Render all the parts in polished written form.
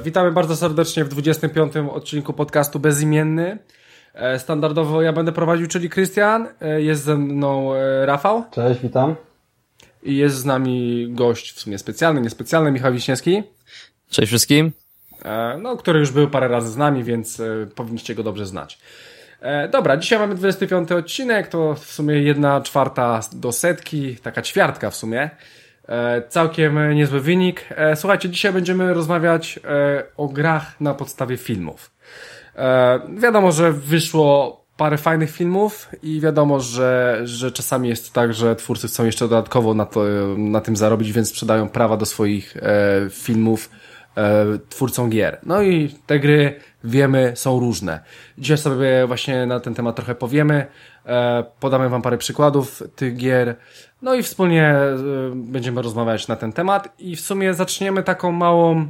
Witamy bardzo serdecznie w 25. odcinku podcastu Bezimienny. Standardowo ja będę prowadził, czyli Krystian. Jest ze mną Rafał. Cześć, witam. I jest z nami gość w sumie specjalny, niespecjalny, Michał Wiśniewski. Cześć wszystkim. Który już był parę razy z nami, więc powinniście go dobrze znać. Dobra, dzisiaj mamy 25. odcinek, to w sumie 1/4 do setki, taka ćwiartka w sumie. Całkiem niezły wynik. Słuchajcie, dzisiaj będziemy rozmawiać o grach na podstawie filmów. Wiadomo, że wyszło parę fajnych filmów i wiadomo, że czasami jest tak, że twórcy chcą jeszcze dodatkowo na tym zarobić, więc sprzedają prawa do swoich filmów twórcom gier. No i te gry, wiemy, są różne. Dzisiaj sobie właśnie na ten temat trochę powiemy. Podamy wam parę przykładów tych gier. No i wspólnie będziemy rozmawiać na ten temat. I w sumie zaczniemy taką małą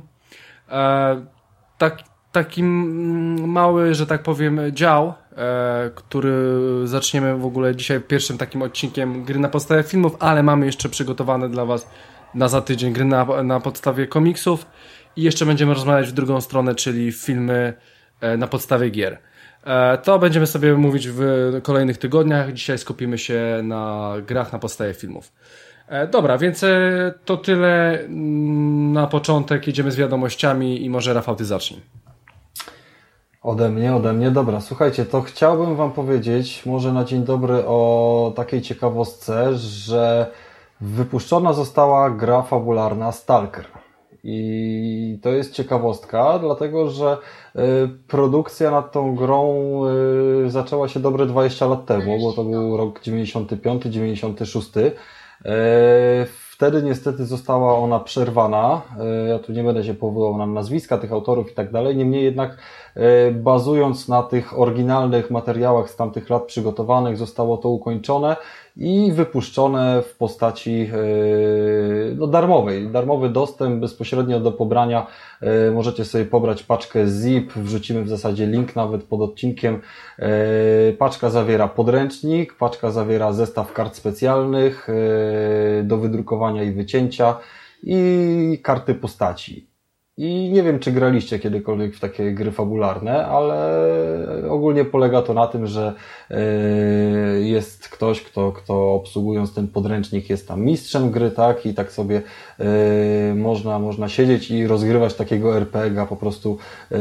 taki mały, że tak powiem, dział, który zaczniemy w ogóle dzisiaj pierwszym takim odcinkiem gry na podstawie filmów, ale mamy jeszcze przygotowane dla was na za tydzień gry na podstawie komiksów i jeszcze będziemy rozmawiać w drugą stronę, czyli filmy na podstawie gier. To będziemy sobie mówić w kolejnych tygodniach. Dzisiaj skupimy się na grach na podstawie filmów. Dobra, więc to tyle na początek. Jedziemy z wiadomościami i może Rafał, ty zacznij. Ode mnie. Dobra, słuchajcie, to chciałbym wam powiedzieć, może na dzień dobry, o takiej ciekawostce, że wypuszczona została gra fabularna Stalker. I to jest ciekawostka, dlatego że produkcja nad tą grą zaczęła się dobre 20 lat temu, bo to był rok 95-96. Wtedy niestety została ona przerwana. Ja tu nie będę się powoływał na nazwiska tych autorów i tak dalej. Niemniej jednak bazując na tych oryginalnych materiałach z tamtych lat przygotowanych, zostało to ukończone i wypuszczone w postaci darmowej. Darmowy dostęp bezpośrednio do pobrania. Możecie sobie pobrać paczkę zip, wrzucimy w zasadzie link nawet pod odcinkiem. Paczka zawiera podręcznik, paczka zawiera zestaw kart specjalnych do wydrukowania i wycięcia i karty postaci. I nie wiem, czy graliście kiedykolwiek w takie gry fabularne, ale ogólnie polega to na tym, że jest ktoś, kto obsługując ten podręcznik jest tam mistrzem gry, tak? I tak sobie można siedzieć i rozgrywać takiego RPG-a po prostu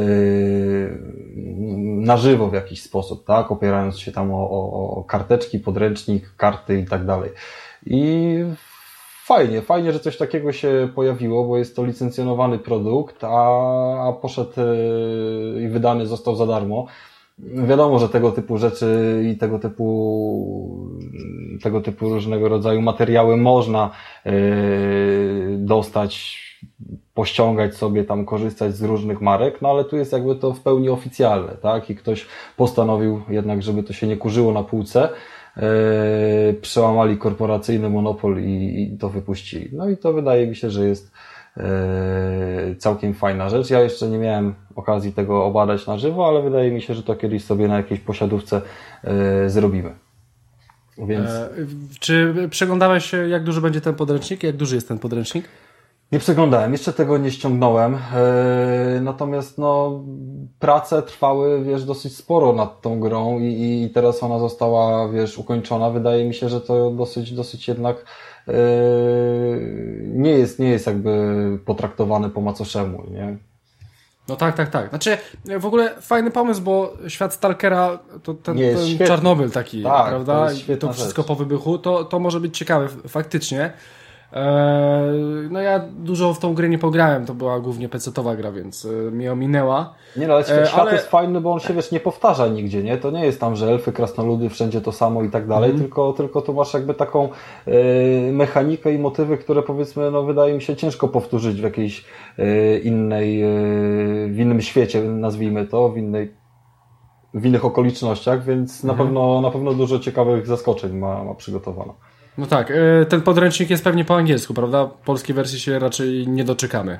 na żywo w jakiś sposób, tak? Opierając się tam o karteczki, podręcznik, karty i tak dalej. I Fajnie, że coś takiego się pojawiło, bo jest to licencjonowany produkt, a poszedł i wydany został za darmo. Wiadomo, że tego typu rzeczy i tego typu różnego rodzaju materiały można dostać, pościągać sobie tam, korzystać z różnych marek, no ale tu jest jakby to w pełni oficjalne, tak? I ktoś postanowił jednak, żeby to się nie kurzyło na półce. Przełamali korporacyjny monopol i to wypuścili. No i to wydaje mi się, że jest całkiem fajna rzecz. Ja jeszcze nie miałem okazji tego obadać na żywo, ale wydaje mi się, że to kiedyś sobie na jakiejś posiadówce zrobimy. Więc... Czy przeglądałeś, jak duży będzie ten podręcznik? Jak duży jest ten podręcznik? Nie przeglądałem, jeszcze tego nie ściągnąłem, natomiast prace trwały, dosyć sporo nad tą grą i teraz ona została, ukończona. Wydaje mi się, że to dosyć jednak nie jest jakby potraktowane po macoszemu, nie? No tak. Znaczy, w ogóle fajny pomysł, bo świat Stalkera to ten Czarnobyl taki, tak, prawda? To to wszystko po wybuchu, to może być ciekawe faktycznie. No ja dużo w tą grę nie pograłem, to była głównie PC-towa gra, więc mnie ominęła. Nie, ale świat jest fajny, bo on się nie powtarza nigdzie, nie? To nie jest tam, że elfy, krasnoludy, wszędzie to samo i tak dalej, tylko tu masz jakby taką mechanikę i motywy, które powiedzmy, wydaje mi się ciężko powtórzyć w jakiejś w innym świecie, nazwijmy to, w innych okolicznościach, więc na pewno dużo ciekawych zaskoczeń ma przygotowane. No tak, ten podręcznik jest pewnie po angielsku, prawda? Polskiej wersji się raczej nie doczekamy.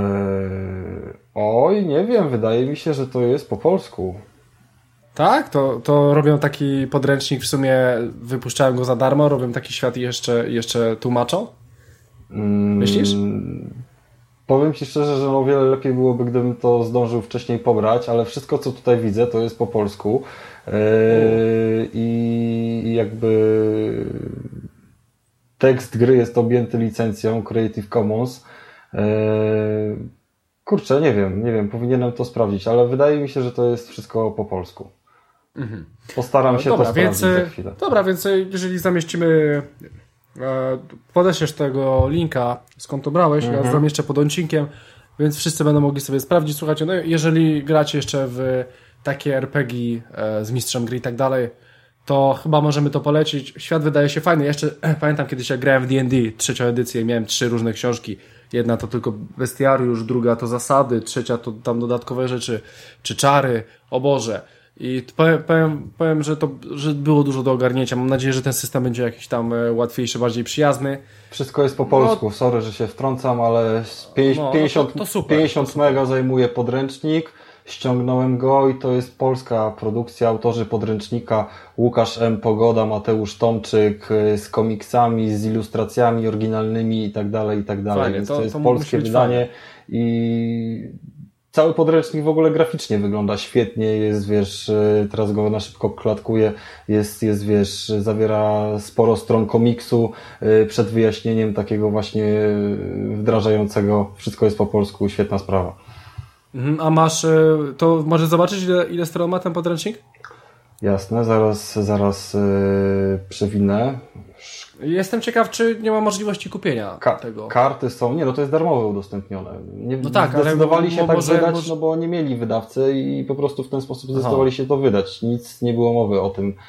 Oj, nie wiem, wydaje mi się, że to jest po polsku. Tak? To robią taki podręcznik, w sumie wypuszczają go za darmo, robią taki świat i jeszcze tłumaczą? Myślisz? powiem Ci szczerze, że o wiele lepiej byłoby, gdybym to zdążył wcześniej pobrać, ale wszystko, co tutaj widzę, to jest po polsku. I jakby tekst gry jest objęty licencją Creative Commons. Kurczę, nie wiem, powinienem to sprawdzić, ale wydaje mi się, że to jest wszystko po polsku. Postaram się to sprawdzić za chwilę. Dobra, więc jeżeli zamieścimy, podeślesz tego linka, skąd to brałeś, ja zamieszczę pod odcinkiem, więc wszyscy będą mogli sobie sprawdzić. Słuchajcie, no jeżeli gracie jeszcze w takie RPG z mistrzem gry i tak dalej, to chyba możemy to polecić. Świat wydaje się fajny. Jeszcze pamiętam kiedyś, jak grałem w D&D, 3. edycję, miałem 3 różne książki. Jedna to tylko bestiariusz, druga to zasady, trzecia to tam dodatkowe rzeczy, czy czary. O Boże. I powiem, że było dużo do ogarnięcia. Mam nadzieję, że ten system będzie jakiś tam łatwiejszy, bardziej przyjazny. Wszystko jest po polsku. Sorry, że się wtrącam, ale 50 mega zajmuje podręcznik. Ściągnąłem go i to jest polska produkcja. Autorzy podręcznika Łukasz M. Pogoda, Mateusz Tomczyk, z komiksami, z ilustracjami oryginalnymi i tak dalej, i tak dalej. Fajnie, więc to jest polskie wydanie i cały podręcznik w ogóle graficznie wygląda świetnie, jest, wiesz, teraz go na szybko klatkuję, jest, wiesz, zawiera sporo stron komiksu, przed wyjaśnieniem takiego właśnie wdrażającego, wszystko jest po polsku, świetna sprawa. A masz, to możesz zobaczyć, ile stron ma ten podręcznik? Jasne, zaraz przewinę. Jestem ciekaw, czy nie ma możliwości kupienia tego. Karty są, no to jest darmowe udostępnione. No tak, zdecydowali się tak wydać, może... no bo nie mieli wydawcy i po prostu w ten sposób zdecydowali się to wydać. Nic nie było mowy o tym,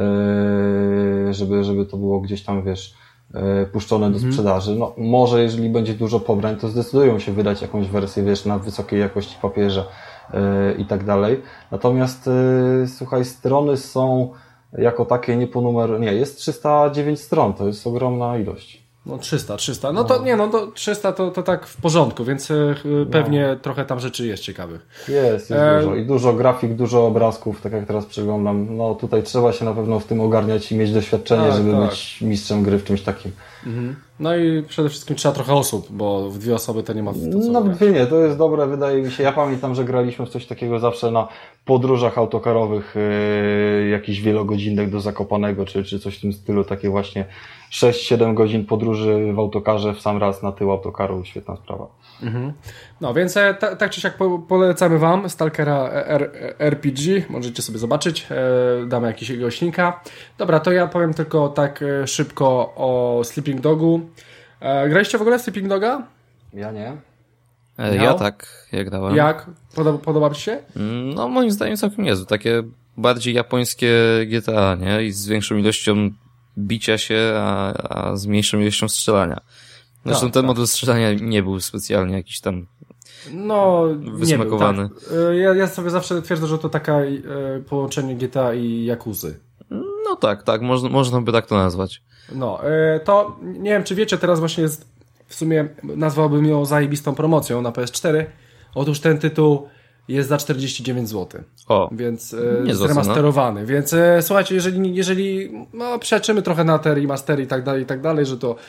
żeby to było gdzieś tam, wiesz, puszczone do sprzedaży. No może jeżeli będzie dużo pobrań, to zdecydują się wydać jakąś wersję, wiesz, na wysokiej jakości papierze i tak dalej. Natomiast słuchaj, strony są jako takie jest 309 stron, to jest ogromna ilość. No 300. No to nie, no to 300 to tak w porządku, więc pewnie trochę tam rzeczy jest ciekawych. Jest dużo. I dużo grafik, dużo obrazków, tak jak teraz przeglądam. No tutaj trzeba się na pewno w tym ogarniać i mieć doświadczenie, żeby być mistrzem gry w czymś takim. No i przede wszystkim trzeba trochę osób, bo w 2 osoby to nie ma to co No w 2 nie, to jest dobre, wydaje mi się. Ja pamiętam, że graliśmy w coś takiego zawsze na podróżach autokarowych, jakiś wielogodzinnych do Zakopanego, czy coś w tym stylu, takie właśnie 6-7 godzin podróży w autokarze w sam raz na tył autokaru, świetna sprawa. No więc tak czy siak polecamy Wam Stalkera RPG, możecie sobie zobaczyć, damy jakiegoś linka. Dobra, to ja powiem tylko tak szybko o Sleeping Dogu. Graliście w ogóle w Sleeping Doga? Ja nie. Ja tak, jak grałem. Jak? Podoba Ci się? No moim zdaniem całkiem niezłe. Takie bardziej japońskie GTA, nie? I z większą ilością bicia się, a z mniejszą ilością strzelania. Zresztą ten model strzelania nie był specjalnie jakiś tam wysmakowany. Nie był, tak. Ja sobie zawsze twierdzę, że to taka połączenie GTA i Yakuzy. No tak, można by tak to nazwać. No, to nie wiem, czy wiecie, teraz właśnie jest, w sumie nazwałbym ją zajebistą promocją na PS4. Otóż ten tytuł jest za 49 zł. Więc zremasterowany. No. Więc słuchajcie, jeżeli przeczymy trochę na te remastery i tak dalej,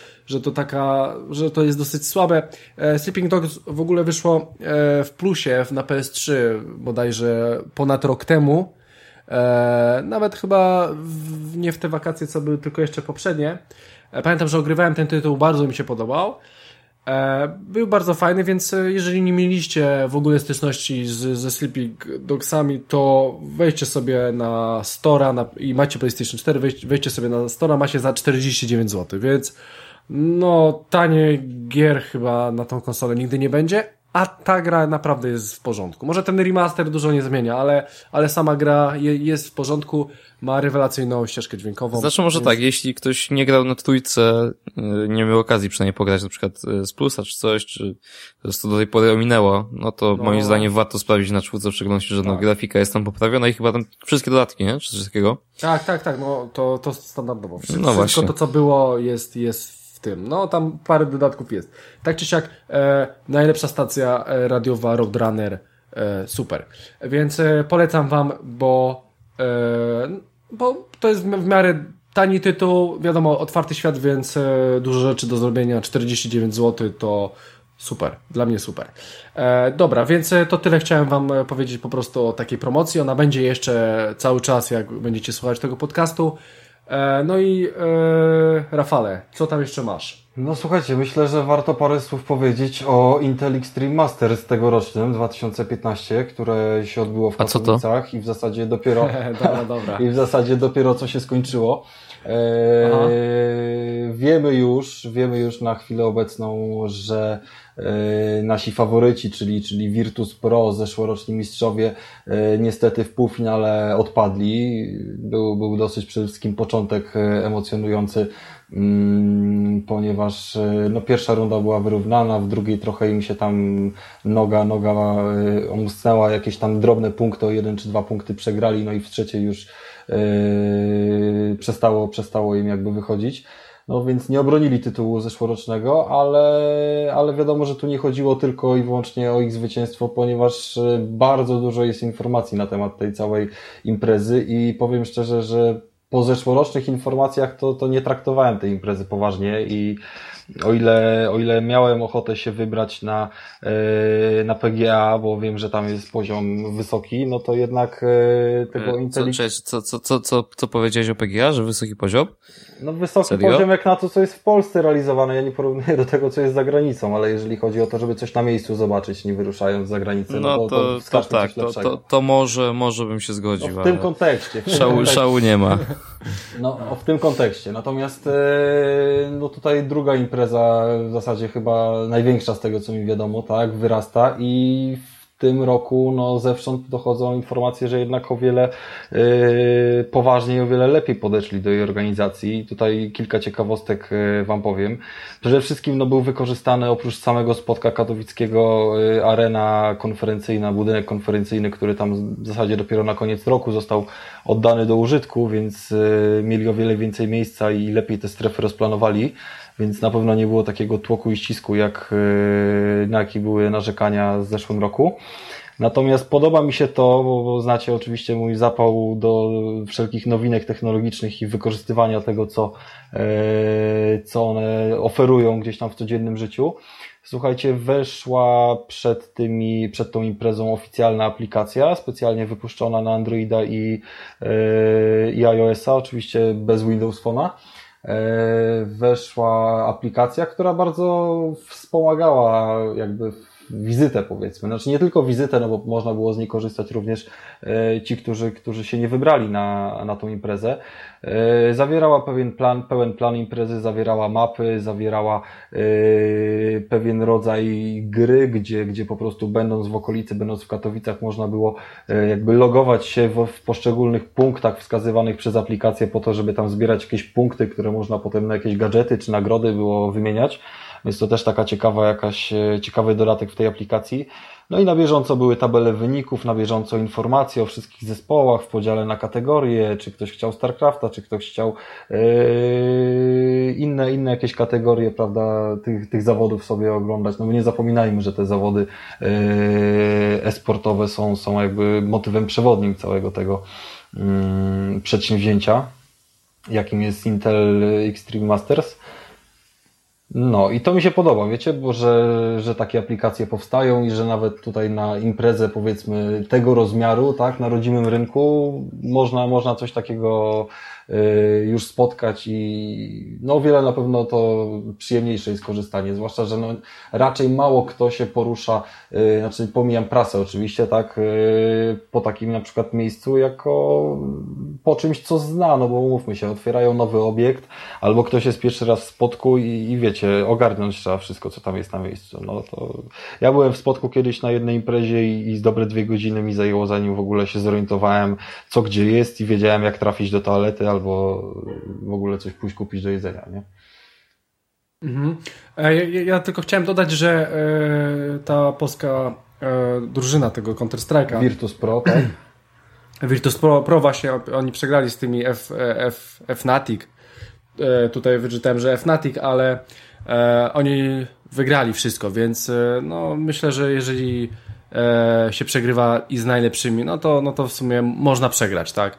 że to jest dosyć słabe. Sleeping Dogs w ogóle wyszło w plusie na PS3 bodajże ponad rok temu. Nawet chyba nie w te wakacje, co były, tylko jeszcze poprzednie. Pamiętam, że ogrywałem ten tytuł, bardzo mi się podobał. Był bardzo fajny, więc jeżeli nie mieliście w ogóle styczności ze Sleeping Dogsami, to wejdźcie sobie na Store'a i macie PlayStation 4, wejdźcie sobie na Store'a, macie za 49 zł, więc no tanie gier chyba na tą konsolę nigdy nie będzie, a ta gra naprawdę jest w porządku. Może ten remaster dużo nie zmienia, ale sama gra jest w porządku, ma rewelacyjną ścieżkę dźwiękową. Znaczy może tak, jeśli ktoś nie grał na trójce, nie miał okazji przynajmniej pograć na przykład z plusa czy coś, czy po prostu do tej pory ominęło, no to moim zdaniem warto sprawdzić na czwórce, w szczególności, że grafika jest tam poprawiona i chyba tam wszystkie dodatki, nie? Czy coś takiego? Tak, no to standardowo. Wszystko to, co było, jest w tym. No, tam parę dodatków jest. Tak czy siak, najlepsza stacja radiowa Roadrunner, super. Więc polecam Wam, bo to jest w miarę tani tytuł, wiadomo, otwarty świat, więc dużo rzeczy do zrobienia, 49 zł Super, dla mnie super. Dobra, więc to tyle chciałem wam powiedzieć po prostu o takiej promocji. Ona będzie jeszcze cały czas, jak będziecie słuchać tego podcastu. No i Rafale, co tam jeszcze masz? No słuchajcie, myślę, że warto parę słów powiedzieć o Intel Extreme Masters tegorocznym 2015, które się odbyło w Katowicach i w zasadzie dopiero dobra. i w zasadzie dopiero co się skończyło. Wiemy już na chwilę obecną, że nasi faworyci, czyli Virtus Pro, zeszłoroczni mistrzowie, niestety w półfinale odpadli. Był dosyć przede wszystkim początek emocjonujący, ponieważ no, pierwsza runda była wyrównana, w drugiej trochę im się tam noga omsnęła, jakieś tam drobne punkty, o 1 czy 2 punkty przegrali, no i w trzeciej już przestało im jakby wychodzić. No więc nie obronili tytułu zeszłorocznego, ale wiadomo, że tu nie chodziło tylko i wyłącznie o ich zwycięstwo, ponieważ bardzo dużo jest informacji na temat tej całej imprezy i powiem szczerze, że po zeszłorocznych informacjach to nie traktowałem tej imprezy poważnie i o ile miałem ochotę się wybrać na PGA, bo wiem, że tam jest poziom wysoki, no to jednak tego Co powiedziałeś o PGA, że wysoki poziom? No wysoki Serio? poziom jak na to, co jest w Polsce realizowane. Ja nie porównuję do tego, co jest za granicą, ale jeżeli chodzi o to, żeby coś na miejscu zobaczyć, nie wyruszając za granicę, no to tak, to może bym się zgodził. No w tym kontekście. Szału nie ma. No, w tym kontekście. Natomiast no tutaj druga impreza, w zasadzie chyba największa z tego, co mi wiadomo, tak, wyrasta i w tym roku, no, zewsząd dochodzą informacje, że jednak o wiele poważniej, o wiele lepiej podeszli do jej organizacji. I tutaj kilka ciekawostek wam powiem. Przede wszystkim, no, był wykorzystany oprócz samego spotka katowickiego arena konferencyjna, budynek konferencyjny, który tam w zasadzie dopiero na koniec roku został oddany do użytku, więc mieli o wiele więcej miejsca i lepiej te strefy rozplanowali. Więc na pewno nie było takiego tłoku i ścisku, na jaki były narzekania w zeszłym roku. Natomiast podoba mi się to, bo znacie oczywiście mój zapał do wszelkich nowinek technologicznych i wykorzystywania tego, co one oferują gdzieś tam w codziennym życiu. Słuchajcie, weszła przed tą imprezą oficjalna aplikacja, specjalnie wypuszczona na Androida i iOS-a, oczywiście bez Windows Phone'a. Weszła aplikacja, która bardzo wspomagała jakby wizytę, powiedzmy. Znaczy nie tylko wizytę, no bo można było z niej korzystać również ci, którzy się nie wybrali na tą imprezę. Zawierała pełen plan imprezy, zawierała mapy, zawierała pewien rodzaj gry, gdzie po prostu będąc w okolicy, będąc w Katowicach, można było jakby logować się w poszczególnych punktach wskazywanych przez aplikację po to, żeby tam zbierać jakieś punkty, które można potem na jakieś gadżety czy nagrody było wymieniać. Więc to też taka ciekawy dodatek w tej aplikacji. No i na bieżąco były tabele wyników, na bieżąco informacje o wszystkich zespołach w podziale na kategorie, czy ktoś chciał StarCrafta, czy ktoś chciał inne jakieś kategorie, prawda, tych zawodów sobie oglądać. No bo nie zapominajmy, że te zawody e-sportowe są jakby motywem przewodnim całego tego przedsięwzięcia, jakim jest Intel Extreme Masters. No i to mi się podoba, wiecie, bo że takie aplikacje powstają i że nawet tutaj na imprezę, powiedzmy, tego rozmiaru, tak, na rodzimym rynku można coś takiego już spotkać i no o wiele na pewno to przyjemniejsze jest korzystanie, zwłaszcza, że no raczej mało kto się porusza, znaczy pomijam prasę oczywiście, tak, po takim na przykład miejscu jako po czymś, co zna, no bo umówmy się, otwierają nowy obiekt, albo ktoś jest pierwszy raz w Spodku i wiecie, ogarnąć trzeba wszystko, co tam jest na miejscu. No to ja byłem w Spodku kiedyś na jednej imprezie i z dobre 2 godziny mi zajęło, zanim w ogóle się zorientowałem, co gdzie jest i wiedziałem, jak trafić do toalety albo w ogóle coś pójść kupić do jedzenia, nie? Mhm. Ja tylko chciałem dodać, że ta polska drużyna tego Counter-Strike'a Virtus Pro, tak? Virtus Pro właśnie, oni przegrali z tymi Fnatic. Tutaj wyczytałem, że Fnatic, ale oni wygrali wszystko, więc no myślę, że jeżeli się przegrywa i z najlepszymi, no to w sumie można przegrać, tak?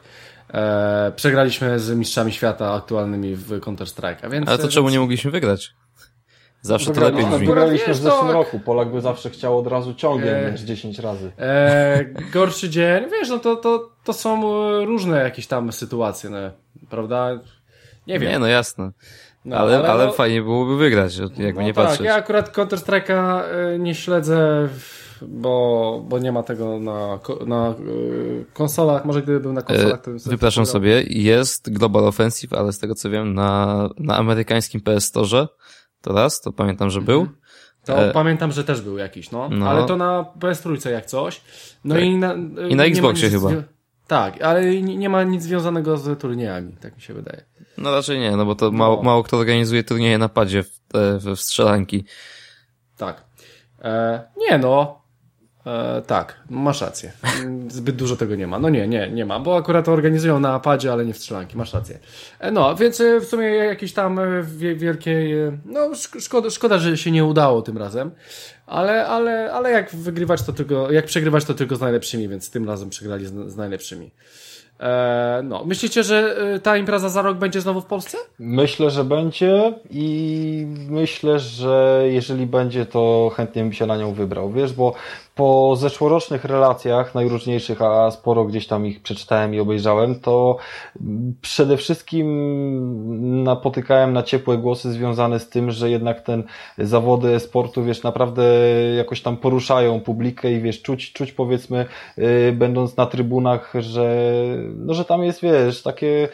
Przegraliśmy z mistrzami świata aktualnymi w Counter-Strike'a, więc... Ale to czemu nie mogliśmy wygrać? Zawsze to lepiej brzmi. Wygraliśmy w zeszłym roku. Polak by zawsze chciał od razu ciągiem, więc 10 razy. Gorszy dzień, wiesz, no to są różne jakieś tam sytuacje, no, prawda? Nie wiem. Nie, no jasne. No, ale fajnie byłoby wygrać, jakby nie patrzeć. Ja akurat Counter-Strike'a nie śledzę, bo nie ma tego na konsolach. Może gdyby był na konsolach, to bym sobie wypraszam sobie, jest Global Offensive, ale z tego co wiem na amerykańskim PS Store to raz, to pamiętam, że był. To pamiętam, że też był jakiś, no. Ale to na PS Trójce jak coś. No tak. I na Xboxie chyba. Tak, ale nie ma nic związanego z turniejami, tak mi się wydaje. No raczej nie, no bo to mało kto organizuje turnieje na padzie w strzelanki. Tak. Nie no. Tak, masz rację. Zbyt dużo tego nie ma. No nie ma, bo akurat to organizują na padzie, ale nie w strzelanki, masz rację. No, więc w sumie jakieś tam wielkiej, no szkoda, że się nie udało tym razem, ale jak wygrywać to tylko, jak przegrywać to tylko z najlepszymi, więc tym razem przegrali z najlepszymi. No, myślicie, że ta impreza za rok będzie znowu w Polsce? Myślę, że będzie i myślę, że jeżeli będzie, to chętnie bym się na nią wybrał, wiesz, bo po zeszłorocznych relacjach najróżniejszych, a sporo gdzieś tam ich przeczytałem i obejrzałem, to przede wszystkim napotykałem na ciepłe głosy związane z tym, że jednak ten zawody e-sportu, wiesz, naprawdę jakoś tam poruszają publikę i wiesz, czuć powiedzmy, będąc na trybunach, że tam jest, wiesz, takie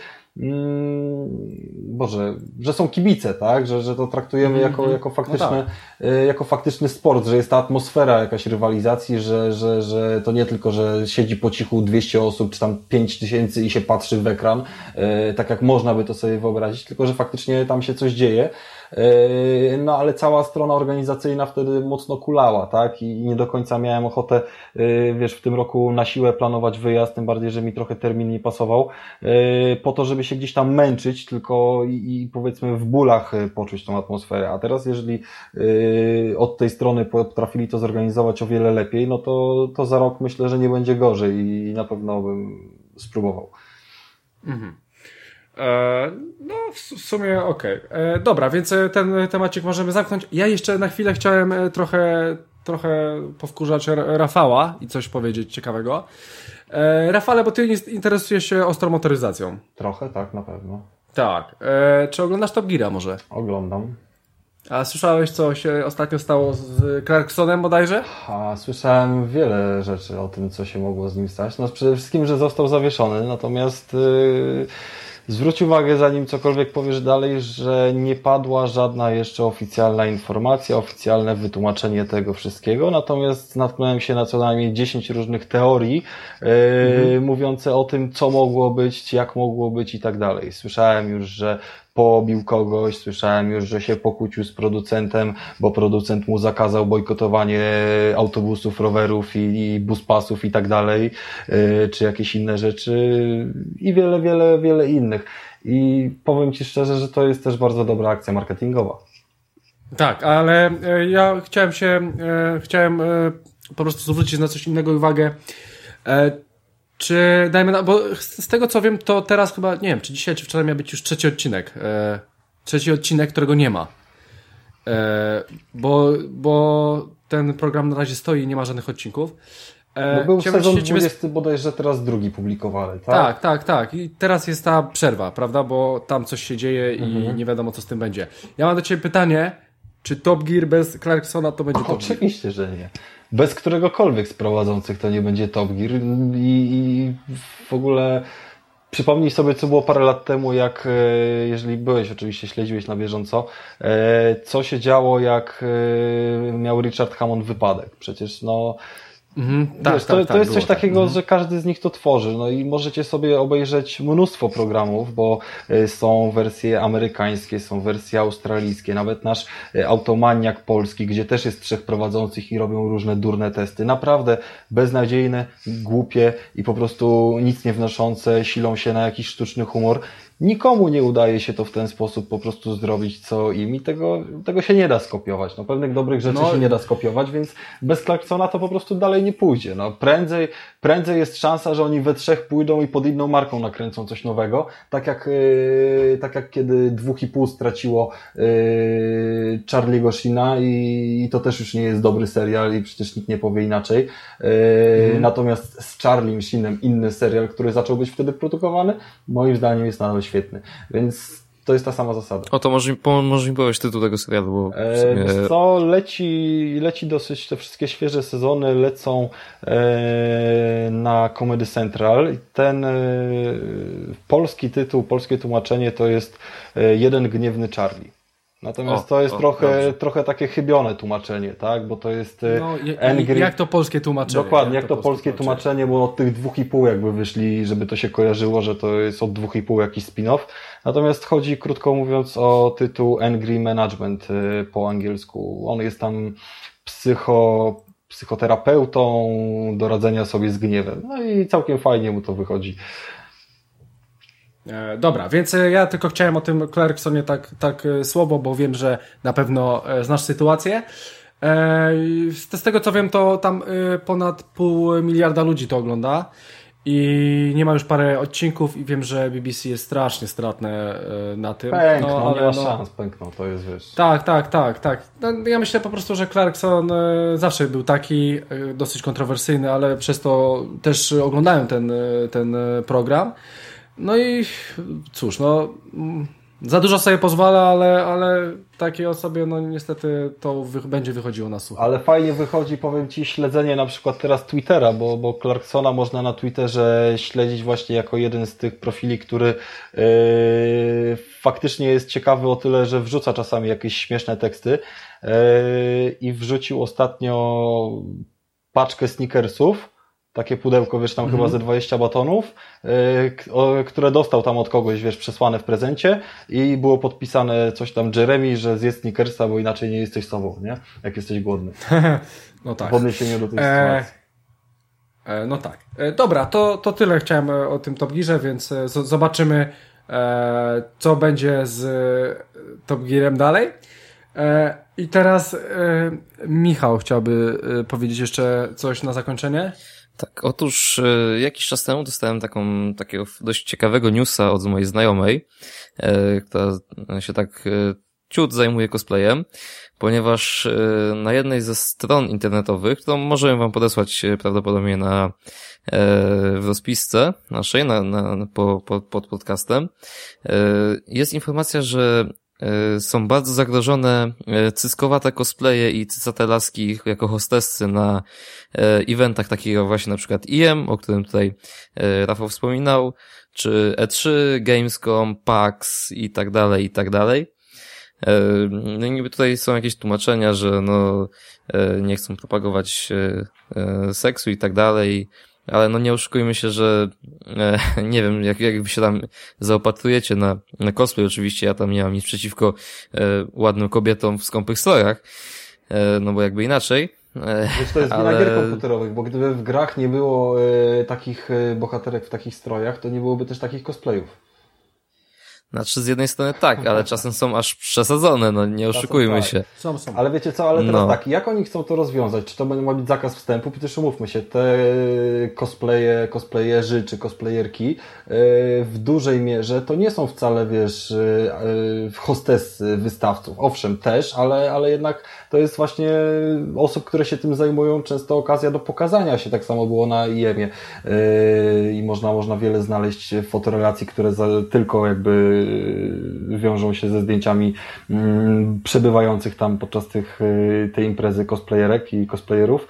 że są kibice, tak? Że to traktujemy jako faktyczne, no tak. Jako faktyczny sport, że jest ta atmosfera jakaś rywalizacji, że to nie tylko, że siedzi po cichu 200 osób, czy tam 5000 i się patrzy w ekran, tak jak można by to sobie wyobrazić, tylko że faktycznie tam się coś dzieje. No ale cała strona organizacyjna wtedy mocno kulała, tak? I nie do końca miałem ochotę, wiesz, w tym roku na siłę planować wyjazd, tym bardziej, że mi trochę termin nie pasował, po to, żeby się gdzieś tam męczyć, tylko i powiedzmy w bólach poczuć tą atmosferę. A teraz, jeżeli od tej strony potrafili to zorganizować o wiele lepiej, no to za rok myślę, że nie będzie gorzej i na pewno bym spróbował. Mhm. No, w sumie okej. Dobra, więc ten temacik możemy zamknąć. Ja jeszcze na chwilę chciałem trochę powkurzać Rafała i coś powiedzieć ciekawego. Rafale, bo ty interesujesz się ostrą motoryzacją. Trochę, tak, na pewno. Tak. Czy oglądasz Top Geara może? Oglądam. A słyszałeś, co się ostatnio stało z Clarksonem bodajże? Słyszałem wiele rzeczy o tym, co się mogło z nim stać. No przede wszystkim, że został zawieszony, natomiast zwróć uwagę, zanim cokolwiek powiesz dalej, że nie padła żadna jeszcze oficjalna informacja, oficjalne wytłumaczenie tego wszystkiego, natomiast natknąłem się na co najmniej 10 różnych teorii mówiące o tym, co mogło być, jak mogło być i tak dalej. Słyszałem już, że pobił kogoś, słyszałem już, że się pokłócił z producentem, bo producent mu zakazał bojkotowanie autobusów, rowerów i buspasów i tak dalej, czy jakieś inne rzeczy i wiele innych. I powiem Ci szczerze, że to jest też bardzo dobra akcja marketingowa. Tak, ale ja chciałem po prostu zwrócić na coś innego uwagę. Czy dajmy na, bo z tego co wiem, to teraz chyba, nie wiem, czy dzisiaj, czy wczoraj miał być już trzeci odcinek. Trzeci odcinek, którego nie ma. Bo ten program na razie stoi i nie ma żadnych odcinków. No był sezon 20 bodajże teraz drugi publikowany, tak? Tak. I teraz jest ta przerwa, prawda? Bo tam coś się dzieje i nie wiadomo co z tym będzie. Ja mam do Ciebie pytanie, czy Top Gear bez Clarksona to będzie Top Gear? Oczywiście, że nie. Bez któregokolwiek z prowadzących to nie będzie Top Gear i w ogóle przypomnij sobie, co było parę lat temu, jak, jeżeli byłeś, oczywiście śledziłeś na bieżąco, co się działo, miał Richard Hammond wypadek. Przecież no... To jest coś takiego, że każdy z nich to tworzy. No i możecie sobie obejrzeć mnóstwo programów, bo są wersje amerykańskie, są wersje australijskie, nawet nasz Automaniak polski, gdzie też jest 3 prowadzących i robią różne durne testy. Naprawdę beznadziejne, głupie i po prostu nic nie wnoszące, silą się na jakiś sztuczny humor. Nikomu nie udaje się to w ten sposób po prostu zrobić, co im i tego się nie da skopiować. No, pewnych dobrych rzeczy się nie da skopiować, więc bez Clarksona to po prostu dalej nie pójdzie. No, prędzej jest szansa, że oni we trzech pójdą i pod inną marką nakręcą coś nowego, tak jak kiedy 2,5 straciło Charlie'ego Sheena i to też już nie jest dobry serial i przecież nikt nie powie inaczej. Natomiast z Charlie'em Sheenem inny serial, który zaczął być wtedy produkowany, moim zdaniem jest nadal świetny. Więc to jest ta sama zasada. O, to może mi powiedzieć tytuł tego serialu, bo w sumie... Co leci dosyć, te wszystkie świeże sezony lecą na Comedy Central. Ten polski tytuł, polskie tłumaczenie to jest Jeden gniewny Charlie. Natomiast to jest trochę takie chybione tłumaczenie, tak? Bo to jest Angry... Jak to polskie tłumaczenie? Dokładnie, jak to polskie tłumaczenie, bo od tych 2,5 jakby wyszli, żeby to się kojarzyło, że to jest od 2,5 jakiś spin-off. Natomiast chodzi, krótko mówiąc, o tytuł Angry Management po angielsku. On jest tam psychoterapeutą do radzenia sobie z gniewem. No i całkiem fajnie mu to wychodzi. Dobra, więc ja tylko chciałem o tym Clarksonie tak słowo, bo wiem, że na pewno znasz sytuację. Z tego co wiem, to tam ponad 0,5 miliarda ludzi to ogląda i nie ma już parę odcinków i wiem, że BBC jest strasznie stratne na tym. Pękną, nie ma szans, pękną, to jest, wiesz. Tak. No, ja myślę po prostu, że Clarkson zawsze był taki dosyć kontrowersyjny, ale przez to też oglądałem ten program. No i cóż, za dużo sobie pozwala, ale takiej osobie, niestety to będzie wychodziło na sucho. Ale fajnie wychodzi, powiem Ci, śledzenie na przykład teraz Twittera, bo Clarksona można na Twitterze śledzić właśnie jako jeden z tych profili, który faktycznie jest ciekawy o tyle, że wrzuca czasami jakieś śmieszne teksty i wrzucił ostatnio paczkę Snickersów, takie pudełko, wiesz, tam chyba ze 20 batonów, które dostał tam od kogoś, wiesz, przesłane w prezencie i było podpisane coś tam Jeremy, że zjedz Snickersa, bo inaczej nie jesteś sobą, nie? Jak jesteś głodny. No tak. W odniesieniu do tej sytuacji. No tak. Dobra, to tyle chciałem o tym Top Gearze, więc zobaczymy, co będzie z Top Gearem dalej. I teraz Michał chciałby powiedzieć jeszcze coś na zakończenie. Tak, otóż jakiś czas temu dostałem takiego dość ciekawego newsa od mojej znajomej, która się tak ciut zajmuje cosplayem, ponieważ na jednej ze stron internetowych, którą możemy wam podesłać prawdopodobnie w rozpisce naszej, pod podcastem, jest informacja, że są bardzo zagrożone cyskowate cosplaye i cycate laski jako hostessy na eventach takich właśnie na przykład IM, o którym tutaj Rafał wspominał, czy E3, Gamescom, PAX i tak dalej, i tak dalej. No i niby tutaj są jakieś tłumaczenia, że nie chcą propagować seksu i tak dalej, ale nie oszukujmy się, że nie wiem, jak wy się tam zaopatrujecie na cosplay, oczywiście ja tam nie mam nic przeciwko ładnym kobietom w skąpych strojach, bo jakby inaczej. Wiesz, to jest wina gier komputerowych, bo gdyby w grach nie było takich bohaterek w takich strojach, to nie byłoby też takich cosplayów. Znaczy z jednej strony tak, ale czasem są aż przesadzone, nie oszukujmy się. Są. Ale wiecie co, ale teraz tak, jak oni chcą to rozwiązać? Czy to ma być zakaz wstępu? Przecież umówmy się, te cosplayerzy czy cosplayerki w dużej mierze to nie są wcale, wiesz, hostessy wystawców. Owszem, też, ale jednak to jest właśnie osób, które się tym zajmują, często okazja do pokazania się. Tak samo było na IEM-ie i można wiele znaleźć fotorelacji, które tylko jakby wiążą się ze zdjęciami przebywających tam podczas tej imprezy cosplayerek i cosplayerów.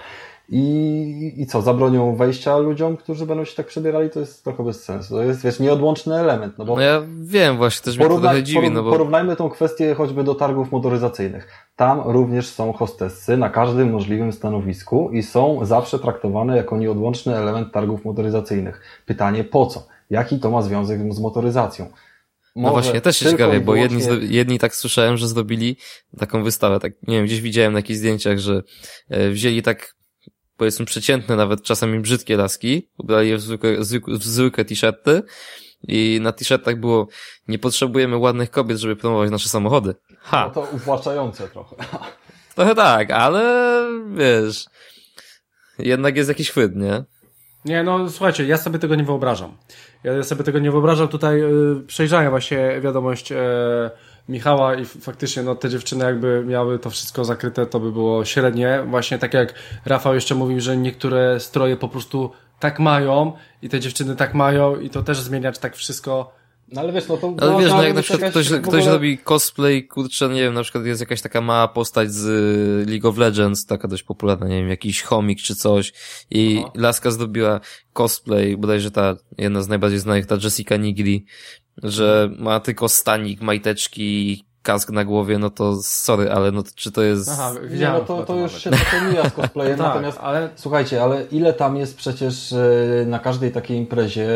I co, zabronią wejścia ludziom, którzy będą się tak przebierali? To jest trochę bez sensu. To jest, wiesz, nieodłączny element. Bo ja wiem, właśnie też mnie to trochę dziwi. Porównajmy tą kwestię choćby do targów motoryzacyjnych. Tam również są hostessy na każdym możliwym stanowisku i są zawsze traktowane jako nieodłączny element targów motoryzacyjnych. Pytanie, po co? Jaki to ma związek z motoryzacją? No właśnie, też się ciekawie, bo jedni tak słyszałem, że zrobili taką wystawę, tak, nie wiem, gdzieś widziałem na jakichś zdjęciach, że wzięli tak, powiedzmy, przeciętne, nawet czasami brzydkie laski, ubrali je w zwykłe t-shirty I na t-shirtach było: nie potrzebujemy ładnych kobiet, żeby promować nasze samochody. Ha! No to uwłaczające trochę. Trochę tak, ale wiesz, jednak jest jakiś chwyt, nie? Nie, no słuchajcie, ja sobie tego nie wyobrażam. Ja sobie tego nie wyobrażam. Tutaj przejrzałem właśnie wiadomość Michała i faktycznie no te dziewczyny jakby miały to wszystko zakryte, to by było średnie. Właśnie tak jak Rafał jeszcze mówił, że niektóre stroje po prostu tak mają i te dziewczyny tak mają i to też zmieniać tak wszystko. No ale wiesz, no to... Ale wiesz, no jak na jest przykład jakaś ktoś robi cosplay, kurczę, nie wiem, na przykład jest jakaś taka mała postać z League of Legends, taka dość popularna, nie wiem, jakiś chomik czy coś i laska zrobiła cosplay, bodajże ta jedna z najbardziej znanych, ta Jessica Nigri, że ma tylko stanik, majteczki, kask na głowie, no to sorry, ale no czy to jest... Aha, nie, no to już się to mija z cosplayem, tak, natomiast ale... słuchajcie, ale ile tam jest przecież na każdej takiej imprezie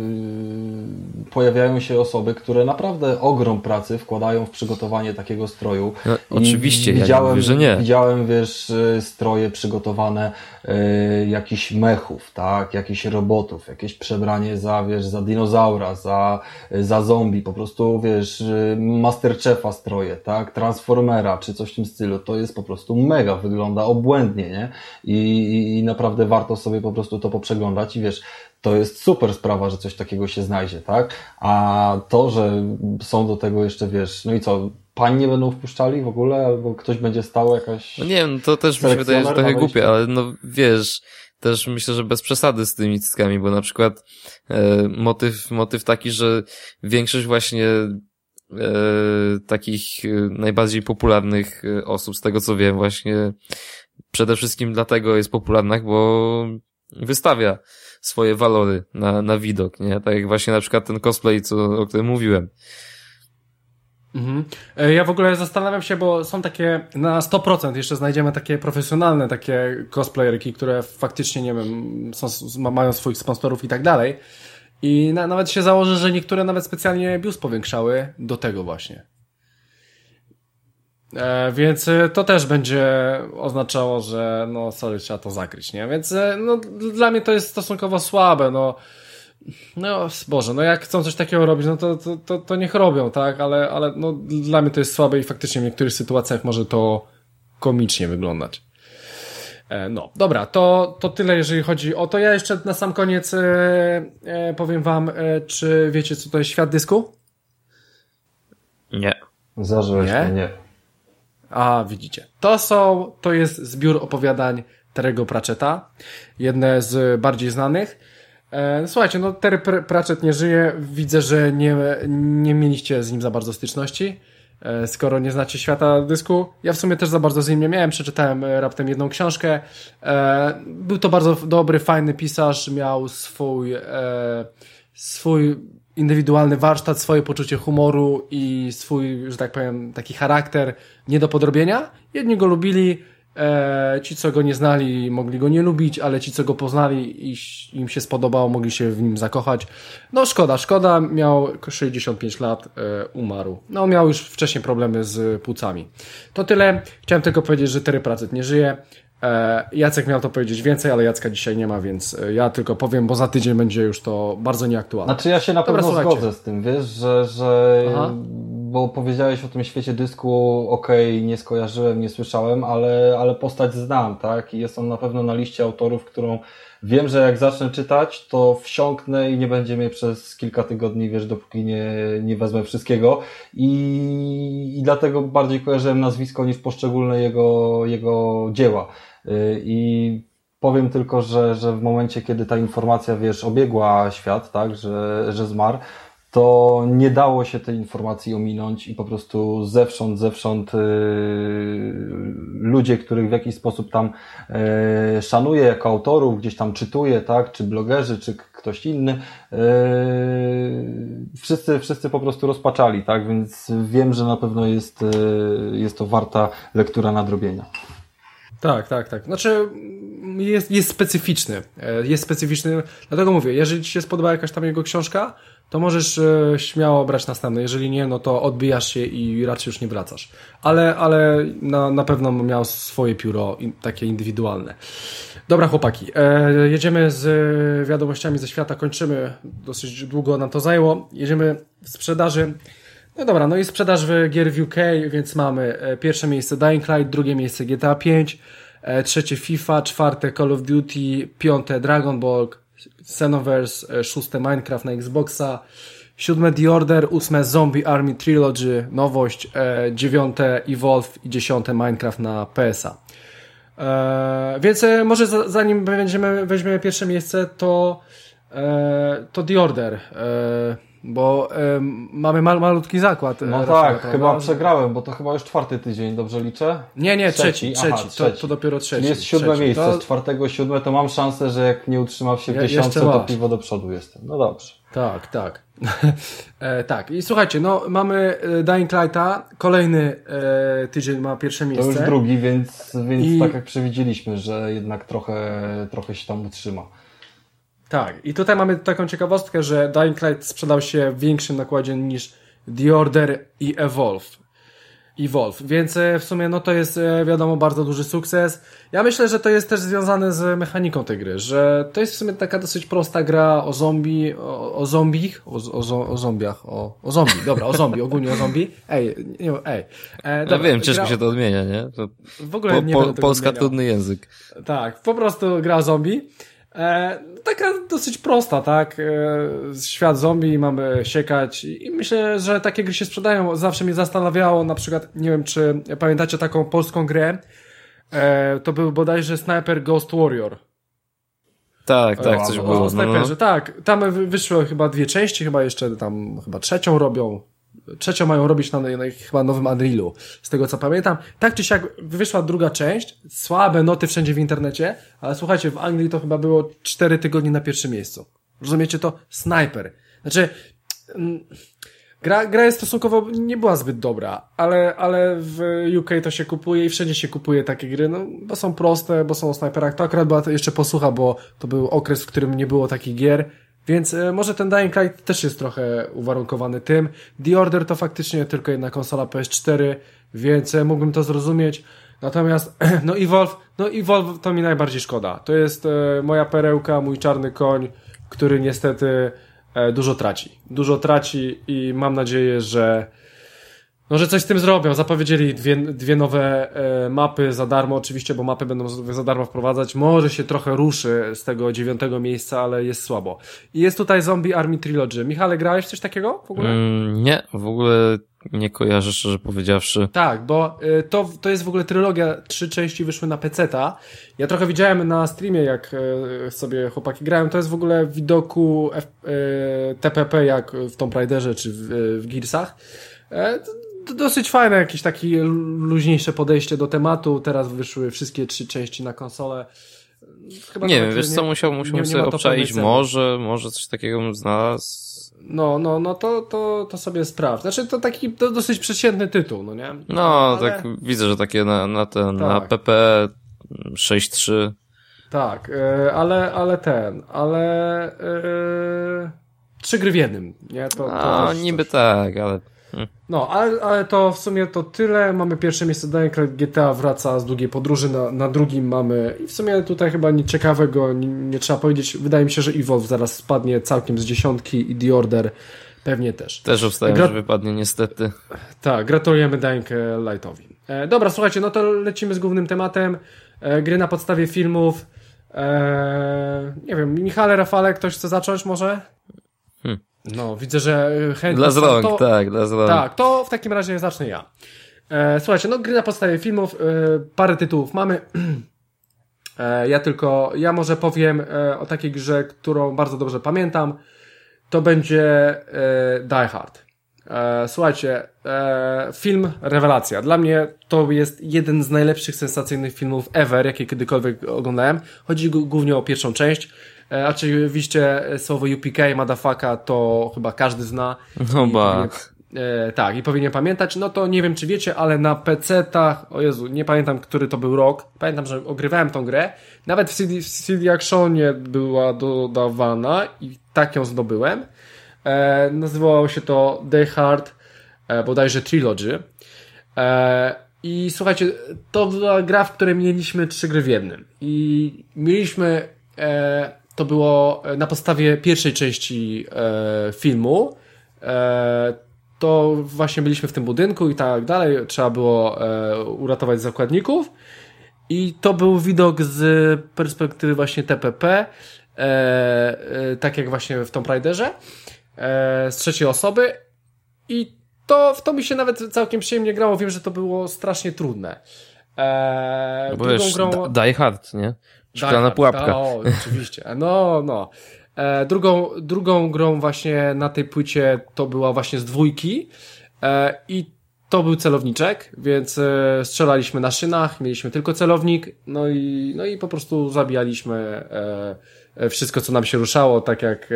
pojawiają się osoby, które naprawdę ogrom pracy wkładają w przygotowanie takiego stroju. No, oczywiście, ja widziałem, nie mówię, że nie. Widziałem, wiesz, stroje przygotowane jakichś mechów, tak, jakichś robotów, jakieś przebranie za, wiesz, za dinozaura, za zombie, po prostu, wiesz, Masterchefa stroje, tak, Transformera, czy coś w tym stylu, to jest po prostu mega, wygląda obłędnie, nie? I naprawdę warto sobie po prostu to poprzeglądać i wiesz, to jest super sprawa, że coś takiego się znajdzie, tak? A to, że są do tego jeszcze, wiesz, no i co, pań nie będą wpuszczali w ogóle, albo ktoś będzie stał jakaś... No nie wiem, to też mi się wydaje, że trochę głupie, ale no wiesz, też myślę, że bez przesady z tymi cyckami, bo na przykład motyw taki, że większość właśnie takich najbardziej popularnych osób, z tego co wiem, właśnie przede wszystkim dlatego jest popularna, bo wystawia swoje walory na widok, nie? Tak jak właśnie na przykład ten cosplay, o którym mówiłem. Mhm. Ja w ogóle zastanawiam się, bo są takie, na 100% jeszcze znajdziemy takie profesjonalne, takie cosplayerki, które faktycznie, nie wiem, mają swoich sponsorów i tak dalej. I nawet się założę, że niektóre nawet specjalnie biust powiększały do tego właśnie. Więc to też będzie oznaczało, że no sorry, trzeba to zakryć, nie? Więc no dla mnie to jest stosunkowo słabe, no Boże, no jak chcą coś takiego robić, no to niech robią, tak? Ale no dla mnie to jest słabe i faktycznie w niektórych sytuacjach może to komicznie wyglądać. No, dobra, to tyle, jeżeli chodzi o to. Ja jeszcze na sam koniec powiem wam, czy wiecie, co to jest świat dysku? Nie. Zażyłeś mnie, nie. A, widzicie. To jest zbiór opowiadań Terry'ego Pratchetta. Jedne z bardziej znanych. Słuchajcie, no Terry Pratchett nie żyje. Widzę, że nie mieliście z nim za bardzo styczności. Skoro nie znacie świata dysku. Ja w sumie też za bardzo z nim nie miałem. Przeczytałem raptem jedną książkę. Był to bardzo dobry, fajny pisarz. Miał swój indywidualny warsztat, swoje poczucie humoru i swój, że tak powiem, taki charakter nie do podrobienia. Jedni go lubili, ci, co go nie znali, mogli go nie lubić, ale ci, co go poznali i im się spodobało, mogli się w nim zakochać. No szkoda, miał 65 lat, umarł. No miał już wcześniej problemy z płucami. To tyle. Chciałem tylko powiedzieć, że Terry Pratchett nie żyje. Jacek miał to powiedzieć więcej, ale Jacka dzisiaj nie ma, więc ja tylko powiem, bo za tydzień będzie już to bardzo nieaktualne. Znaczy ja się na pewno zgodzę z tym, wiesz, że bo powiedziałeś o tym świecie dysku, okej, nie skojarzyłem, nie słyszałem, ale postać znam, tak? I jest on na pewno na liście autorów, którą wiem, że jak zacznę czytać, to wsiąknę i nie będzie mnie przez kilka tygodni, wiesz, dopóki nie wezmę wszystkiego. I dlatego bardziej kojarzyłem nazwisko niż poszczególne jego dzieła. I powiem tylko, że w momencie, kiedy ta informacja, wiesz, obiegła świat, tak, że zmarł, to nie dało się tej informacji ominąć i po prostu zewsząd ludzie, których w jakiś sposób tam szanuję jako autorów, gdzieś tam czytuję, tak, czy blogerzy, czy ktoś inny, wszyscy po prostu rozpaczali, tak, więc wiem, że na pewno jest to warta lektura nadrobienia. Tak. Znaczy, jest specyficzny. Jest specyficzny, dlatego mówię, jeżeli ci się spodoba jakaś tam jego książka, to możesz śmiało brać następne. Jeżeli nie, no to odbijasz się i raczej już nie wracasz. Ale na pewno miał swoje pióro takie indywidualne. Dobra, chłopaki. Jedziemy z wiadomościami ze świata. Kończymy. Dosyć długo nam to zajęło. Jedziemy w sprzedaży. No dobra, no i sprzedaż gier w UK, więc mamy pierwsze miejsce Dying Light, drugie miejsce GTA 5, trzecie FIFA, czwarte Call of Duty, piąte Dragon Ball, Xenoverse, szóste Minecraft na Xboxa, siódme The Order, ósme Zombie Army Trilogy, nowość, dziewiąte Evolve i dziesiąte Minecraft na PS-a. Więc może zanim weźmiemy pierwsze miejsce, to The Order, bo mamy malutki zakład. No tak, chyba przegrałem, bo to chyba już czwarty tydzień, dobrze liczę? Nie, trzeci. Aha, trzeci. To dopiero trzeci. Czyli jest siódme miejsce, z czwartego siódme to mam szansę, że jak nie utrzymam się w dziesiątce, to piwo do przodu jestem. No dobrze. Tak. Tak. I słuchajcie, no mamy Dying Lighta, kolejny tydzień ma pierwsze miejsce. To już drugi, więc tak jak przewidzieliśmy, że jednak trochę się tam utrzyma. Tak, i tutaj mamy taką ciekawostkę, że Dying Light sprzedał się w większym nakładzie niż The Order i Evolve, więc w sumie no to jest wiadomo bardzo duży sukces. Ja myślę, że to jest też związane z mechaniką tej gry, że to jest w sumie taka dosyć prosta gra o zombie, o zombie, ogólnie o zombie. Ja wiem, ciężko się to odmienia, nie? To w ogóle nie będę tego Polska odmieniał. trudny język. Tak, po prostu gra o zombie. Taka dosyć prosta, tak? Świat zombie, mamy siekać i myślę, że takie gry się sprzedają. Zawsze mnie zastanawiało, na przykład, nie wiem, czy pamiętacie taką polską grę, to był bodajże Sniper Ghost Warrior. Tak, coś było. O snajperze, tak. Tam wyszły chyba 2 części, chyba jeszcze tam, trzecią robią. Trzecią mają robić na chyba nowym Unrealu, z tego co pamiętam. Tak czy siak wyszła druga część, słabe noty wszędzie w internecie, ale słuchajcie, w Anglii to chyba było 4 tygodnie na pierwszym miejscu. Rozumiecie to? Sniper. Znaczy, gra jest stosunkowo nie była zbyt dobra, ale w UK to się kupuje i wszędzie się kupuje takie gry, no, bo są proste, bo są o snajperach. To akurat była jeszcze posłucha, bo to był okres, w którym nie było takich gier. Więc może ten Dying Light też jest trochę uwarunkowany tym. The Order to faktycznie tylko jedna konsola PS4, więc mógłbym to zrozumieć. Natomiast Evolve to mi najbardziej szkoda. To jest moja perełka, mój czarny koń, który niestety dużo traci i mam nadzieję, że coś z tym zrobią. Zapowiedzieli dwie nowe mapy za darmo, oczywiście, bo mapy będą za darmo wprowadzać. Może się trochę ruszy z tego 9. miejsca, ale jest słabo. I jest tutaj Zombie Army Trilogy. Michale, grałeś w coś takiego w ogóle? Nie, w ogóle nie kojarzę, szczerze powiedziawszy. Tak, bo to jest w ogóle trylogia, 3 części wyszły na PC-ta. Ja trochę widziałem na streamie, jak sobie chłopaki grają. To jest w ogóle w widoku TPP, jak w Tomb Raiderze czy w Gearsach. Dosyć fajne, jakieś takie luźniejsze podejście do tematu. Teraz wyszły wszystkie 3 części na konsolę. Chyba nie wiem, wiesz co, musiałbym sobie obczaić. Może coś takiego bym znalazł. No, to sobie sprawdź. Znaczy, to dosyć przeciętny tytuł, no nie? No, ale... tak widzę, że takie na PP 6.3. Tak, ale 3 gry w jednym, nie? To niby coś. Tak, ale... No, ale to w sumie to tyle. Mamy pierwsze miejsce Dying Light, GTA wraca z długiej podróży, na drugim mamy i w sumie tutaj chyba nic ciekawego nie trzeba powiedzieć. Wydaje mi się, że Evolve zaraz spadnie całkiem z 10 i The Order pewnie też. Też obstawiam, że wypadnie niestety. Tak, gratulujemy Dying Lightowi. Dobra, słuchajcie, no to lecimy z głównym tematem. Gry na podstawie filmów. Nie wiem, Michale, Rafale, ktoś chce zacząć może? No, widzę, że chętnie... Dla zrąk, tak, dla zrąk. Tak, to w takim razie zacznę ja. Słuchajcie, no gry na podstawie filmów, parę tytułów mamy. Ja może powiem o takiej grze, którą bardzo dobrze pamiętam. To będzie Die Hard. Słuchajcie, film rewelacja. Dla mnie to jest jeden z najlepszych sensacyjnych filmów ever, jakie kiedykolwiek oglądałem. Chodzi głównie o pierwszą część. Oczywiście słowo UPK, motherfucker, to chyba każdy zna. No ba. tak, i powinien pamiętać, no to nie wiem, czy wiecie, ale na PC-tach, o Jezu, nie pamiętam, który to był rok, pamiętam, że ogrywałem tą grę, nawet w CD Actionie była dodawana i tak ją zdobyłem. Nazywało się to Die Hard, bodajże Trilogy. I słuchajcie, to była gra, w której mieliśmy 3 gry w jednym. I mieliśmy, to było na podstawie pierwszej części filmu, to właśnie byliśmy w tym budynku i tak dalej, trzeba było uratować zakładników i to był widok z perspektywy właśnie TPP, tak jak właśnie w Tomb Raiderze, z trzeciej osoby i w to mi się nawet całkiem przyjemnie grało, wiem, że to było strasznie trudne. No bo wiesz, grą... Die Hard, nie? Szklana pułapka. O, oczywiście, no. Drugą grą właśnie na tej płycie to była właśnie z 2 i to był celowniczek, więc strzelaliśmy na szynach, mieliśmy tylko celownik, no i po prostu zabijaliśmy wszystko, co nam się ruszało, tak jak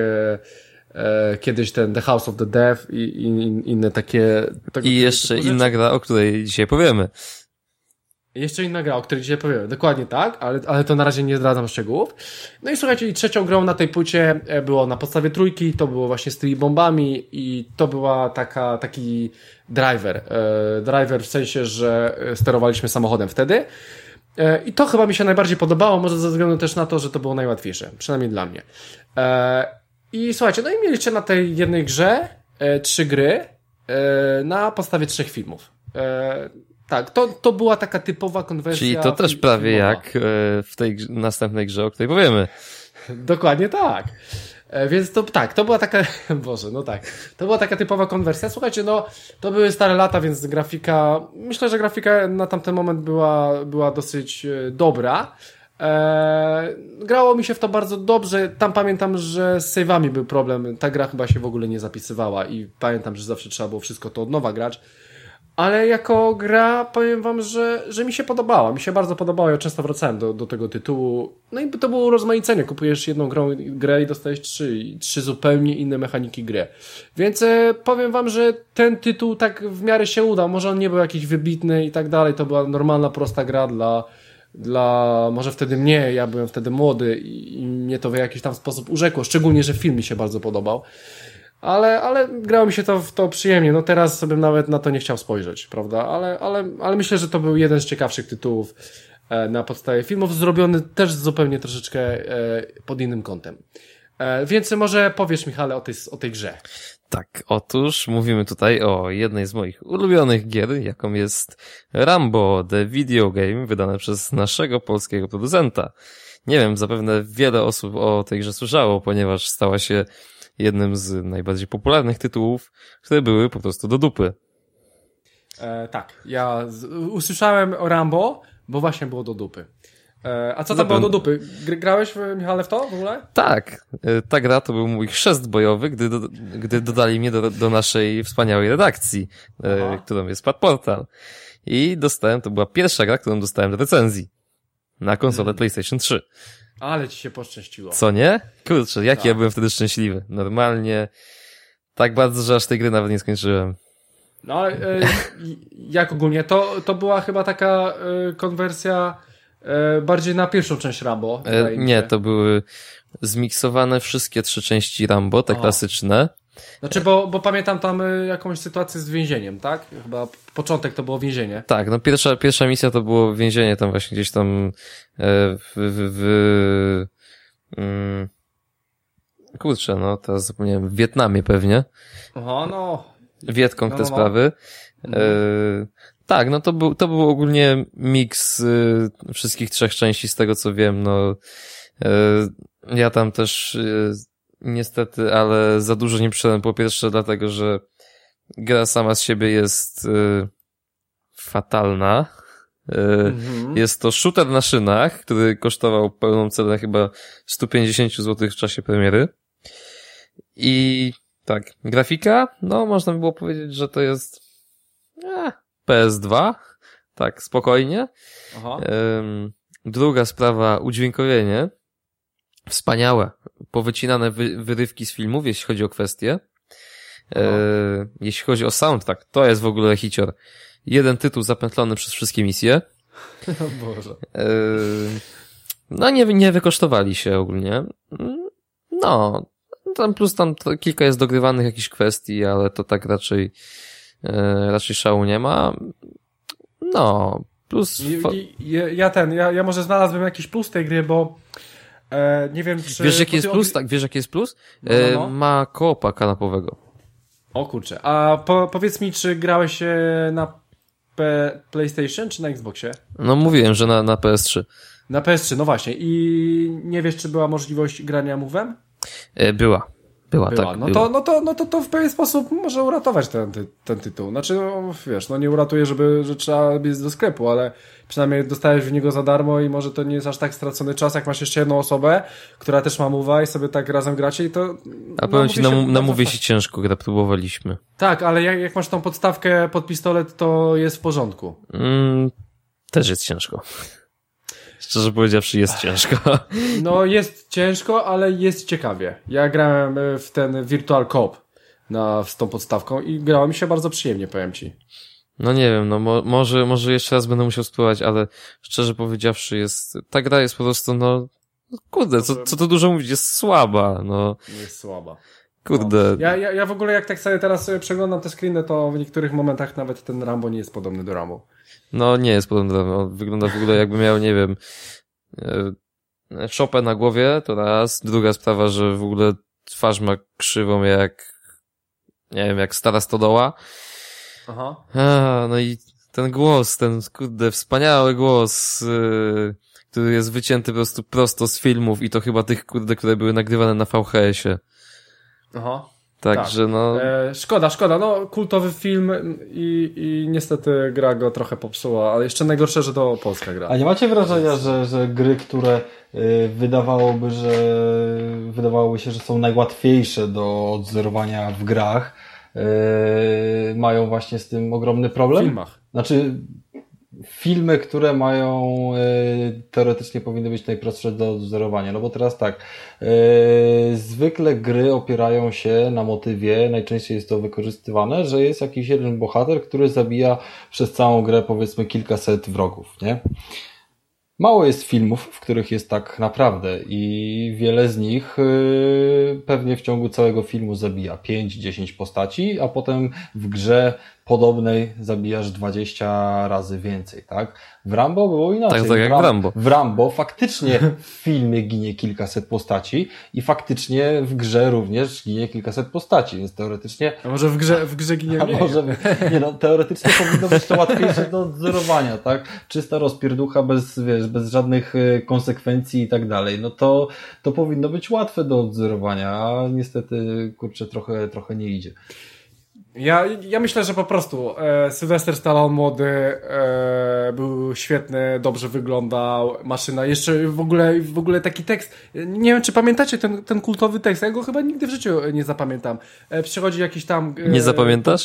kiedyś ten The House of the Dead i inne takie... I jeszcze inna gra, o której dzisiaj powiemy. Jeszcze inna gra, o której dzisiaj powiem. Dokładnie tak, ale to na razie nie zdradzam szczegółów. No i słuchajcie, i trzecią grą na tej płycie było na podstawie 3, to było właśnie z tymi bombami i to była taki driver. Driver w sensie, że sterowaliśmy samochodem wtedy. I to chyba mi się najbardziej podobało, może ze względu też na to, że to było najłatwiejsze. Przynajmniej dla mnie. I słuchajcie, no i mieliście na tej jednej grze 3 gry na podstawie 3 filmów. Tak, to była taka typowa konwersja. Czyli to też prawie filmowa. Jak w tej następnej grze, o której powiemy. Dokładnie tak. Więc to była taka, Boże, no tak. To była taka typowa konwersja. Słuchajcie, no, to były stare lata, więc grafika, myślę, że grafika na tamten moment była dosyć dobra. Grało mi się w to bardzo dobrze. Tam pamiętam, że z save'ami był problem. Ta gra chyba się w ogóle nie zapisywała i pamiętam, że zawsze trzeba było wszystko to od nowa grać. Ale jako gra powiem wam, że mi się podobała. Mi się bardzo podobała. Ja często wracałem do tego tytułu. No i to było urozmaicenie. Kupujesz jedną grę i dostajesz 3 zupełnie inne mechaniki gry. Więc powiem wam, że ten tytuł tak w miarę się udał. Może on nie był jakiś wybitny i tak dalej. To była normalna, prosta gra dla może wtedy mnie, ja byłem wtedy młody i mnie to w jakiś tam sposób urzekło. Szczególnie, że film mi się bardzo podobał. Ale grało mi się w to przyjemnie. No teraz sobie nawet na to nie chciał spojrzeć, prawda? Ale myślę, że to był jeden z ciekawszych tytułów na podstawie filmów, zrobiony też zupełnie troszeczkę pod innym kątem. Więc może powiesz, Michale, o tej grze. Tak, otóż mówimy tutaj o jednej z moich ulubionych gier, jaką jest Rambo The Video Game, wydane przez naszego polskiego producenta. Nie wiem, zapewne wiele osób o tej grze słyszało, ponieważ stała się jednym z najbardziej popularnych tytułów, które były po prostu do dupy. Tak, ja usłyszałem o Rambo, bo właśnie było do dupy. A co tam było do dupy? Grałeś, Michale, w to w ogóle? Tak, ta gra to był mój chrzest bojowy, gdy dodali mnie do naszej wspaniałej redakcji, którą jest Padportal. I to była pierwsza gra, którą dostałem do recenzji na konsolę PlayStation 3. Ale ci się poszczęściło. Co nie? Kurczę, jaki ja byłem wtedy szczęśliwy. Normalnie tak bardzo, że aż tej gry nawet nie skończyłem. No, jak ogólnie? To była chyba taka konwersja bardziej na pierwszą część Rambo. Nie, to były zmiksowane wszystkie 3 części Rambo, te klasyczne. Znaczy, bo pamiętam tam jakąś sytuację z więzieniem, tak? Chyba początek to było więzienie. Tak, no pierwsza misja to było więzienie tam właśnie gdzieś tam kurczę, no teraz zapomniałem, w Wietnamie pewnie. Aha, no. Wietkong te sprawy. Tak, no to był ogólnie miks wszystkich 3 części z tego co wiem, no ja tam też niestety, ale za dużo nie przyszedłem, po pierwsze dlatego, że gra sama z siebie jest fatalna. Jest to shooter na szynach, który kosztował pełną cenę chyba 150 zł w czasie premiery. I tak, grafika, no można by było powiedzieć, że to jest PS2, tak spokojnie. Aha. Druga sprawa, udźwiękowienie. Wspaniałe, powycinane wyrywki z filmów, jeśli chodzi o kwestie. Jeśli chodzi o soundtrack, to jest w ogóle hicior. Jeden tytuł zapętlony przez wszystkie misje. O Boże. No nie wykosztowali się ogólnie. No, tam plus tam kilka jest dogrywanych jakichś kwestii, ale to tak raczej szału nie ma. No, plus... Ja może znalazłem jakiś plus tej gry, bo nie wiem, czy... Wiesz, jaki jest plus? Tak, wiesz, jaki jest plus? No. Ma koopa kanapowego. O kurczę. A powiedz mi, czy grałeś na PlayStation, czy na Xboxie? No mówiłem, że na PS3. Na PS3, no właśnie. I nie wiesz, czy była możliwość grania Move'em? Była, tak. No była. to w pewien sposób może uratować ten tytuł. Znaczy, no, wiesz, no nie uratuje, że trzeba biec do sklepu, ale przynajmniej dostajesz w niego za darmo i może to nie jest aż tak stracony czas, jak masz jeszcze jedną osobę, która też ma Move'a i sobie tak razem gracie i to... A powiem ci, na Move'ie się ciężko gra, próbowaliśmy. Tak, ale jak masz tą podstawkę pod pistolet, to jest w porządku. Też jest ciężko. Szczerze powiedziawszy, jest ciężko. No jest ciężko, ale jest ciekawie. Ja grałem w ten Virtual Coop z tą podstawką i grało mi się bardzo przyjemnie, powiem ci. No nie wiem, no może jeszcze raz będę musiał spróbować, ale szczerze powiedziawszy ta gra jest po prostu, no kurde, co tu dużo mówić, jest słaba, no. Jest słaba. Kurde. No. Ja w ogóle jak tak sobie teraz przeglądam te screeny, to w niektórych momentach nawet ten Rambo nie jest podobny do Rambo. No nie jest podobny do Rambo, on wygląda w ogóle jakby miał, nie wiem, szopę na głowie, to raz. Druga sprawa, że w ogóle twarz ma krzywą jak, nie wiem, jak stara stodoła. Aha. No i ten głos, ten kurde wspaniały głos, który jest wycięty po prostu prosto z filmów i to chyba tych kurde, które były nagrywane na VHS-ie. Aha. Także no... Szkoda, no kultowy film i niestety gra go trochę popsuła, ale jeszcze najgorsze, że to polska gra. A nie macie wrażenia, że gry, które wydawałoby się, że są najłatwiejsze do odzorowania w grach, mają właśnie z tym ogromny problem? W filmach. Znaczy, filmy, które mają teoretycznie powinny być najprostsze do odzorowania. No bo teraz tak, zwykle gry opierają się na motywie, najczęściej jest to wykorzystywane, że jest jakiś jeden bohater, który zabija przez całą grę powiedzmy kilkaset wrogów, nie? Mało jest filmów, w których jest tak naprawdę i wiele z nich pewnie w ciągu całego filmu zabija 5-10 postaci, a potem w grze podobnej zabijasz 20 razy więcej, tak? W Rambo było inaczej. Tak jak w Rambo. W Rambo faktycznie w filmie ginie kilkaset postaci i faktycznie w grze również ginie kilkaset postaci, więc teoretycznie... A może w grze ginie mniej? Nie no, teoretycznie powinno być to łatwiejsze do odzorowania, tak? Czysta rozpierducha bez żadnych konsekwencji i tak dalej. No to powinno być łatwe do odzorowania, a niestety, kurczę, trochę nie idzie. Ja myślę, że po prostu Sylvester Stallone młody był świetny, dobrze wyglądał, maszyna, jeszcze w ogóle taki tekst, nie wiem czy pamiętacie ten kultowy tekst, ja go chyba nigdy w życiu nie zapamiętam. Przychodzi jakiś tam... Nie zapamiętasz?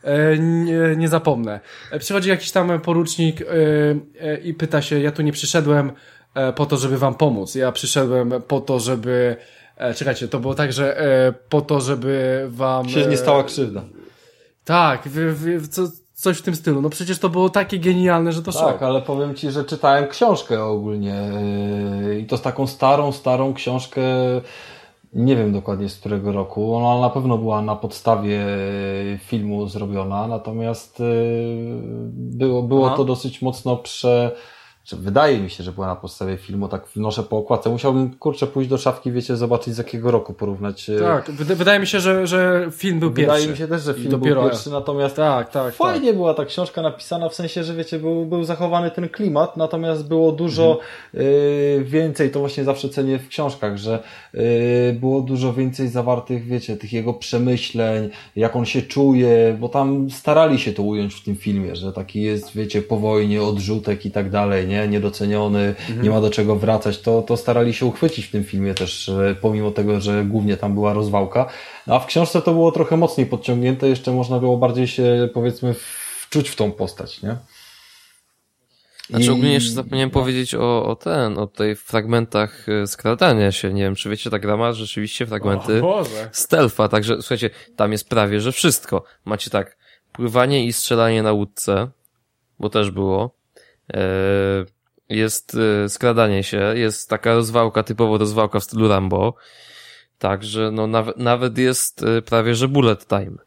Nie zapomnę. Przychodzi jakiś tam porucznik i pyta się, ja tu nie przyszedłem po to, żeby wam pomóc, ja przyszedłem po to, żeby... Czekajcie, to było tak, że po to, żeby wam... się nie stała krzywda. Tak, coś w tym stylu. No przecież to było takie genialne, że to szok. Tak, ale powiem ci, że czytałem książkę ogólnie i to z taką starą książkę, nie wiem dokładnie z którego roku. Ona na pewno była na podstawie filmu zrobiona, natomiast było to dosyć mocno wydaje mi się, że była na podstawie filmu, tak wnoszę po okładce. Musiałbym, pójść do szafki, wiecie, zobaczyć z jakiego roku porównać. Tak, wydaje mi się, że film był pierwszy. Wydaje mi się też, że film był pierwszy, natomiast fajnie była ta książka napisana, w sensie, że wiecie, był zachowany ten klimat, natomiast było dużo więcej, to właśnie zawsze cenię w książkach, że było dużo więcej zawartych, wiecie, tych jego przemyśleń, jak on się czuje, bo tam starali się to ująć w tym filmie, że taki jest, wiecie, po wojnie, odrzutek i tak dalej, nie? Niedoceniony, nie ma do czego wracać, to starali się uchwycić w tym filmie też, pomimo tego, że głównie tam była rozwałka. A w książce to było trochę mocniej podciągnięte, jeszcze można było bardziej się, powiedzmy, wczuć w tą postać, nie? Znaczy ogólnie jeszcze zapomniałem powiedzieć o tej fragmentach skradania się. Nie wiem, czy wiecie, ta gra ma rzeczywiście fragmenty stealtha, także słuchajcie, tam jest prawie, że wszystko. Macie tak, pływanie i strzelanie na łódce, bo też było. Jest skradanie się, jest taka rozwałka, typowo rozwałka w stylu Rambo. Także no nawet jest prawie, że bullet time.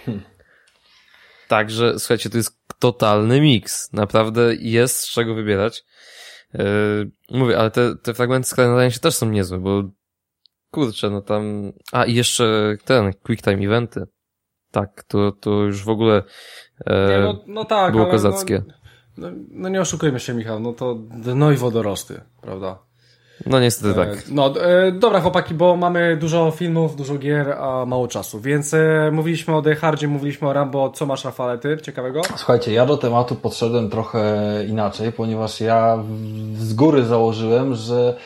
Także słuchajcie, to jest totalny miks. Naprawdę jest z czego wybierać. Mówię, ale te fragmenty skradania się też są niezłe, bo kurczę, no tam... A i jeszcze quick time eventy. Tak, to już w ogóle tak, było kozackie. No nie oszukujmy się, Michał, no to dno i wodorosty, prawda? No niestety tak. Dobra chłopaki, bo mamy dużo filmów, dużo gier, a mało czasu, więc mówiliśmy o Die Hardzie, mówiliśmy o Rambo. Co masz, Rafale, ty ciekawego? Słuchajcie, ja do tematu podszedłem trochę inaczej, ponieważ ja z góry założyłem, że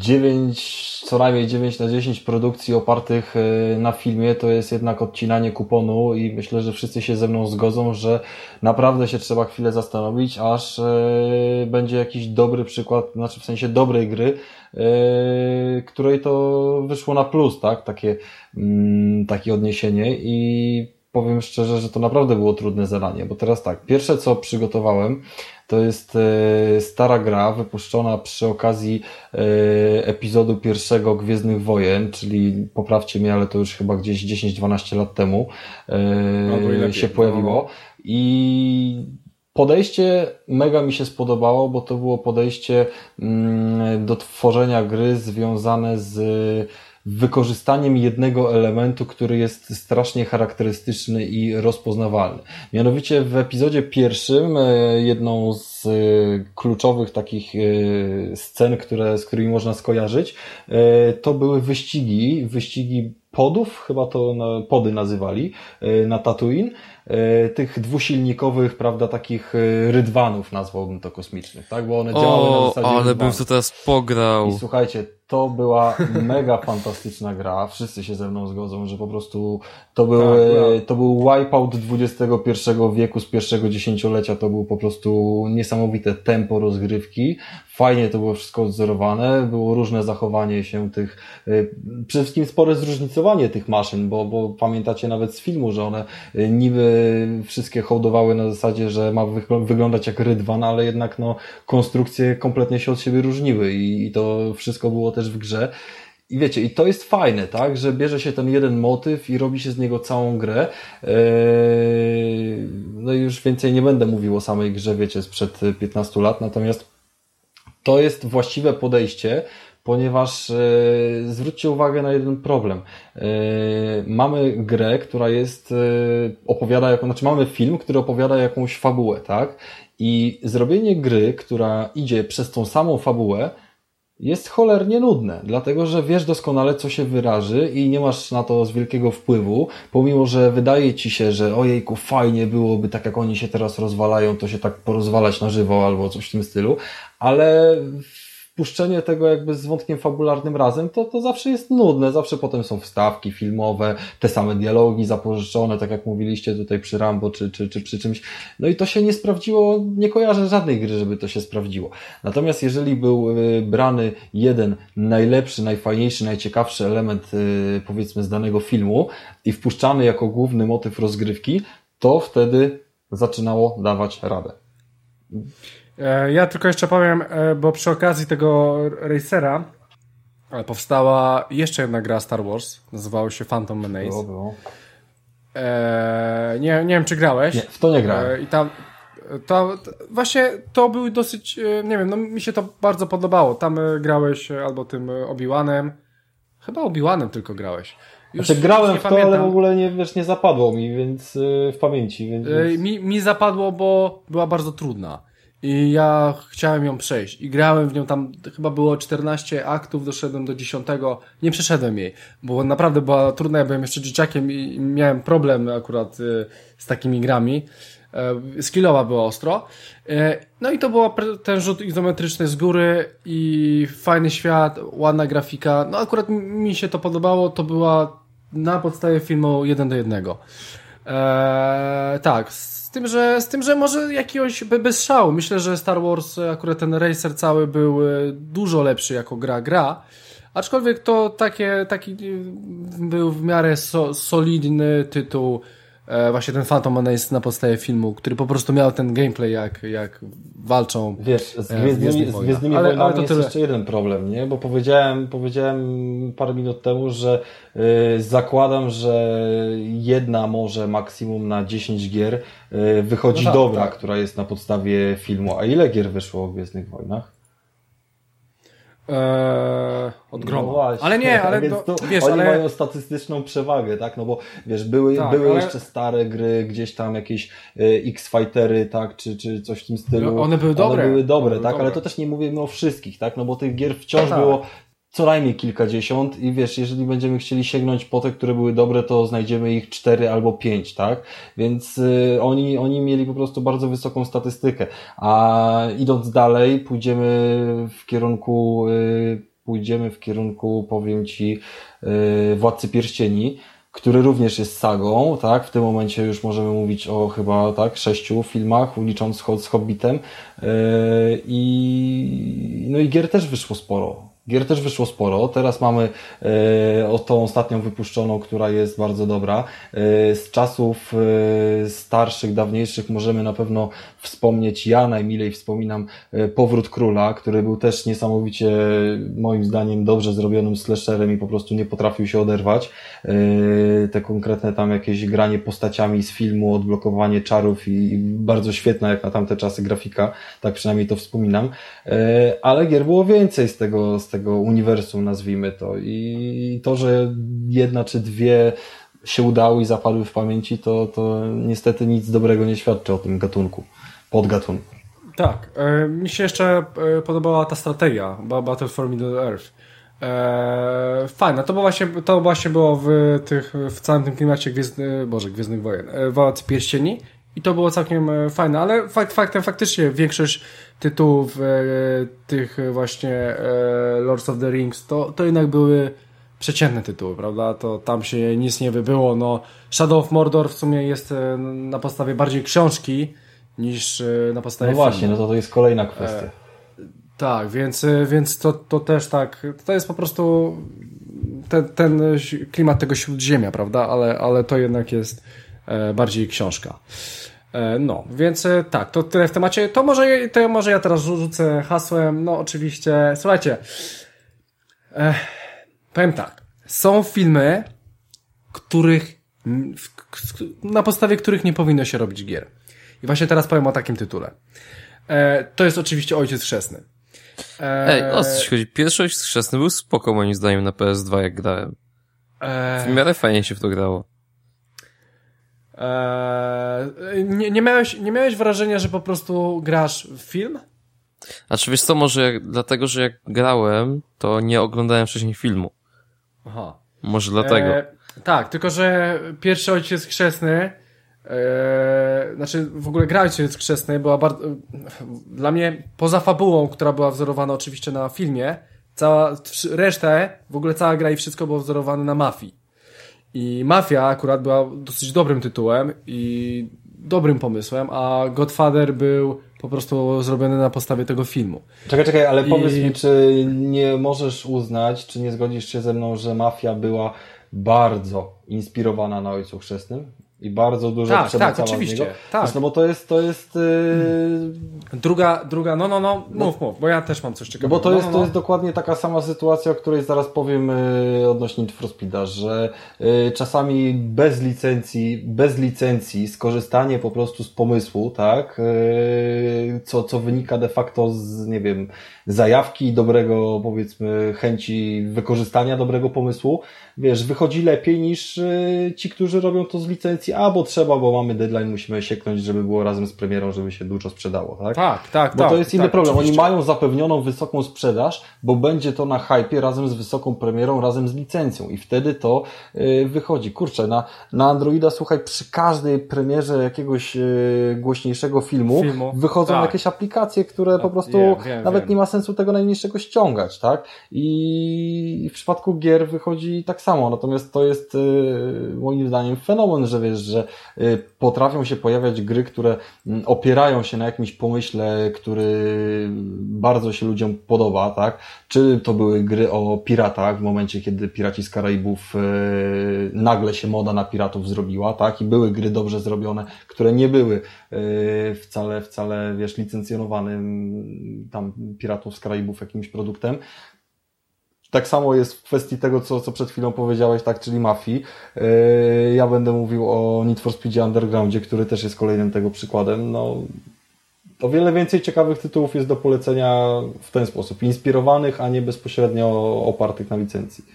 co najmniej 9 na 10 produkcji opartych na filmie to jest jednak odcinanie kuponu i myślę, że wszyscy się ze mną zgodzą, że naprawdę się trzeba chwilę zastanowić, aż będzie jakiś dobry przykład, znaczy w sensie dobrej gry, której to wyszło na plus, tak? Takie odniesienie i powiem szczerze, że to naprawdę było trudne zadanie, bo teraz tak, pierwsze co przygotowałem to jest stara gra wypuszczona przy okazji epizodu pierwszego Gwiezdnych Wojen, czyli poprawcie mnie, ale to już chyba gdzieś 10-12 lat temu się pojawiło i podejście mega mi się spodobało, bo to było podejście do tworzenia gry związane z wykorzystaniem jednego elementu, który jest strasznie charakterystyczny i rozpoznawalny. Mianowicie w epizodzie pierwszym jedną z kluczowych takich scen, z którymi można skojarzyć, to były wyścigi podów, chyba to pody nazywali, na Tatooine, tych dwusilnikowych, prawda, takich rydwanów, nazwałbym to kosmicznych, tak, bo one działały na zasadzie ale rydwanów. bym to teraz pograł. I słuchajcie, to była mega fantastyczna gra, wszyscy się ze mną zgodzą, że po prostu to był wipeout XXI wieku z pierwszego dziesięciolecia, to było po prostu niesamowite tempo rozgrywki, fajnie to było wszystko odzorowane, było różne zachowanie się tych, przede wszystkim spore zróżnicowanie tych maszyn, bo pamiętacie nawet z filmu, że one niby wszystkie hołdowały na zasadzie, że ma wyglądać jak rydwan, ale jednak konstrukcje kompletnie się od siebie różniły i to wszystko było też w grze. I wiecie, i to jest fajne, tak, że bierze się ten jeden motyw i robi się z niego całą grę. No i już więcej nie będę mówił o samej grze, wiecie, sprzed 15 lat, natomiast to jest właściwe podejście, ponieważ zwróćcie uwagę na jeden problem. Mamy grę, która mamy film, który opowiada jakąś fabułę, tak? I zrobienie gry, która idzie przez tą samą fabułę, jest cholernie nudne, dlatego że wiesz doskonale, co się wyraży i nie masz na to z wielkiego wpływu, pomimo że wydaje ci się, że ojejku, fajnie byłoby, tak jak oni się teraz rozwalają, to się tak porozwalać na żywo albo coś w tym stylu, ale wpuszczenie tego jakby z wątkiem fabularnym razem, to zawsze jest nudne, zawsze potem są wstawki filmowe, te same dialogi zapożyczone, tak jak mówiliście tutaj przy Rambo czy przy czymś, no i to się nie sprawdziło, nie kojarzę żadnej gry, żeby to się sprawdziło. Natomiast jeżeli był brany jeden najlepszy, najfajniejszy, najciekawszy element powiedzmy z danego filmu i wpuszczany jako główny motyw rozgrywki, to wtedy zaczynało dawać radę. Ja tylko jeszcze powiem, bo przy okazji tego Racera powstała jeszcze jedna gra Star Wars, nazywała się Phantom Menace. Było. Nie wiem, czy grałeś. Nie, w to nie grałem. I tam właśnie to był dosyć, nie wiem, no mi się to bardzo podobało. Tam grałeś albo tym Obi-Wanem, chyba Obi-Wanem tylko grałeś. Grałem w to, ale w ogóle nie zapadło mi, więc w pamięci. Więc... Mi zapadło, bo była bardzo trudna. I ja chciałem ją przejść. I grałem w nią, tam chyba było 14 aktów, doszedłem do 10. Nie przeszedłem jej, bo naprawdę była trudna. Ja byłem jeszcze dzieciakiem i miałem problem akurat z takimi grami. Skillowa była ostro. No i to był ten rzut izometryczny z góry i fajny świat, ładna grafika. No akurat mi się to podobało. To była na podstawie filmu 1:1. Tak, z tym, że może jakiegoś bez szału. Myślę, że Star Wars, akurat ten Racer cały był dużo lepszy jako gra. Aczkolwiek to taki był w miarę solidny tytuł. Właśnie ten Phantom Menace na podstawie filmu, który po prostu miał ten gameplay, jak walczą. Wiesz, z Gwiezdnymi Wojnami jest jeszcze jeden problem, nie? Bo powiedziałem parę minut temu, że zakładam, że jedna może maksimum na 10 gier wychodzi dobra, która jest na podstawie filmu. A ile gier wyszło o Gwiezdnych Wojnach? Od groma. No właśnie, ale nie, ale wiesz, oni mają statystyczną przewagę, tak? No bo wiesz, były jeszcze stare gry, gdzieś tam jakieś X-Fightery, tak? Czy coś w tym stylu. One były dobre. Tak? Ale to też nie mówimy o wszystkich, tak? No bo tych gier wciąż było co najmniej kilkadziesiąt i wiesz, jeżeli będziemy chcieli sięgnąć po te, które były dobre, to znajdziemy ich 4 albo 5, tak? Więc oni mieli po prostu bardzo wysoką statystykę. A idąc dalej, pójdziemy w kierunku, powiem Ci, Władcy Pierścieni, który również jest sagą, tak? W tym momencie już możemy mówić o chyba 6 filmach, licząc z Hobbitem. I gier też wyszło sporo. Teraz mamy tą ostatnią wypuszczoną, która jest bardzo dobra. Z czasów starszych, dawniejszych możemy na pewno wspomnieć, ja najmilej wspominam Powrót Króla, który był też niesamowicie, moim zdaniem, dobrze zrobionym slasherem i po prostu nie potrafił się oderwać. Te konkretne tam jakieś granie postaciami z filmu, odblokowanie czarów i bardzo świetna jak na tamte czasy grafika, tak przynajmniej to wspominam. Ale gier było więcej z tego uniwersum, nazwijmy to. I to, że jedna czy dwie się udały i zapadły w pamięci, to niestety nic dobrego nie świadczy o tym podgatunku. Tak. Mi się jeszcze podobała ta strategia Battle for Middle Earth. Fajna. To właśnie było w całym tym klimacie Gwiezdnych Wojen. Władcy Pierścieni. I to było całkiem fajne, ale faktycznie większość tytułów tych właśnie Lords of the Rings to jednak były przeciętne tytuły, prawda? To tam się nic nie wybyło. No, Shadow of Mordor w sumie jest na podstawie bardziej książki niż na podstawie filmu. No właśnie, no to jest kolejna kwestia. Tak, więc to też tak, to jest po prostu ten klimat tego Śródziemia, prawda? Ale to jednak jest bardziej książka. No, więc tak, to tyle w temacie. To może ja teraz rzucę hasłem. No, oczywiście, słuchajcie, powiem tak, są filmy, na podstawie których nie powinno się robić gier. I właśnie teraz powiem o takim tytule. To jest oczywiście Ojciec Chrzestny. O co ci chodzi? Pierwszy Ojciec Chrzestny był spoko moim zdaniem na PS2, jak grałem. W miarę fajnie się w to grało. Nie miałeś wrażenia, że po prostu grasz w film? Znaczy wiesz co, może dlatego, że jak grałem, to nie oglądałem wcześniej filmu. Aha. Może dlatego. Tak, tylko że pierwszy Ojciec Chrzestny, znaczy w ogóle gra Ojciec Chrzestny była bardzo, dla mnie poza fabułą, która była wzorowana oczywiście na filmie, cała gra i wszystko było wzorowane na Mafii. I Mafia akurat była dosyć dobrym tytułem i dobrym pomysłem, a Godfather był po prostu zrobiony na podstawie tego filmu. Czekaj, ale powiedz mi, czy nie możesz uznać, czy nie zgodzisz się ze mną, że Mafia była bardzo inspirowana na Ojcu Chrzestnym? I bardzo dużo tak, oczywiście. Tak. No bo to jest Druga, mów, bo ja też mam coś ciekawego. Bo to jest dokładnie taka sama sytuacja, o której zaraz powiem odnośnie Need for Speeda, że czasami bez licencji skorzystanie po prostu z pomysłu, tak, co wynika de facto z, nie wiem, zajawki dobrego, powiedzmy, chęci wykorzystania dobrego pomysłu, wiesz, wychodzi lepiej niż ci, którzy robią to z licencji, bo trzeba, bo mamy deadline, musimy sieknąć, żeby było razem z premierą, żeby się dużo sprzedało, tak? Tak. Bo to jest inny problem. Oczywiście. Oni mają zapewnioną wysoką sprzedaż, bo będzie to na hypie razem z wysoką premierą, razem z licencją i wtedy to wychodzi. Kurczę, na Androida, słuchaj, przy każdej premierze jakiegoś głośniejszego filmu wychodzą jakieś aplikacje, które po prostu nawet nie ma sensu tego najmniejszego ściągać, tak? I w przypadku gier wychodzi tak samo, natomiast to jest moim zdaniem fenomen, że wiesz, że potrafią się pojawiać gry, które opierają się na jakimś pomyśle, który bardzo się ludziom podoba, tak? Czy to były gry o piratach w momencie, kiedy Piraci z Karaibów nagle się moda na piratów zrobiła, tak? I były gry dobrze zrobione, które nie były wcale, wiesz, licencjonowanym tam Piratów z Karaibów jakimś produktem. Tak samo jest w kwestii tego, co przed chwilą powiedziałeś, tak, czyli Mafii. Ja będę mówił o Need for Speedzie Undergroundzie, który też jest kolejnym tego przykładem. No, o wiele więcej ciekawych tytułów jest do polecenia w ten sposób, inspirowanych, a nie bezpośrednio opartych na licencji.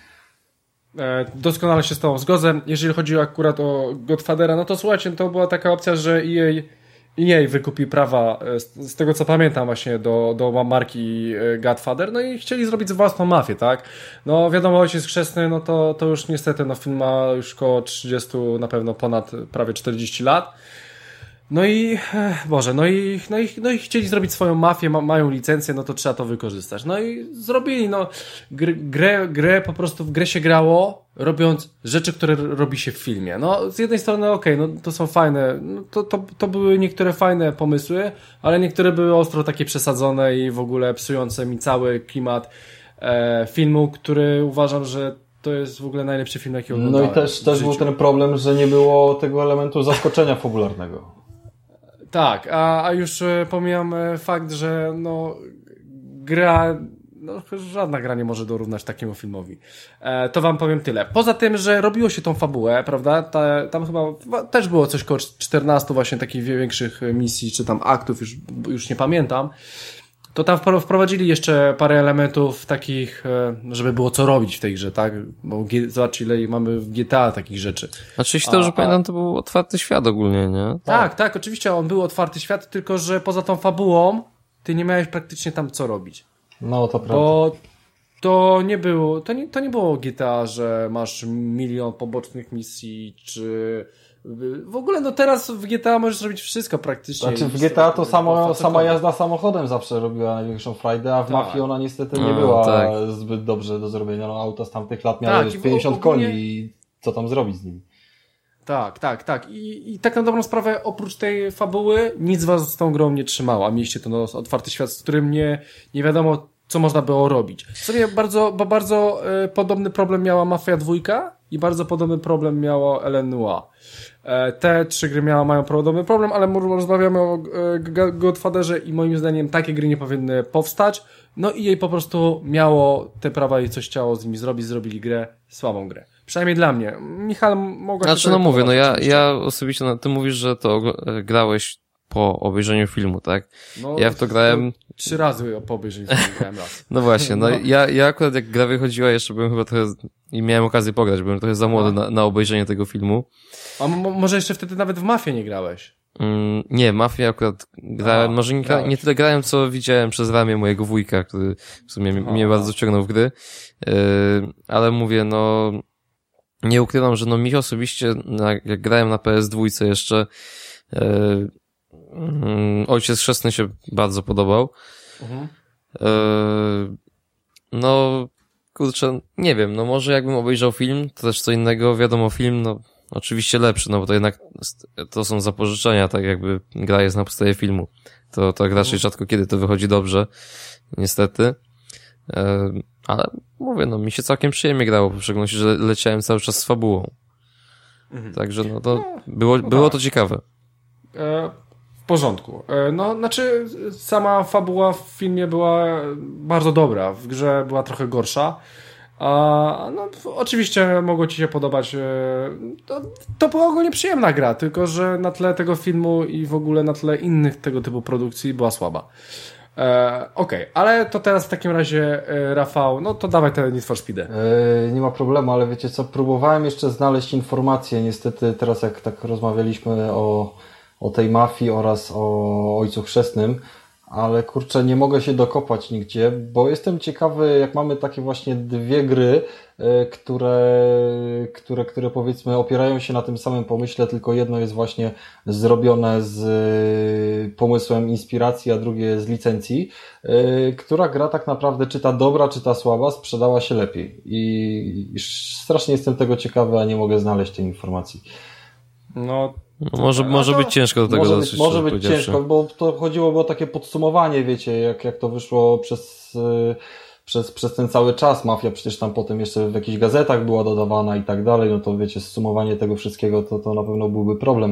Doskonale się z Tobą zgodzę. Jeżeli chodzi akurat o Godfathera, no to słuchajcie, to była taka opcja, że EA wykupi prawa, z tego co pamiętam właśnie, do marki Godfather, no i chcieli zrobić własną mafię, tak? No wiadomo, Ojciec Chrzestny, no to już niestety, no film ma już około 30, na pewno ponad prawie 40 lat. No i, Boże, no i chcieli zrobić swoją mafię, mają licencję, no to trzeba to wykorzystać. No i zrobili, no, grę po prostu w grę się grało, robiąc rzeczy, które robi się w filmie. No, z jednej strony okej, no to są fajne, no, to były niektóre fajne pomysły, ale niektóre były ostro takie przesadzone i w ogóle psujące mi cały klimat filmu, który uważam, że to jest w ogóle najlepszy film, jaki oglądałem. No i też był ten problem, że nie było tego elementu zaskoczenia fabularnego. Tak, a już pomijam fakt, że no gra, no żadna gra nie może dorównać takiemu filmowi. To wam powiem tyle. Poza tym, że robiło się tą fabułę, prawda? Tam chyba też było coś koło 14 właśnie takich większych misji, czy tam aktów, już nie pamiętam. To tam wprowadzili jeszcze parę elementów takich, żeby było co robić w tej grze, tak? Bo zobacz, ile mamy w GTA takich rzeczy. Znaczy, jeśli dobrze pamiętam, to był otwarty świat ogólnie, nie? Tak, oczywiście on był otwarty świat, tylko że poza tą fabułą ty nie miałeś praktycznie tam co robić. No, to prawda. Bo to nie było GTA, że masz milion pobocznych misji, czy w ogóle no teraz w GTA możesz zrobić wszystko praktycznie. Znaczy w GTA to sama jazda samochodem zawsze robiła największą frajdę, a w Mafii ona niestety nie była zbyt dobrze do zrobienia. No, auta z tamtych lat miały 50 koni i co tam zrobić z nimi. Tak. I tak na dobrą sprawę, oprócz tej fabuły, nic was z tą grą nie trzymało. A mieliście to otwarty świat, z którym nie wiadomo, co można było robić. W sumie bardzo podobny problem miała Mafia 2 i bardzo podobny problem miało L.A. Te trzy gry mają podobny problem, ale rozmawiamy o Godfatherze i moim zdaniem takie gry nie powinny powstać. No i jej po prostu miało te prawa i coś chciało z nimi zrobić, zrobili grę, słabą grę. Przynajmniej dla mnie. Michał, mogłaś... Znaczy, no mówię, no ja osobiście, no, ty mówisz, że to grałeś po obejrzeniu filmu, tak? No, ja w to grałem... 3 razy po obejrzeniu filmu grałem raz. No właśnie, no ja akurat jak gra wychodziła, jeszcze byłem chyba trochę, i miałem okazję pograć, byłem trochę za młody na obejrzenie tego filmu. A może jeszcze wtedy nawet w Mafię nie grałeś? Nie, Mafię akurat grałem, może nie tyle grałem, co widziałem przez ramię mojego wujka, który w sumie mnie bardzo wciągnął w gry. Ale mówię, no, nie ukrywam, że no mi osobiście, jak grałem na PS2 jeszcze, Ojciec Chrzestny się bardzo podobał. No, kurczę, nie wiem, no może jakbym obejrzał film, to też co innego, wiadomo, film, no oczywiście lepszy, no bo to jednak to są zapożyczenia, tak jakby gra jest na podstawie filmu. To tak raczej rzadko kiedy to wychodzi dobrze, niestety. Ale mówię, no mi się całkiem przyjemnie grało, w szczególności, że leciałem cały czas z fabułą. Także no to było to ciekawe. W porządku. No, znaczy sama fabuła w filmie była bardzo dobra, w grze była trochę gorsza. No, oczywiście mogło ci się podobać. To była ogólnie przyjemna gra, tylko że na tle tego filmu i w ogóle na tle innych tego typu produkcji była słaba. Okej, ale to teraz w takim razie, Rafał, no to dawaj te Need for Speedy. Nie ma problemu, ale wiecie co, próbowałem jeszcze znaleźć informacje, niestety teraz jak tak rozmawialiśmy o tej Mafii oraz o Ojcu Chrzestnym, ale kurczę, nie mogę się dokopać nigdzie, bo jestem ciekawy, jak mamy takie właśnie dwie gry, które powiedzmy opierają się na tym samym pomyśle, tylko jedno jest właśnie zrobione z pomysłem inspiracji, a drugie z licencji, która gra tak naprawdę, czy ta dobra, czy ta słaba, sprzedała się lepiej. I strasznie jestem tego ciekawy, a nie mogę znaleźć tej informacji. No, może być ciężko do tego dotrzeć. Może być ciężko, bo to chodziłoby o takie podsumowanie, wiecie, jak to wyszło przez ten cały czas. Mafia przecież tam potem jeszcze w jakichś gazetach była dodawana i tak dalej, no to wiecie, zsumowanie tego wszystkiego to na pewno byłby problem.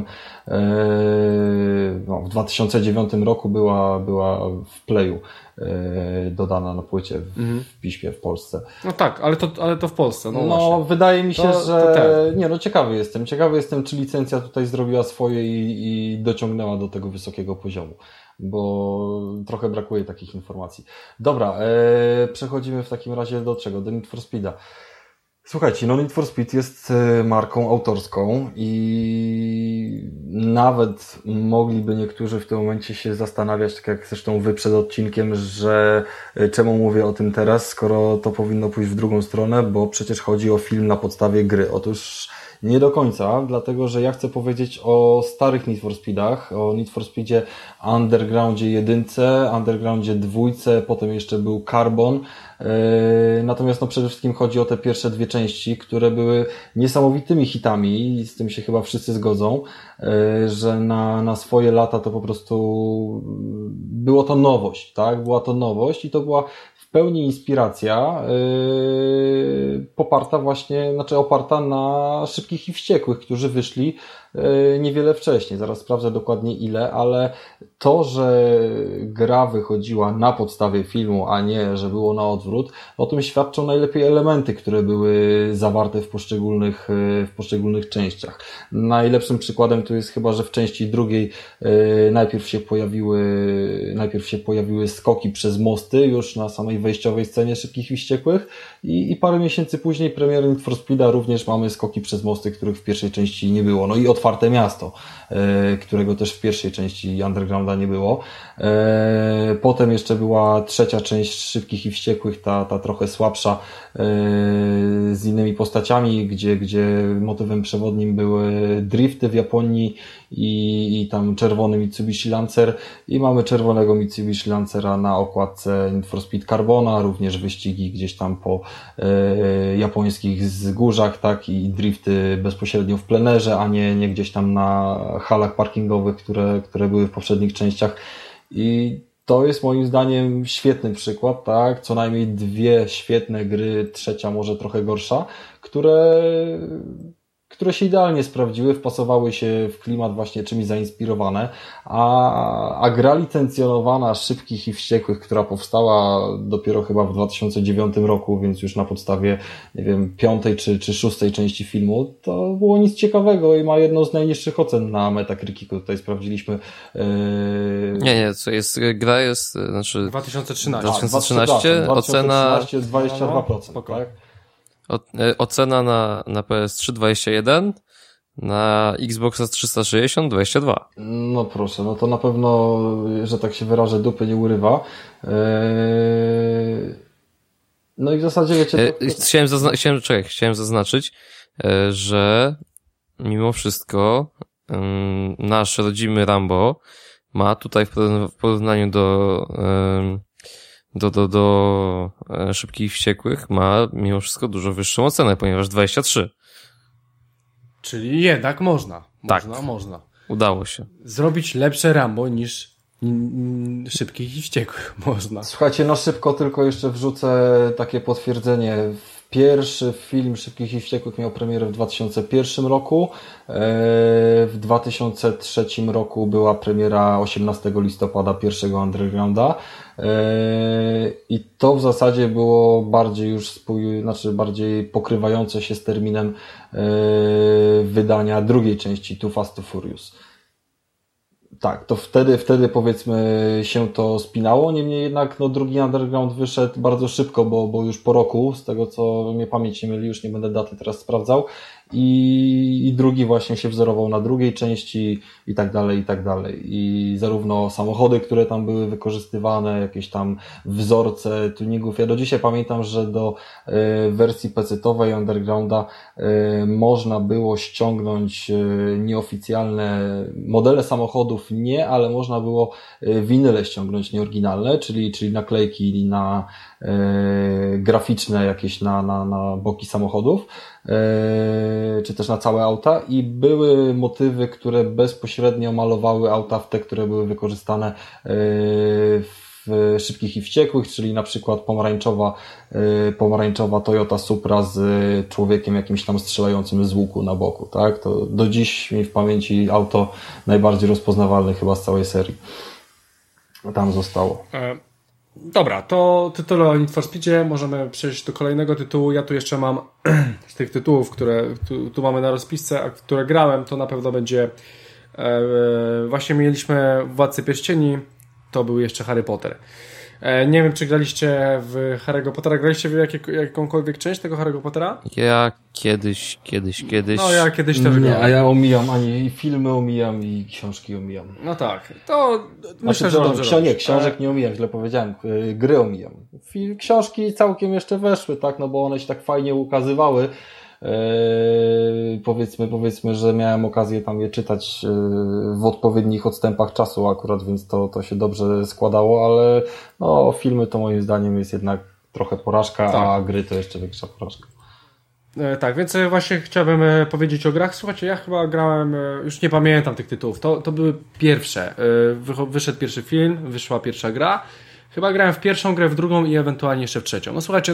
No, w 2009 roku była w Playu dodana na płycie w piśmie w Polsce. No tak, ale to w Polsce. No wydaje mi się, że nie, no ciekawy jestem, czy licencja tutaj zrobiła swoje i dociągnęła do tego wysokiego poziomu, bo trochę brakuje takich informacji. Dobra, przechodzimy w takim razie do czego? Do Need for Speeda. Słuchajcie, no Need for Speed jest marką autorską i nawet mogliby niektórzy w tym momencie się zastanawiać, tak jak zresztą wy przed odcinkiem, że czemu mówię o tym teraz, skoro to powinno pójść w drugą stronę, bo przecież chodzi o film na podstawie gry. Otóż nie do końca, dlatego że ja chcę powiedzieć o starych Need for Speedach, o Need for Speedzie Undergroundzie 1, Undergroundzie 2, potem jeszcze był Carbon. Natomiast no przede wszystkim chodzi o te pierwsze dwie części, które były niesamowitymi hitami i z tym się chyba wszyscy zgodzą, że na swoje lata to po prostu było to nowość, tak? Była to nowość i to była w pełni inspiracja oparta na Szybkich i Wściekłych, którzy wyszli niewiele wcześniej. Zaraz sprawdzę dokładnie ile, ale to, że gra wychodziła na podstawie filmu, a nie, że było na odwrót, o tym świadczą najlepiej elementy, które były zawarte w poszczególnych częściach. Najlepszym przykładem tu jest chyba, że w części drugiej najpierw się pojawiły skoki przez mosty już na samej wejściowej scenie Szybkich i Wściekłych i parę miesięcy później premiery Need for Speeda również mamy skoki przez mosty, których w pierwszej części nie było. No i otwarte miasto, którego też w pierwszej części Undergrounda nie było. Potem jeszcze była trzecia część Szybkich i Wściekłych, ta trochę słabsza, z innymi postaciami, gdzie motywem przewodnim były drifty w Japonii i tam czerwony Mitsubishi Lancer i mamy czerwonego Mitsubishi Lancera na okładce Need for Speed Carbona, również wyścigi gdzieś tam po japońskich wzgórzach, tak, i drifty bezpośrednio w plenerze, a nie gdzieś tam na halach parkingowych, które były w poprzednich częściach. I to jest moim zdaniem świetny przykład, tak? Co najmniej dwie świetne gry, trzecia może trochę gorsza, które się idealnie sprawdziły, wpasowały się w klimat właśnie czymś zainspirowane, a gra licencjonowana Szybkich i Wściekłych, która powstała dopiero chyba w 2009 roku, więc już na podstawie, nie wiem, 5. czy 6. części filmu, to było nic ciekawego i ma jedną z najniższych ocen na Metacriticu. Tutaj sprawdziliśmy. Nie, co jest, gra jest, znaczy 2013. 2013, ocena 22%, no, tak? Ocena na PS3 21, na Xboxa 360 22. No proszę, no to na pewno, że tak się wyrażę, dupy nie urywa. No i w zasadzie wiecie... Chciałem zaznaczyć, że mimo wszystko nasz rodzimy Rambo ma tutaj w porównaniu do Szybkich i Wściekłych ma mimo wszystko dużo wyższą ocenę, ponieważ 23. Czyli jednak można. Można. Udało się. Zrobić lepsze Rambo niż Szybkich i Wściekłych można. Słuchajcie, na szybko tylko jeszcze wrzucę takie potwierdzenie. Pierwszy film Szybkich i Wściekłych miał premierę w 2001 roku. W 2003 roku była premiera 18 listopada pierwszego Undergrounda. I to w zasadzie było bardziej już bardziej pokrywające się z terminem wydania drugiej części Too Fast, Too Furious. Tak, to wtedy powiedzmy się to spinało, niemniej jednak no, drugi Underground wyszedł bardzo szybko, bo już po roku, z tego co mnie pamięć nie myli, już nie będę daty teraz sprawdzał, i drugi właśnie się wzorował na drugiej części i tak dalej, i tak dalej. I zarówno samochody, które tam były wykorzystywane, jakieś tam wzorce tuningów. Ja do dzisiaj pamiętam, że do wersji PC-towej Undergrounda można było ściągnąć nieoficjalne modele samochodów, nie, ale można było winyle ściągnąć nieoryginalne, czyli naklejki na graficzne jakieś na boki samochodów, czy też na całe auta, i były motywy, które bezpośrednio malowały auta w te, które były wykorzystane w Szybkich i Wściekłych, czyli na przykład pomarańczowa Toyota Supra z człowiekiem jakimś tam strzelającym z łuku na boku, tak? To do dziś mi w pamięci auto najbardziej rozpoznawalne chyba z całej serii tam zostało. Dobra, to tytule o Need for Speedzie, możemy przejść do kolejnego tytułu. Ja tu jeszcze mam z tych tytułów, które tu mamy na rozpisce, a które grałem, to na pewno będzie właśnie mieliśmy Władcy Pierścieni, to był jeszcze Harry Potter. Nie wiem, czy graliście w Harry'ego Pottera. Graliście w jakąkolwiek część tego Harry'ego Pottera? Ja kiedyś. No ja kiedyś też nie, grałem. a ja omijam, ani filmy omijam i książki omijam. No tak, to myślę, że dobrze. Nie, książek nie omijam, źle powiedziałem. Gry omijam. Książki całkiem jeszcze weszły, tak, no bo one się tak fajnie ukazywały. Powiedzmy, że miałem okazję tam je czytać w odpowiednich odstępach czasu akurat, więc to się dobrze składało, ale no filmy to moim zdaniem jest jednak trochę porażka, tak. A gry to jeszcze większa porażka. Tak, więc właśnie chciałbym powiedzieć o grach. Słuchajcie, ja chyba grałem, już nie pamiętam tych tytułów, to były pierwsze. Wyszedł pierwszy film, wyszła pierwsza gra. Chyba grałem w pierwszą grę, w drugą i ewentualnie jeszcze w trzecią. No słuchajcie,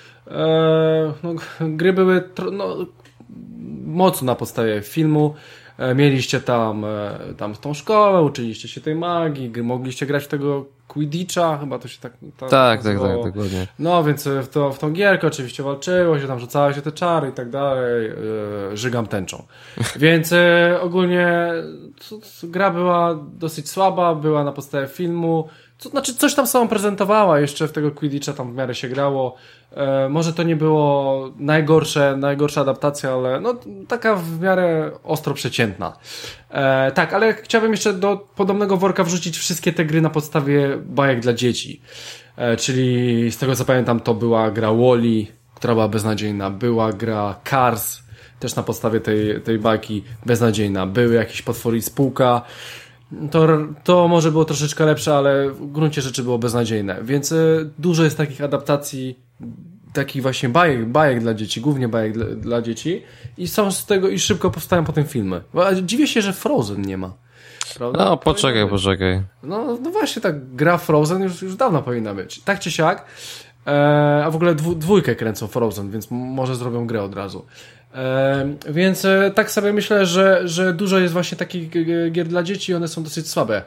gry były mocno na podstawie filmu. Mieliście tam tą szkołę, uczyliście się tej magii, mogliście grać w tego Quidditcha, chyba to się tak dokładnie. No więc w tą gierkę oczywiście walczyło się, tam rzucało się te czary i tak dalej, żygam tęczą. Więc ogólnie gra była dosyć słaba, była na podstawie filmu. Znaczy coś tam sobą prezentowała, jeszcze w tego Quidditcha tam w miarę się grało. Może to nie było najgorsza adaptacja, ale no taka w miarę ostro przeciętna. Tak, ale chciałbym jeszcze do podobnego worka wrzucić wszystkie te gry na podstawie bajek dla dzieci. Czyli z tego co pamiętam to była gra Wall-E, która była beznadziejna, była gra Cars, też na podstawie tej bajki beznadziejna, były jakieś Potwory i Spółka. To może było troszeczkę lepsze, ale w gruncie rzeczy było beznadziejne. Więc dużo jest takich adaptacji, takich właśnie bajek dla dzieci, głównie bajek dla dzieci, i są z tego, i szybko powstają potem filmy. Dziwię się, że Frozen nie ma. Prawda? No, poczekaj. No właśnie, tak gra Frozen już dawno powinna być. Tak czy siak. A w ogóle dwójkę kręcą Frozen, więc może zrobią grę od razu. Więc tak sobie myślę, że dużo jest właśnie takich gier dla dzieci i one są dosyć słabe.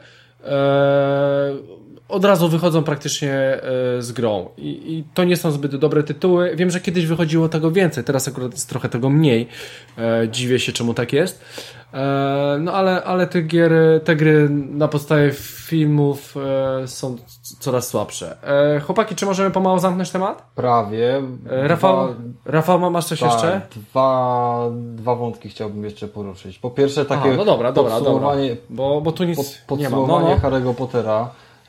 Od razu wychodzą praktycznie z grą i to nie są zbyt dobre tytuły. Wiem, że kiedyś wychodziło tego więcej, teraz akurat jest trochę tego mniej. Dziwię się, czemu tak jest. No ale te gry na podstawie filmów są coraz słabsze. Chłopaki, czy możemy pomału zamknąć temat? Prawie. Rafał, masz coś jeszcze? Dwa wątki chciałbym jeszcze poruszyć. Po pierwsze takie podsumowanie, bo tu nic nie ma. Harry'ego Pottera.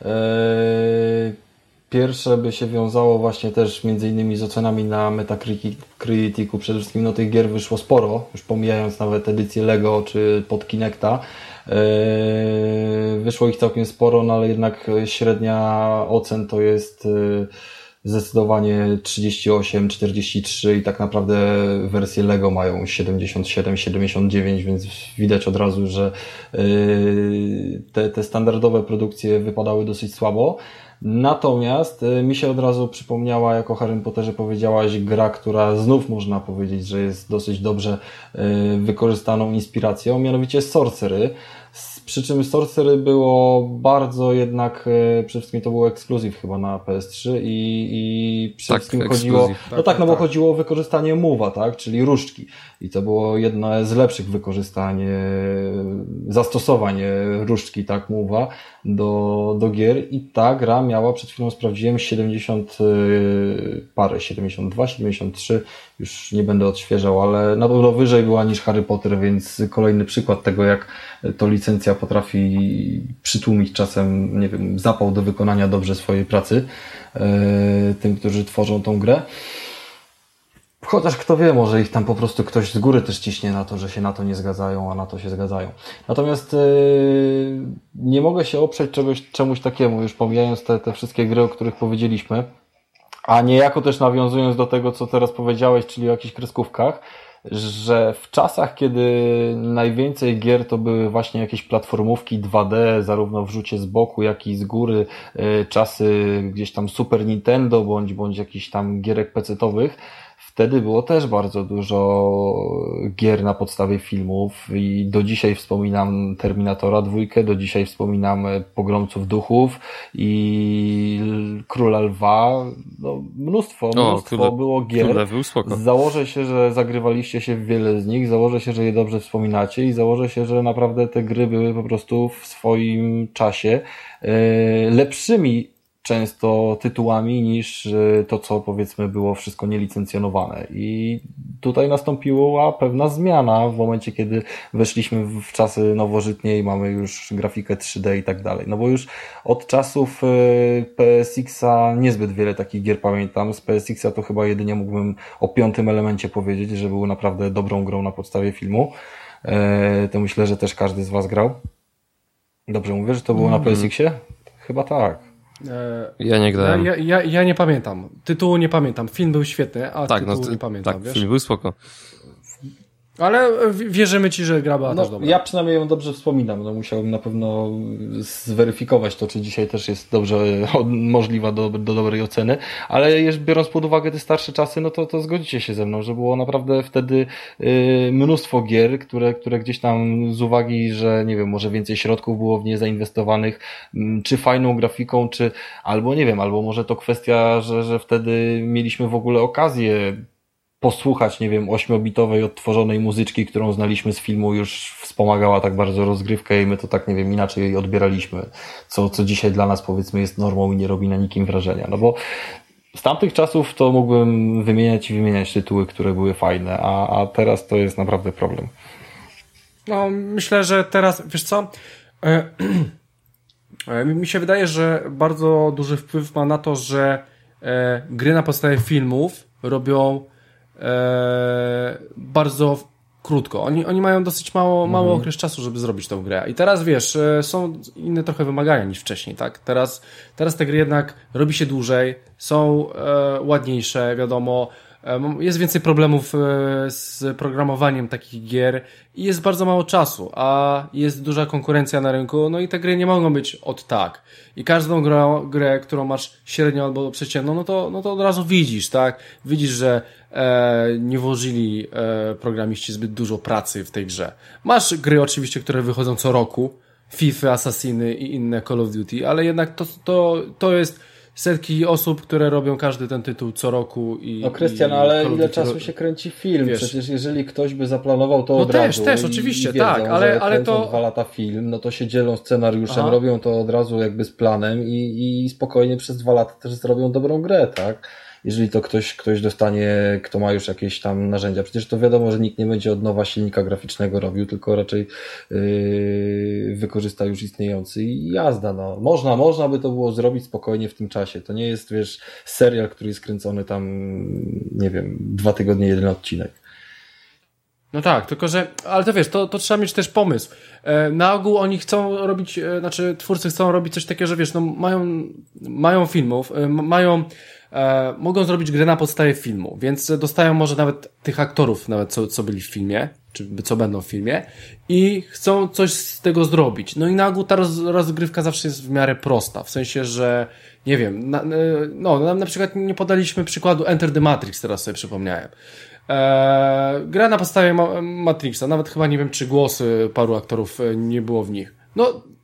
Pierwsze by się wiązało właśnie też między innymi z ocenami na Metacriticu. Przede wszystkim tych gier wyszło sporo, już pomijając nawet edycję Lego czy pod Kinecta. Wyszło ich całkiem sporo, no ale jednak średnia ocen to jest zdecydowanie 38, 43 i tak naprawdę wersje Lego mają 77, 79, więc widać od razu, że te standardowe produkcje wypadały dosyć słabo. Natomiast mi się od razu przypomniała, jako o Harrym Potterze powiedziałaś, gra, która znów można powiedzieć, że jest dosyć dobrze wykorzystaną inspiracją, mianowicie Sorcery. Przy czym Sorcery było bardzo jednak, przede wszystkim to było ekskluzyw chyba na PS3 i przede wszystkim chodziło, bo chodziło o wykorzystanie move'a, tak, czyli różdżki. I to było jedno z lepszych zastosowań różdżki, tak, move'a. do gier i ta gra miała, przed chwilą sprawdziłem, 70 parę, 72, 73, już nie będę odświeżał, ale na pewno wyżej była niż Harry Potter, więc kolejny przykład tego, jak to licencja potrafi przytłumić czasem, nie wiem, zapał do wykonania dobrze swojej pracy tym, którzy tworzą tą grę. Chociaż kto wie, może ich tam po prostu ktoś z góry też ciśnie na to, że się na to nie zgadzają, a na to się zgadzają. Natomiast nie mogę się oprzeć czemuś takiemu, już pomijając te wszystkie gry, o których powiedzieliśmy, a niejako też nawiązując do tego, co teraz powiedziałeś, czyli o jakichś kreskówkach, że w czasach, kiedy najwięcej gier to były właśnie jakieś platformówki 2D, zarówno w rzucie z boku, jak i z góry, czasy gdzieś tam Super Nintendo, bądź jakichś tam gierek pecetowych, wtedy było też bardzo dużo gier na podstawie filmów i do dzisiaj wspominam Terminatora 2, do dzisiaj wspominam Pogromców Duchów i Króla Lwa. No, mnóstwo było gier. Założę się, że zagrywaliście się w wiele z nich, założę się, że je dobrze wspominacie i założę się, że naprawdę te gry były po prostu w swoim czasie lepszymi często tytułami niż to, co powiedzmy było wszystko nielicencjonowane. I tutaj nastąpiła pewna zmiana w momencie, kiedy weszliśmy w czasy nowożytnie i mamy już grafikę 3D i tak dalej. No bo już od czasów PSX-a niezbyt wiele takich gier pamiętam. Z PSX-a to chyba jedynie mógłbym o Piątym Elemencie powiedzieć, że był naprawdę dobrą grą na podstawie filmu. To myślę, że też każdy z was grał. Dobrze mówię, że to było na PSX-ie? Chyba tak. Ja nie grałem. Ja nie pamiętam. Tytułu nie pamiętam. Film był świetny, a tytułu nie pamiętam. Tak, wiesz? film był spoko. Ale wierzymy ci, że gra była też dobra. Ja przynajmniej ją dobrze wspominam. No, musiałbym na pewno zweryfikować to, czy dzisiaj też jest dobrze możliwa do dobrej oceny, ale biorąc pod uwagę te starsze czasy, no to zgodzicie się ze mną, że było naprawdę wtedy mnóstwo gier, które gdzieś tam z uwagi, że nie wiem, może więcej środków było w nie zainwestowanych, czy fajną grafiką, czy albo nie wiem, albo może to kwestia, że wtedy mieliśmy w ogóle okazję posłuchać, nie wiem, 8-bitowej odtworzonej muzyczki, którą znaliśmy z filmu, już wspomagała tak bardzo rozgrywkę i my to tak, nie wiem, inaczej jej odbieraliśmy, co dzisiaj dla nas powiedzmy jest normą i nie robi na nikim wrażenia. No bo z tamtych czasów to mógłbym wymieniać tytuły, które były fajne, a teraz to jest naprawdę problem. No, myślę, że teraz, wiesz co, mi się wydaje, że bardzo duży wpływ ma na to, że gry na podstawie filmów robią bardzo krótko. Oni mają dosyć mały okres czasu, żeby zrobić tą grę. I teraz wiesz, są inne trochę wymagania niż wcześniej, tak? Teraz te gry jednak robi się dłużej, są ładniejsze, wiadomo, jest więcej problemów z programowaniem takich gier i jest bardzo mało czasu, a jest duża konkurencja na rynku, no i te gry nie mogą być od tak. I każdą grę, którą masz średnią albo przeciętną, no to od razu widzisz, tak? Widzisz, że nie włożyli programiści zbyt dużo pracy w tej grze. Masz gry oczywiście, które wychodzą co roku, FIFA, Assassiny i inne Call of Duty, ale jednak to jest setki osób, które robią każdy ten tytuł co roku i... No Krystian, ale ile czasu się kręci film? Wiesz, przecież jeżeli ktoś by zaplanował to od razu też, oczywiście, wiedzą, tak, ale to... 2 lata film, no to się dzielą scenariuszem, robią to od razu jakby z planem i spokojnie przez 2 lata też zrobią dobrą grę, tak? Jeżeli to ktoś dostanie, kto ma już jakieś tam narzędzia. Przecież to wiadomo, że nikt nie będzie od nowa silnika graficznego robił, tylko raczej wykorzysta już istniejący i jazda. No. Można by to było zrobić spokojnie w tym czasie. To nie jest, wiesz, serial, który jest kręcony tam, nie wiem, 2 tygodnie, 1 odcinek. No tak, tylko że, ale to wiesz, to trzeba mieć też pomysł. Na ogół oni chcą robić, twórcy chcą robić coś takiego, że wiesz, no mają filmów, mogą zrobić grę na podstawie filmu, więc dostają może nawet tych aktorów, nawet co byli w filmie, czy co będą w filmie i chcą coś z tego zrobić. No i na ogół ta rozgrywka zawsze jest w miarę prosta, w sensie, że nie wiem, na przykład nie podaliśmy przykładu Enter the Matrix, teraz sobie przypomniałem. Gra na podstawie Matrixa, nawet chyba nie wiem, czy głosy paru aktorów nie było w nich. No,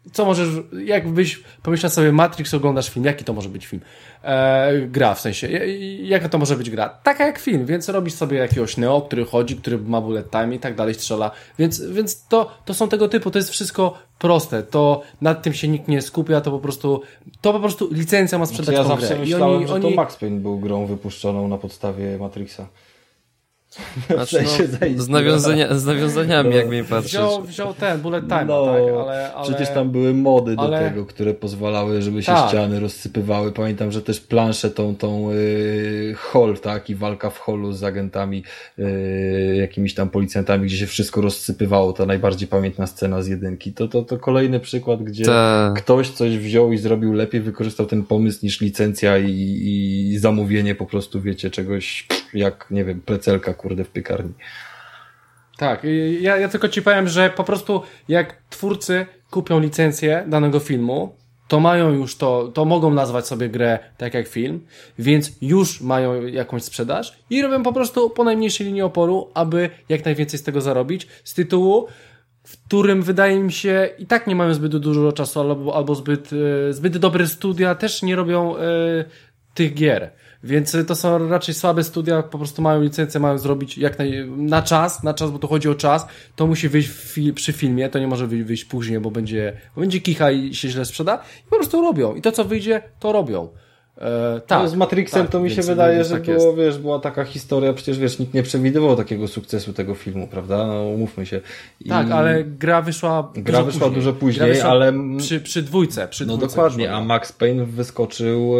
co możesz, jakbyś pomyślał sobie Matrix, oglądasz film, jaki to może być film? Gra, w sensie, jaka to może być gra? Taka jak film, więc robisz sobie jakiegoś Neo, który chodzi, który ma bullet time i tak dalej, strzela, więc to są tego typu, to jest wszystko proste, to nad tym się nikt nie skupia, to po prostu licencja ma sprzedać tą grę. Ja zawsze myślałem, że to Max Payne był grą wypuszczoną na podstawie Matrixa. Znaczy, z nawiązaniami, jak mnie patrzysz. Wziął ten bullet time, tak, ale przecież tam były mody do tego, które pozwalały, żeby się ściany rozsypywały. Pamiętam, że też planszę tą hall, tak, i walka w hallu z agentami, jakimiś tam policjantami, gdzie się wszystko rozsypywało. Ta najbardziej pamiętna scena z jedynki. To kolejny przykład, gdzie ktoś coś wziął i zrobił lepiej, wykorzystał ten pomysł niż licencja i zamówienie po prostu, wiecie, czegoś jak, nie wiem, plecelka, kurde, w piekarni. Tak, ja tylko ci powiem, że po prostu jak twórcy kupią licencję danego filmu, to mają już to mogą nazwać sobie grę tak jak film, więc już mają jakąś sprzedaż i robią po prostu po najmniejszej linii oporu, aby jak najwięcej z tego zarobić, z tytułu, w którym wydaje mi się i tak nie mają zbyt dużo czasu albo zbyt dobre studia też nie robią tych gier. Więc to są raczej słabe studia, po prostu mają licencję, mają zrobić na czas, bo to chodzi o czas, to musi wyjść przy filmie, to nie może wyjść później, bo będzie kicha i się źle sprzeda i po prostu robią. I to co wyjdzie, to robią. Tak. Z Matrixem to mi się wydaje, że była taka historia, przecież nikt nie przewidywał takiego sukcesu tego filmu, prawda? No umówmy się. Tak, ale gra wyszła dużo później, ale przy dwójce. No dokładnie, wyszła, a Max Payne wyskoczył,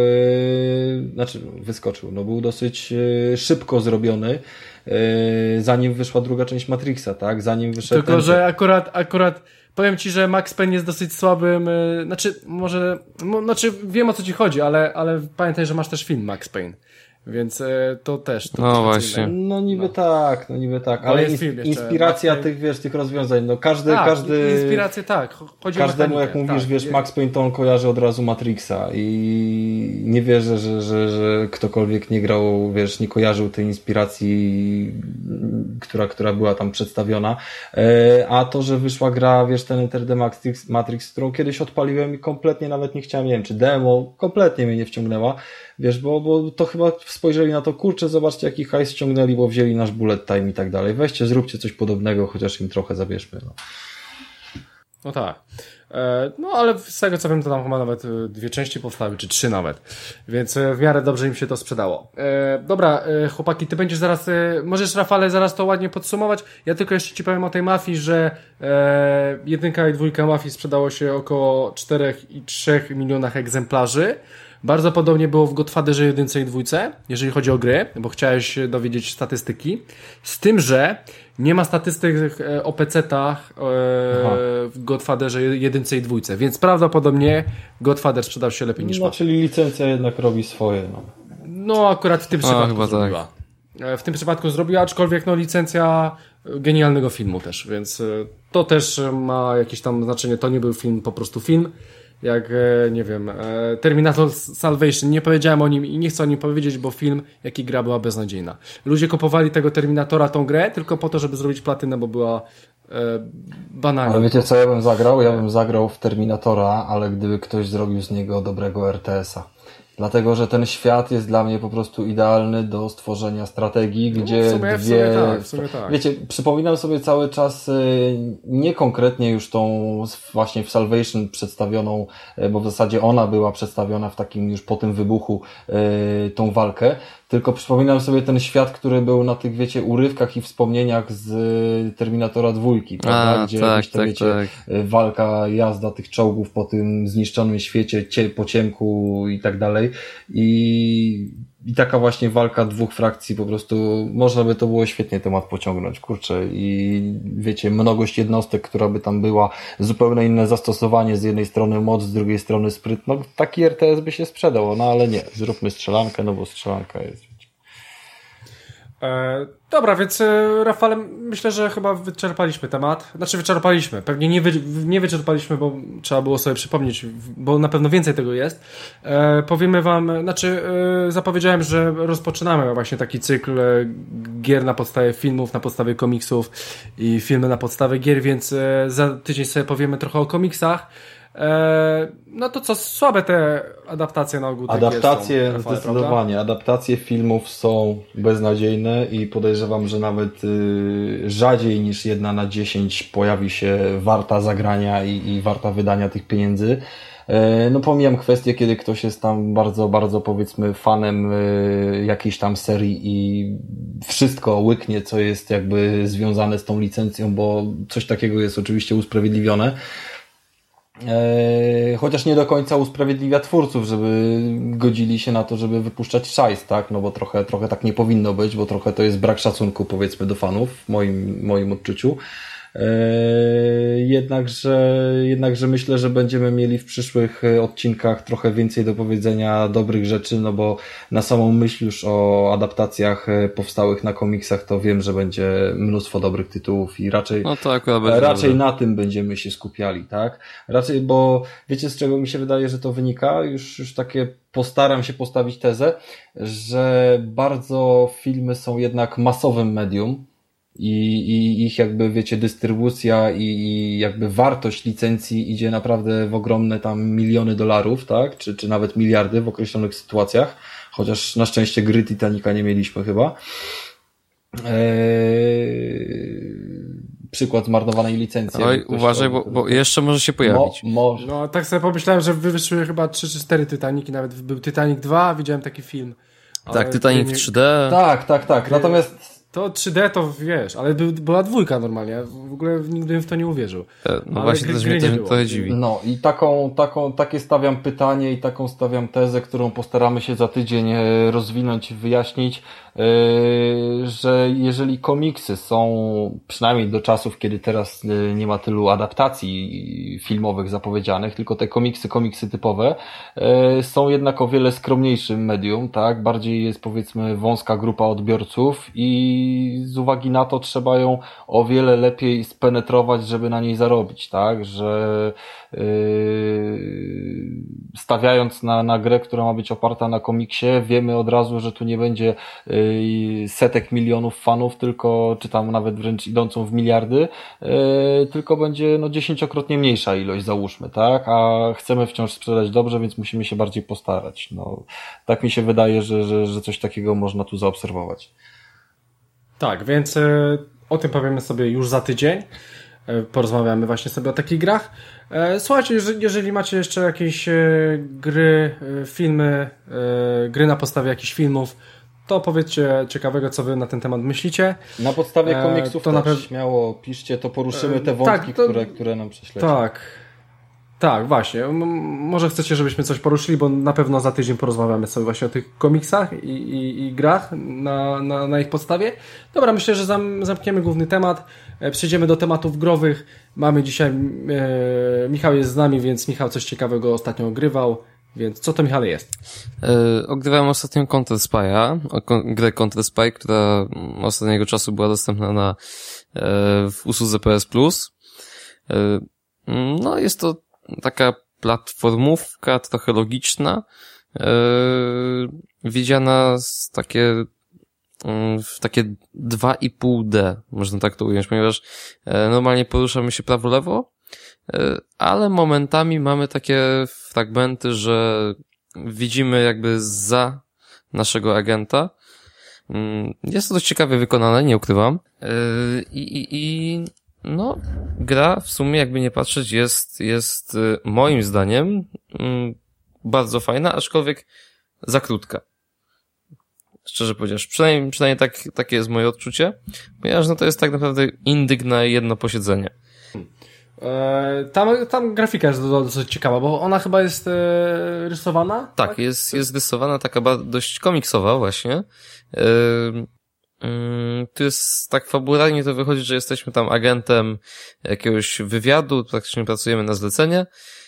był dosyć szybko zrobiony, zanim wyszła druga część Matrixa, tak? Zanim wyszedł tylko, że akurat powiem ci, że Max Payne jest dosyć słabym, wiem o co ci chodzi, ale pamiętaj, że masz też film Max Payne. Więc to też. No właśnie. No niby tak. Ale inspiracja tych rozwiązań. No każdy. Inspiracje tak. Chodzi każdemu, o jak mówisz, Max Payne, to on kojarzy od razu Matrixa i nie wierzę, że ktokolwiek nie grał, nie kojarzył tej inspiracji, która była tam przedstawiona. A to, że wyszła gra, ten Enter the Matrix, którą kiedyś odpaliłem i kompletnie nawet nie chciałem, nie wiem, czy demo, kompletnie mnie nie wciągnęła. Bo to chyba spojrzeli na to, kurczę, zobaczcie jaki hajs ściągnęli, bo wzięli nasz bullet time i tak dalej. Weźcie, zróbcie coś podobnego, chociaż im trochę zabierzmy. No tak. Ale z tego co wiem, to tam chyba nawet 2 części powstały, czy 3 nawet. Więc w miarę dobrze im się to sprzedało. Dobra, chłopaki, ty będziesz zaraz, możesz Rafale zaraz to ładnie podsumować. Ja tylko jeszcze ci powiem o tej Mafii, że 1 i 2 Mafii sprzedało się około 4,3 milionach egzemplarzy. Bardzo podobnie było w Godfatherze 1 i 2, jeżeli chodzi o gry, bo chciałeś dowiedzieć statystyki. Z tym, że nie ma statystyk o PC-tach w Godfatherze 1 i 2, więc prawdopodobnie Godfather sprzedał się lepiej niż Mafia. Czyli licencja jednak robi swoje. No akurat w tym przypadku zrobiła. Tak. W tym przypadku zrobiła, aczkolwiek licencja genialnego filmu też, więc to też ma jakieś tam znaczenie. To nie był film, po prostu film. Jak, nie wiem, Terminator Salvation, nie powiedziałem o nim i nie chcę o nim powiedzieć, bo film, jak i gra była beznadziejna. Ludzie kupowali tego Terminatora, tą grę, tylko po to, żeby zrobić platynę, bo była banalna. Ale wiecie co ja bym zagrał? Ja bym zagrał w Terminatora, ale gdyby ktoś zrobił z niego dobrego RTS-a. Dlatego, że ten świat jest dla mnie po prostu idealny do stworzenia strategii, gdzie w sumie tak. Wiecie, przypominam sobie cały czas nie konkretnie już tą właśnie w Salvation przedstawioną, bo w zasadzie ona była przedstawiona w takim już po tym wybuchu tą walkę, tylko przypominam sobie ten świat, który był na tych, wiecie, urywkach i wspomnieniach z Terminatora 2, prawda? Gdzie walka, jazda tych czołgów po tym zniszczonym świecie, po ciemku i tak dalej. I taka właśnie walka 2 frakcji, po prostu można by to było świetnie temat pociągnąć, kurczę, i wiecie, mnogość jednostek, która by tam była, zupełnie inne zastosowanie, z jednej strony moc, z drugiej strony spryt, taki RTS by się sprzedał, ale nie, zróbmy strzelankę, bo strzelanka jest. Dobra, więc Rafale, myślę, że chyba wyczerpaliśmy temat. Wyczerpaliśmy. Pewnie nie wyczerpaliśmy, bo trzeba było sobie przypomnieć, bo na pewno więcej tego jest. Powiemy wam, zapowiedziałem, że rozpoczynamy właśnie taki cykl gier na podstawie filmów, na podstawie komiksów i filmy na podstawie gier, więc za tydzień sobie powiemy trochę o komiksach. No to co, słabe te adaptacje na ogół. Adaptacje, są, zdecydowanie. prawda? Adaptacje filmów są beznadziejne i podejrzewam, że nawet rzadziej niż 1 na 10 pojawi się warta zagrania i warta wydania tych pieniędzy. No pomijam kwestię, kiedy ktoś jest tam bardzo, bardzo powiedzmy fanem jakiejś tam serii i wszystko łyknie, co jest jakby związane z tą licencją, bo coś takiego jest oczywiście usprawiedliwione. Chociaż nie do końca usprawiedliwia twórców, żeby godzili się na to, żeby wypuszczać szajs, tak? No bo trochę tak nie powinno być, bo trochę to jest brak szacunku, powiedzmy, do fanów w moim odczuciu. Jednakże myślę, że będziemy mieli w przyszłych odcinkach trochę więcej do powiedzenia dobrych rzeczy, no bo na samą myśl już o adaptacjach powstałych na komiksach to wiem, że będzie mnóstwo dobrych tytułów i raczej, no to raczej na tym będziemy się skupiali, tak? Raczej, bo wiecie, z czego mi się wydaje, że to wynika? Już takie postaram się postawić tezę, że bardzo filmy są jednak masowym medium, i ich jakby, wiecie, dystrybucja i jakby wartość licencji idzie naprawdę w ogromne tam miliony dolarów, tak? Czy nawet miliardy w określonych sytuacjach, chociaż na szczęście gry Titanica nie mieliśmy chyba. Przykład zmarnowanej licencji. Oj, uważaj, bo jeszcze może się pojawić. Może. No tak sobie pomyślałem, że wyszły chyba 3 czy 4 Titaniki, nawet był Titanic 2, widziałem taki film. Tak, Titanic w 3D. Tak. Natomiast to 3D to wiesz, ale była 2 normalnie. W ogóle nigdy bym w to nie uwierzył. No właśnie, też mnie to trochę dziwi. No i takie stawiam pytanie i taką stawiam tezę, którą postaramy się za tydzień rozwinąć i wyjaśnić, że jeżeli komiksy są, przynajmniej do czasów, kiedy teraz nie ma tylu adaptacji filmowych zapowiedzianych, tylko te komiksy typowe, są jednak o wiele skromniejszym medium, tak? Bardziej jest, powiedzmy, wąska grupa odbiorców i z uwagi na to trzeba ją o wiele lepiej spenetrować, żeby na niej zarobić, tak? Że stawiając na grę, która ma być oparta na komiksie, wiemy od razu, że tu nie będzie setek milionów fanów, tylko, czy tam nawet wręcz idącą w miliardy, tylko będzie 10-krotnie mniejsza ilość, załóżmy, tak? A chcemy wciąż sprzedać dobrze, więc musimy się bardziej postarać. No, tak mi się wydaje, że coś takiego można tu zaobserwować. Tak, więc o tym powiemy sobie już za tydzień. Porozmawiamy właśnie sobie o takich grach. Słuchajcie, jeżeli macie jeszcze jakieś gry, filmy, gry na podstawie jakichś filmów, to powiedzcie ciekawego, co wy na ten temat myślicie. Na podstawie komiksów to też śmiało piszcie, to poruszymy te wątki, które nam prześlecie. Tak, właśnie. Może chcecie, żebyśmy coś poruszyli, bo na pewno za tydzień porozmawiamy sobie właśnie o tych komiksach i grach na ich podstawie. Dobra, myślę, że zamkniemy główny temat. Przejdziemy do tematów growych. Mamy dzisiaj... Michał jest z nami, więc Michał coś ciekawego ostatnio ogrywał. Więc co to, Michale, jest? Ogrywałem ostatnio Counter Spy'a, grę Counter Spy, która ostatniego czasu była dostępna w usłudze PS Plus. No, jest to taka platformówka, trochę logiczna, widziana z w takie 2,5D, można tak to ująć, ponieważ normalnie poruszamy się prawo-lewo, ale momentami mamy takie fragmenty, że widzimy jakby za naszego agenta. Jest to dość ciekawie wykonane, nie ukrywam. No, gra w sumie, jakby nie patrzeć, jest moim zdaniem bardzo fajna, aczkolwiek za krótka. Szczerze powiedziawszy, przynajmniej takie jest moje odczucie, ponieważ no to jest tak naprawdę indyk na jedno posiedzenie. Tam grafika jest dosyć ciekawa, bo ona chyba jest rysowana? Tak, jest rysowana taka dość komiksowa właśnie. Tu jest tak fabularnie to wychodzi, że jesteśmy tam agentem jakiegoś wywiadu, praktycznie pracujemy na zlecenie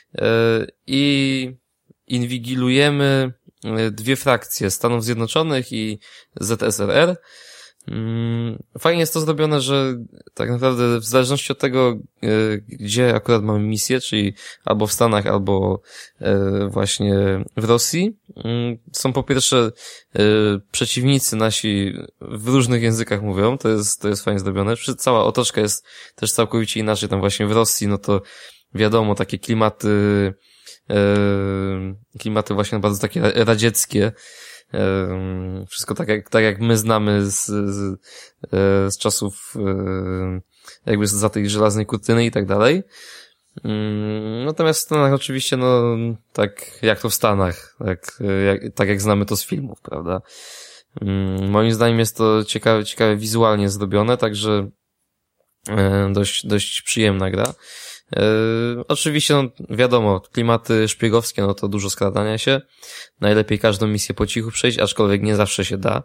i inwigilujemy 2 frakcje, Stanów Zjednoczonych i ZSRR. Fajnie jest to zrobione, że tak naprawdę w zależności od tego, gdzie akurat mamy misję, czyli albo w Stanach, albo właśnie w Rosji, są po pierwsze przeciwnicy nasi w różnych językach mówią, to jest fajnie zrobione. Cała otoczka jest też całkowicie inaczej, tam właśnie w Rosji, no to wiadomo, takie klimaty właśnie bardzo takie radzieckie, wszystko tak jak my znamy z czasów jakby za tej żelaznej kurtyny i tak dalej. Natomiast w Stanach oczywiście, no, tak jak to w Stanach, tak jak znamy to z filmów, prawda? Moim zdaniem jest to ciekawe wizualnie zrobione, także dość przyjemna gra. Oczywiście, no, wiadomo, klimaty szpiegowskie, no to dużo skradania się. Najlepiej każdą misję po cichu przejść, aczkolwiek nie zawsze się da.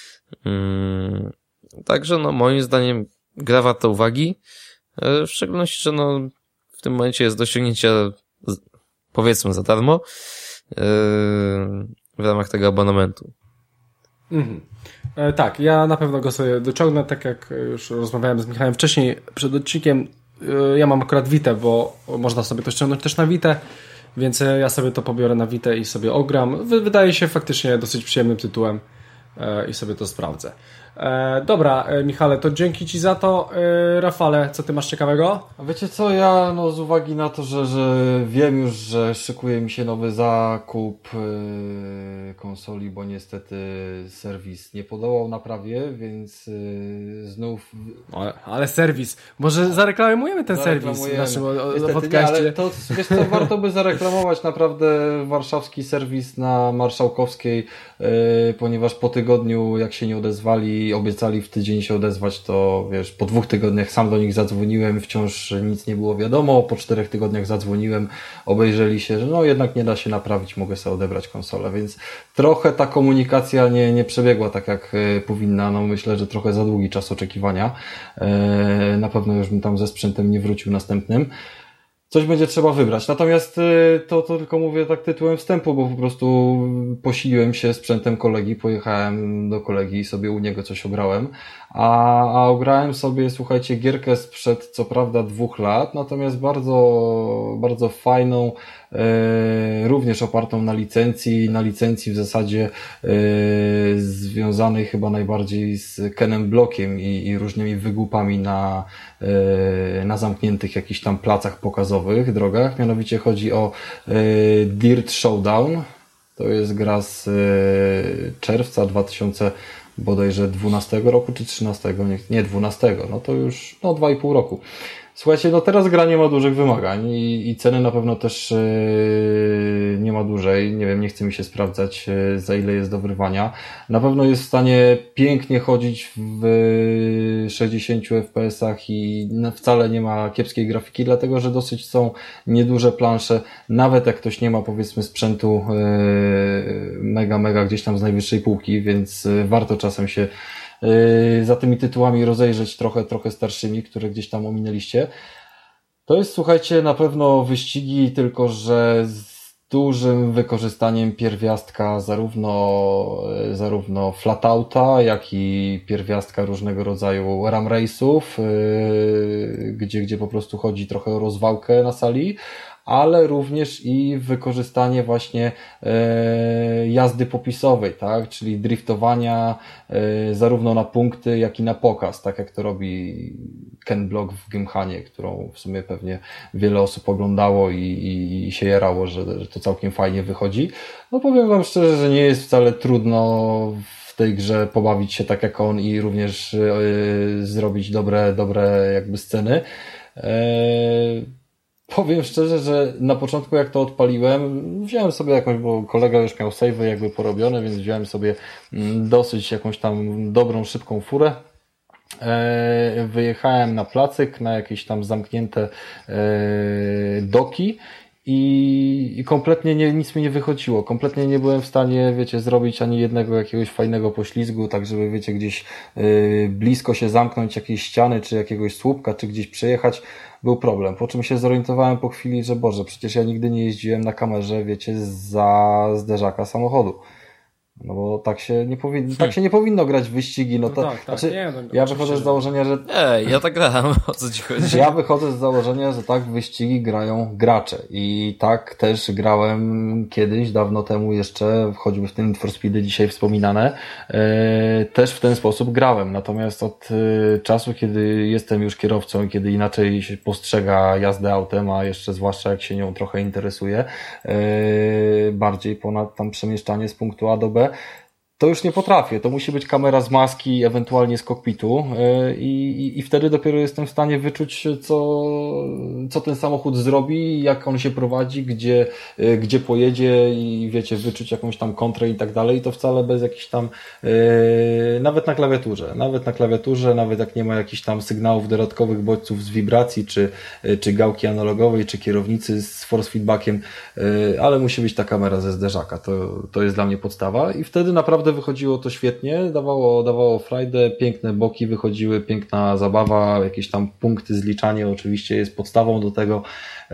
Także, no, moim zdaniem gra warta uwagi. W szczególności, że no, w tym momencie jest do osiągnięcia, powiedzmy, za darmo, w ramach tego abonamentu. Tak, ja na pewno go sobie dociągnę, tak jak już rozmawiałem z Michałem wcześniej przed odcinkiem. Ja mam akurat Vitę, bo można sobie to ściągnąć też na Vitę, więc ja sobie to pobiorę na Vitę i sobie ogram. Wydaje się faktycznie dosyć przyjemnym tytułem i sobie to sprawdzę. Dobra, Michale, to dzięki Ci za to. Rafale, co Ty masz ciekawego? A wiecie co, ja z uwagi na to, że wiem już, że szykuje mi się nowy zakup konsoli, bo niestety serwis nie podołał naprawie, więc znów... Ale serwis, może zareklamujemy ten serwis w naszym podcaście. Ale to, wiesz co, warto by zareklamować naprawdę warszawski serwis na Marszałkowskiej, ponieważ po tygodniu, jak się nie odezwali, obiecali w tydzień się odezwać, to wiesz, po 2 tygodniach sam do nich zadzwoniłem, wciąż nic nie było wiadomo, po 4 tygodniach zadzwoniłem, obejrzeli się, że no jednak nie da się naprawić, mogę sobie odebrać konsolę, więc trochę ta komunikacja nie przebiegła tak jak powinna, no myślę, że trochę za długi czas oczekiwania, na pewno już bym tam ze sprzętem nie wrócił następnym. Coś będzie trzeba wybrać. Natomiast to tylko mówię tak tytułem wstępu, bo po prostu posiliłem się sprzętem kolegi, pojechałem do kolegi i sobie u niego coś ograłem. A ograłem sobie, słuchajcie, gierkę sprzed co prawda 2 lat, natomiast bardzo, bardzo fajną, również opartą na licencji w zasadzie związanej chyba najbardziej z Kenem Blockiem i różnymi wygłupami na zamkniętych jakichś tam placach pokazowych, drogach. Mianowicie chodzi o Dirt Showdown. To jest gra z czerwca 2000 bodajże 12 roku czy 13, nie 12, no to już 2,5 roku. Słuchajcie, no teraz gra nie ma dużych wymagań i ceny na pewno też nie ma dużej. Nie wiem, nie chce mi się sprawdzać, za ile jest do wyrwania. Na pewno jest w stanie pięknie chodzić w 60 FPS-ach i wcale nie ma kiepskiej grafiki, dlatego że dosyć są nieduże plansze. Nawet jak ktoś nie ma, powiedzmy, sprzętu mega gdzieś tam z najwyższej półki, więc warto czasem się za tymi tytułami rozejrzeć trochę starszymi, które gdzieś tam ominęliście. To jest, słuchajcie, na pewno wyścigi, tylko że z dużym wykorzystaniem pierwiastka zarówno flatouta, jak i pierwiastka różnego rodzaju ram race'ów, gdzie po prostu chodzi trochę o rozwałkę na sali, ale również i wykorzystanie właśnie jazdy popisowej, tak, czyli driftowania zarówno na punkty, jak i na pokaz, tak jak to robi Ken Block w Gymkhanie, którą w sumie pewnie wiele osób oglądało i się jarało, że to całkiem fajnie wychodzi. No powiem wam szczerze, że nie jest wcale trudno w tej grze pobawić się tak jak on i również zrobić dobre jakby sceny. Powiem szczerze, że na początku jak to odpaliłem, wziąłem sobie jakąś, bo kolega już miał save'y jakby porobione, więc wziąłem sobie dosyć jakąś tam dobrą, szybką furę. Wyjechałem na placyk, na jakieś tam zamknięte doki i kompletnie nic mi nie wychodziło. Kompletnie nie byłem w stanie, wiecie, zrobić ani jednego jakiegoś fajnego poślizgu, tak żeby, wiecie, gdzieś blisko się zamknąć jakiejś ściany, czy jakiegoś słupka, czy gdzieś przejechać. Był problem, po czym się zorientowałem po chwili, że Boże, przecież ja nigdy nie jeździłem na kamerze, wiecie, za zderzaka samochodu. No bo tak się nie powinno grać w wyścigi. No to, tak. znaczy, Nie, ja wychodzę z założenia, że... Ja tak grałem, o co ci chodzi? Ja wychodzę z założenia, że tak w wyścigi grają gracze. I tak też grałem kiedyś, dawno temu jeszcze, choćby w tym Need for Speedy dzisiaj wspominane, też w ten sposób grałem. Natomiast od czasu, kiedy jestem już kierowcą i kiedy inaczej się postrzega jazdę autem, a jeszcze zwłaszcza jak się nią trochę interesuje, bardziej ponad tam przemieszczanie z punktu A do B, to już nie potrafię. To musi być kamera z maski, ewentualnie z kokpitu i wtedy dopiero jestem w stanie wyczuć, co ten samochód zrobi, jak on się prowadzi, gdzie pojedzie i wiecie, wyczuć jakąś tam kontrę i tak dalej. I to wcale bez jakichś tam, nawet na klawiaturze, nawet jak nie ma jakichś tam sygnałów dodatkowych bodźców z wibracji, czy gałki analogowej, czy kierownicy z force feedbackiem, ale musi być ta kamera ze zderzaka. To jest dla mnie podstawa i wtedy naprawdę wychodziło to świetnie, dawało frajdę, piękne boki wychodziły, piękna zabawa, jakieś tam punkty, zliczanie oczywiście jest podstawą do tego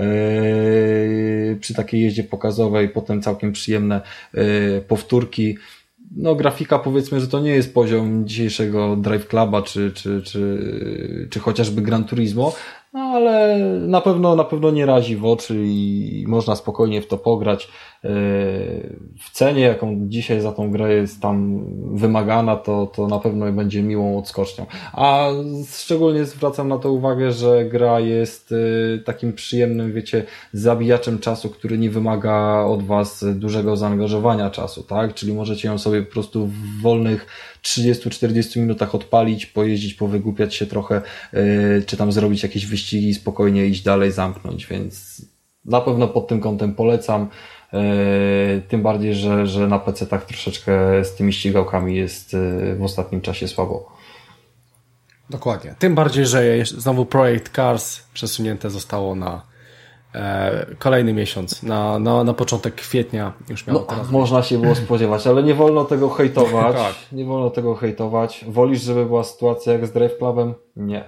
przy takiej jeździe pokazowej, potem całkiem przyjemne powtórki. No grafika powiedzmy, że to nie jest poziom dzisiejszego Drive Cluba czy chociażby Gran Turismo, no ale na pewno nie razi w oczy i można spokojnie w to pograć. W cenie, jaką dzisiaj za tą grę jest tam wymagana, to na pewno będzie miłą odskocznią. A szczególnie zwracam na to uwagę, że gra jest takim przyjemnym, wiecie, zabijaczem czasu, który nie wymaga od was dużego zaangażowania czasu, tak? Czyli możecie ją sobie po prostu w wolnych 30-40 minutach odpalić, pojeździć, powygłupiać się trochę, czy tam zrobić jakieś wyścigi i spokojnie iść dalej, zamknąć, więc na pewno pod tym kątem polecam. Tym bardziej, że na PC-tach troszeczkę z tymi ścigałkami jest w ostatnim czasie słabo. Dokładnie. Tym bardziej, że znowu projekt Cars przesunięte zostało na kolejny miesiąc, na początek kwietnia już miało teraz. Można się było spodziewać, ale nie wolno tego hejtować. Tak. Nie wolno tego hejtować. Wolisz, żeby była sytuacja jak z Drive Clubem? Nie.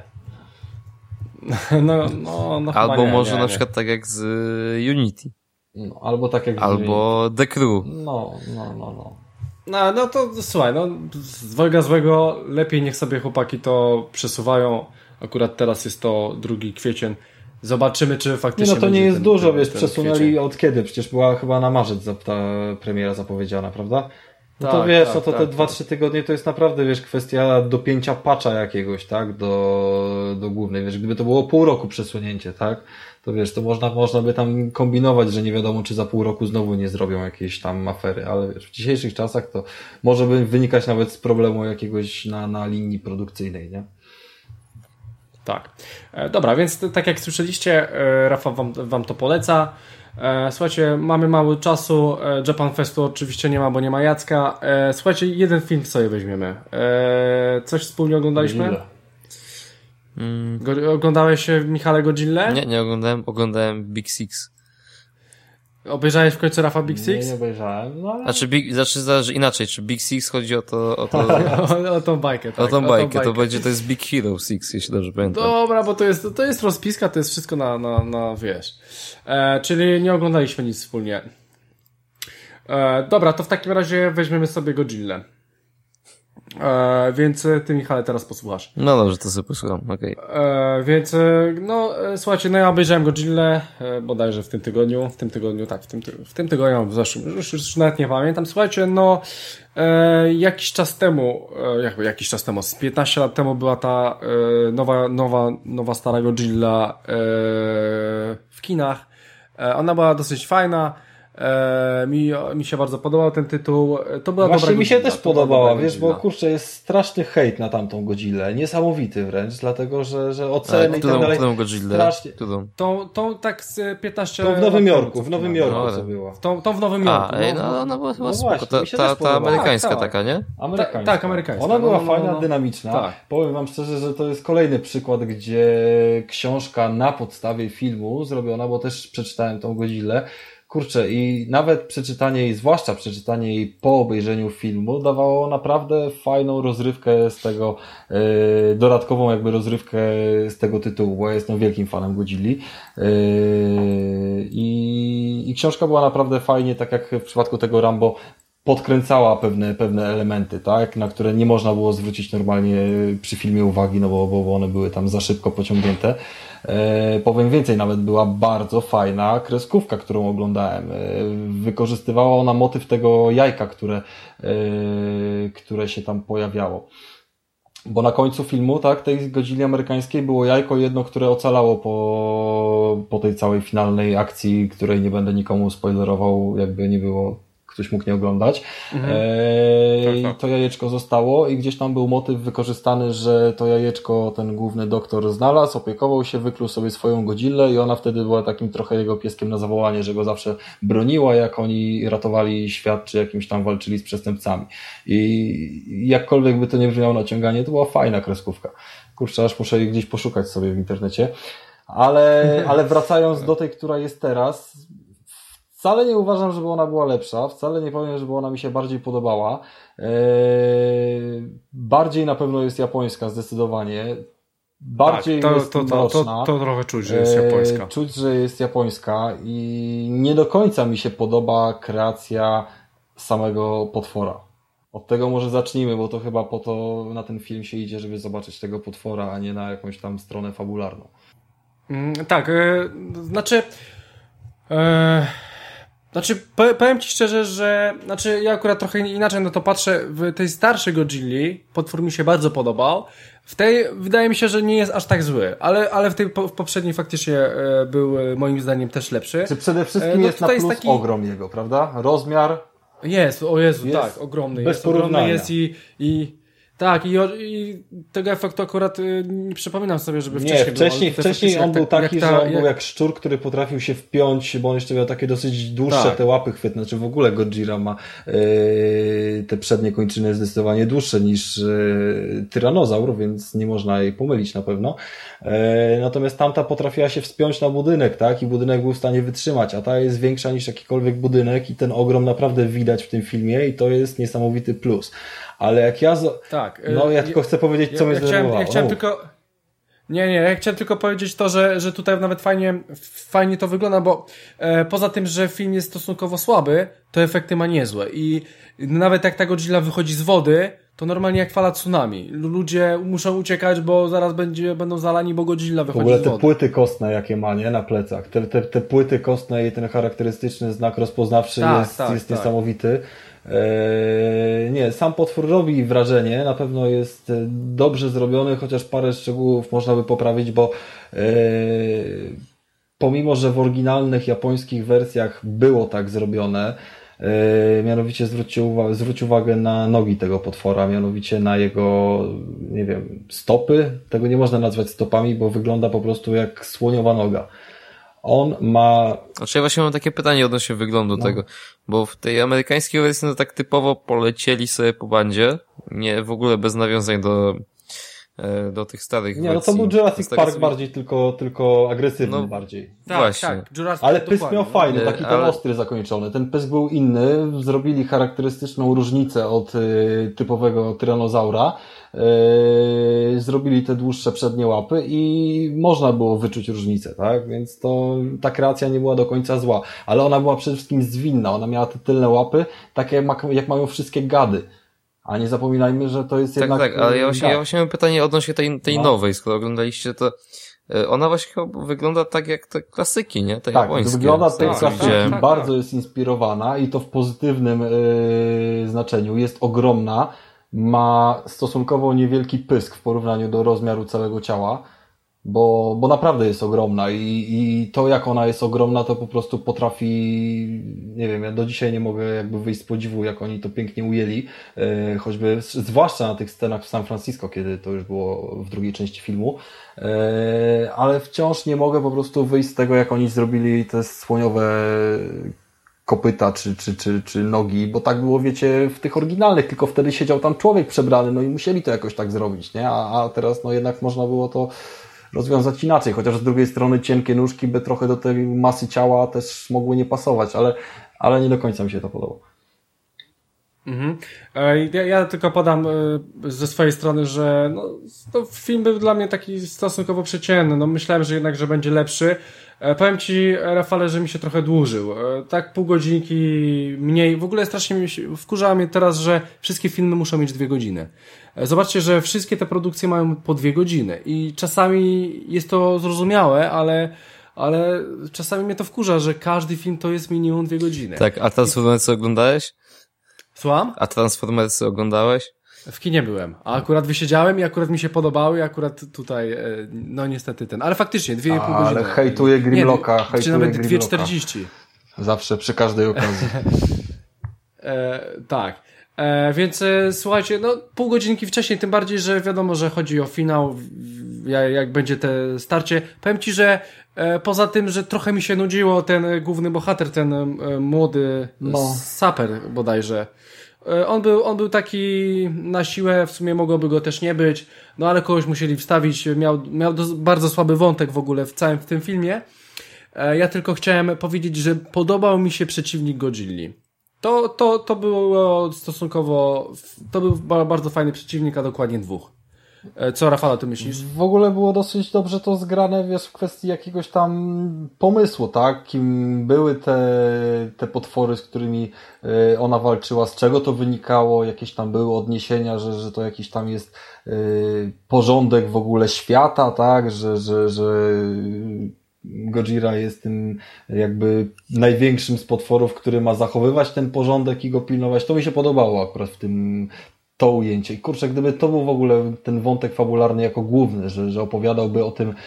No albo nie, może nie, na przykład tak jak z Unity. No, albo tak jak z Albo The Crew. No. No to słuchaj, z dwojga złego lepiej niech sobie chłopaki to przesuwają. Akurat teraz jest to 2 kwiecień. Zobaczymy, czy faktycznie to nie jest dużo, wiesz, przesunęli kwiecień. od kiedy? Przecież była chyba na marzec ta premiera zapowiedziana, prawda? No to Tak, wiesz, tak, te tak. 2-3 tygodnie to jest naprawdę, wiesz, kwestia dopięcia patcha jakiegoś, tak, do głównej, wiesz, gdyby to było pół roku przesunięcie, tak, to wiesz, to można by tam kombinować, że nie wiadomo, czy za pół roku znowu nie zrobią jakiejś tam afery, ale wiesz, w dzisiejszych czasach to może by wynikać nawet z problemu jakiegoś na linii produkcyjnej, nie? Tak. Dobra, więc tak jak słyszeliście, Rafał wam to poleca. Słuchajcie, mamy mało czasu. Japan Festu oczywiście nie ma, bo nie ma Jacka. Słuchajcie, jeden film sobie weźmiemy. Coś wspólnie oglądaliśmy? Oglądałeś Michale Godzillę? Nie oglądałem Big Six. Obejrzałeś w końcu Rafa Big Six? Nie obejrzałem, no ale... Znaczy inaczej, czy Big Six chodzi o to... o tą bajkę, tak. O tą bajkę, to jest Big Hero 6, jeśli dobrze pamiętam. Dobra, bo to jest rozpiska, to jest wszystko na wiesz. Czyli nie oglądaliśmy nic wspólnie. Dobra, to w takim razie weźmiemy sobie Godzillę. Więc ty, Michale, teraz posłuchasz. No dobrze, to sobie posłucham, okej. Więc słuchajcie, ja obejrzałem Godzillę bodajże w tym tygodniu, w tym tygodniu, w zeszłym, już nawet nie pamiętam. Słuchajcie, jakiś czas temu, z 15 lat temu była ta nowa stara Godzilla w kinach. Ona była dosyć fajna. Mi się bardzo podobał ten tytuł. To była Właśnie dobra mi się Godzilla, też podobała, wiesz, Godzilla. bo kurczę, jest straszny hejt na tamtą Godzillę, niesamowity wręcz, dlatego, że oceny i tak dalej. Którą Godzillę? Strasznie. Tą tak z 15 To lat w Nowym temu, Jorku, w Nowym Jorku co było. Tą w Nowym Jorku. Ona była chyba No spoko. właśnie, mi się też Ta podobała. amerykańska Tak. taka, nie? Amerykańska. Tak, amerykańska. Ona była No. fajna, dynamiczna. Tak. Powiem wam szczerze, że to jest kolejny przykład, gdzie książka na podstawie filmu zrobiona, bo też przeczytałem tą Godzillę. Kurczę, i nawet przeczytanie jej, zwłaszcza przeczytanie jej po obejrzeniu filmu, dawało naprawdę fajną rozrywkę z tego, dodatkową jakby rozrywkę z tego tytułu, bo ja jestem wielkim fanem Godzilli. I książka była naprawdę fajnie, tak jak w przypadku tego Rambo, podkręcała pewne elementy, tak, na które nie można było zwrócić normalnie przy filmie uwagi, no bo one były tam za szybko pociągnięte. Powiem więcej, nawet była bardzo fajna kreskówka, którą oglądałem. Wykorzystywała ona motyw tego jajka, które się tam pojawiało. Bo na końcu filmu, tak, tej Godzilli amerykańskiej było jajko jedno, które ocalało po tej całej finalnej akcji, której nie będę nikomu spoilerował, jakby nie było, ktoś mógł nie oglądać. To jajeczko zostało i gdzieś tam był motyw wykorzystany, że to jajeczko ten główny doktor znalazł, opiekował się, wykluł sobie swoją Godzillę i ona wtedy była takim trochę jego pieskiem na zawołanie, że go zawsze broniła, jak oni ratowali świat, czy jakimś tam walczyli z przestępcami. I jakkolwiek by to nie brzmiało naciąganie, to była fajna kreskówka. Kurczę, aż muszę jej gdzieś poszukać sobie w internecie. Ale wracając do tej, która jest teraz, wcale nie uważam, żeby ona była lepsza, wcale nie powiem, żeby ona mi się bardziej podobała. Bardziej na pewno jest japońska, zdecydowanie. Bardziej tak, jest mroczna. To trochę czuć, że jest japońska. Czuć, że jest japońska i nie do końca mi się podoba kreacja samego potwora. Od tego może zacznijmy, bo to chyba po to na ten film się idzie, żeby zobaczyć tego potwora, a nie na jakąś tam stronę fabularną. Tak, powiem Ci szczerze, że ja akurat trochę inaczej na to patrzę. W tej starszej Godzilli potwór mi się bardzo podobał. W tej wydaje mi się, że nie jest aż tak zły, ale w tej poprzedniej faktycznie był moim zdaniem też lepszy. Czy przede wszystkim jest na plus jest taki... ogrom jego, prawda? Rozmiar. Jest, o Jezu, jest tak, ogromny. Bez porównania. Jest i tego efektu akurat nie przypominam sobie, żeby wcześniej on był taki, że on był jak szczur, który potrafił się wpiąć, bo on jeszcze miał takie dosyć dłuższe te łapy chwytne, znaczy w ogóle Godzilla ma te przednie kończyny zdecydowanie dłuższe niż tyranozaur, więc nie można jej pomylić na pewno. Natomiast tamta potrafiła się wspiąć na budynek, tak? I budynek był w stanie wytrzymać, a ta jest większa niż jakikolwiek budynek i ten ogrom naprawdę widać w tym filmie i to jest niesamowity plus. Ale jak ja tylko chcę powiedzieć, co mnie zdenerwowało. Ja chciałem tylko powiedzieć to, że tutaj nawet fajnie to wygląda, bo poza tym, że film jest stosunkowo słaby, to efekty ma niezłe i nawet jak ta Godzilla wychodzi z wody, to normalnie jak fala tsunami. Ludzie muszą uciekać, bo zaraz będą zalani, bo Godzilla wychodzi z wody. W ogóle te płyty kostne, jakie ma, nie? Na plecach. Te płyty kostne i ten charakterystyczny znak rozpoznawczy jest niesamowity. Sam potwór robi wrażenie, na pewno jest dobrze zrobiony, chociaż parę szczegółów można by poprawić, bo pomimo, że w oryginalnych japońskich wersjach było tak zrobione, mianowicie zwróć uwagę na nogi tego potwora, mianowicie na jego, nie wiem, stopy. Tego nie można nazwać stopami, bo wygląda po prostu jak słoniowa noga. On ma... Znaczy ja właśnie mam takie pytanie odnośnie wyglądu tego, bo w tej amerykańskiej wersji no tak typowo polecieli sobie po bandzie, nie w ogóle bez nawiązań do tych starych wersji. No to był Jurassic Park bardziej, tylko agresywny bardziej. Tak, właśnie. Ale pysk miał fajny, taki ten ostry zakończony. Ten pysk był inny, zrobili charakterystyczną różnicę od typowego tyranozaura. Zrobili te dłuższe przednie łapy i można było wyczuć różnicę, tak? Więc ta kreacja nie była do końca zła, ale ona była przede wszystkim zwinna, ona miała te tylne łapy, takie jak mają wszystkie gady. A nie zapominajmy, że to jest jednak... Tak, ale ja właśnie mam pytanie odnośnie tej nowej, skoro oglądaliście to, ona właśnie chyba wygląda tak jak te klasyki, nie? Te japońskie. Wygląda tej klasyki, bardzo jest inspirowana i to w pozytywnym znaczeniu, jest ogromna, ma stosunkowo niewielki pysk w porównaniu do rozmiaru całego ciała, bo naprawdę jest ogromna i to jak ona jest ogromna, to po prostu potrafi, nie wiem, ja do dzisiaj nie mogę jakby wyjść z podziwu, jak oni to pięknie ujęli, choćby zwłaszcza na tych scenach w San Francisco, kiedy to już było w drugiej części filmu, ale wciąż nie mogę po prostu wyjść z tego, jak oni zrobili te słoniowe kopyta czy nogi, bo tak było, wiecie, w tych oryginalnych, tylko wtedy siedział tam człowiek przebrany, no i musieli to jakoś tak zrobić, nie? A teraz no jednak można było to rozwiązać inaczej, chociaż z drugiej strony cienkie nóżki by trochę do tej masy ciała też mogły nie pasować, ale nie do końca mi się to podoba. Ja tylko podam ze swojej strony, że film był dla mnie taki stosunkowo przeciętny. No myślałem, że jednak, że będzie lepszy. Powiem Ci, Rafale, że mi się trochę dłużył. Tak pół godzinki mniej. W ogóle strasznie wkurza mnie teraz, że wszystkie filmy muszą mieć 2 godziny. Zobaczcie, że wszystkie te produkcje mają po 2 godziny i czasami jest to zrozumiałe, ale czasami mnie to wkurza, że każdy film to jest minimum 2 godziny. Tak, a Transformersy oglądałeś? Słucham? A Transformersy oglądałeś? W kinie byłem, a akurat wysiedziałem i akurat mi się podobały i akurat tutaj, no niestety ale faktycznie 2,5 godziny. Ale hejtuję Grimlocka, czy nawet 2,40. Zawsze, przy każdej okazji. Tak. Więc słuchajcie, no pół godzinki wcześniej, tym bardziej, że wiadomo, że chodzi o finał, jak będzie te starcie. Powiem Ci, że poza tym, że trochę mi się nudziło ten główny bohater, ten młody saper bodajże. On był taki na siłę, w sumie mogłoby go też nie być, no ale kogoś musieli wstawić, miał bardzo słaby wątek w ogóle w całym tym filmie. Ja tylko chciałem powiedzieć, że podobał mi się przeciwnik Godzilli. To było stosunkowo, to był bardzo fajny przeciwnik, a dokładnie 2. Co, Rafał, ty myślisz? W ogóle było dosyć dobrze to zgrane, wiesz, w kwestii jakiegoś tam pomysłu, tak? Kim były te potwory, z którymi ona walczyła, z czego to wynikało, jakieś tam były odniesienia, że to jakiś tam jest porządek w ogóle świata, tak? Że Gojira jest tym jakby największym z potworów, który ma zachowywać ten porządek i go pilnować. To mi się podobało akurat w tym to ujęcie. I kurczę, gdyby to był w ogóle ten wątek fabularny jako główny, że opowiadałby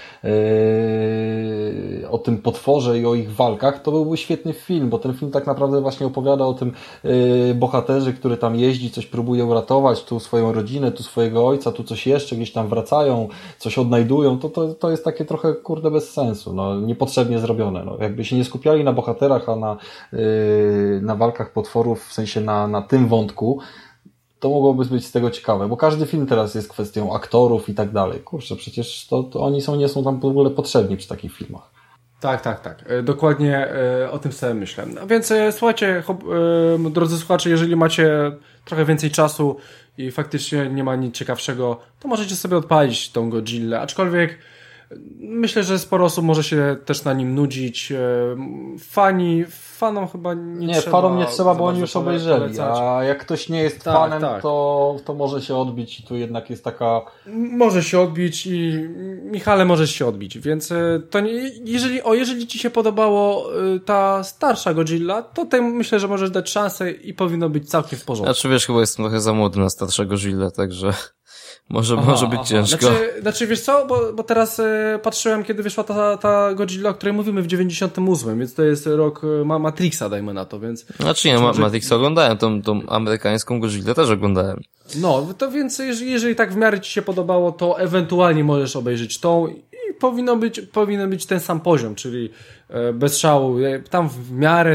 o tym potworze i o ich walkach, to byłby świetny film, bo ten film tak naprawdę właśnie opowiada o tym bohaterze, który tam jeździ, coś próbuje uratować, tu swoją rodzinę, tu swojego ojca, tu coś jeszcze, gdzieś tam wracają, coś odnajdują, to jest takie trochę, kurde, bez sensu, no, niepotrzebnie zrobione. No, jakby się nie skupiali na bohaterach, a na walkach potworów, w sensie na tym wątku, to mogłoby być z tego ciekawe, bo każdy film teraz jest kwestią aktorów i tak dalej. Kurczę, przecież to oni nie są tam w ogóle potrzebni przy takich filmach. Tak. Dokładnie o tym sobie myślę. No więc słuchajcie, drodzy słuchacze, jeżeli macie trochę więcej czasu i faktycznie nie ma nic ciekawszego, to możecie sobie odpalić tą Godzillę, aczkolwiek myślę, że sporo osób może się też na nim nudzić. Fanom chyba nie trzeba. Fanom nie trzeba, bo oni już obejrzeli. A jak ktoś nie jest fanem, to może się odbić i tu jednak jest taka... Może się odbić i Michale, możesz się odbić. Więc to jeżeli Ci się podobało ta starsza Godzilla, to myślę, że możesz dać szansę i powinno być całkiem w porządku. Znaczy wiesz, chyba jestem trochę za młody na starszego Godzilla, także... Może być ciężko. Znaczy wiesz co, bo teraz patrzyłem, kiedy wyszła ta Godzilla, o której mówimy w 98, więc to jest rok Matrixa, dajmy na to, więc... Znaczy nie, Matrixa oglądałem, tą amerykańską Godzillę też oglądałem. No, to więc jeżeli tak w miarę Ci się podobało, to ewentualnie możesz obejrzeć tą i powinien być ten sam poziom, czyli bez szału, tam w miarę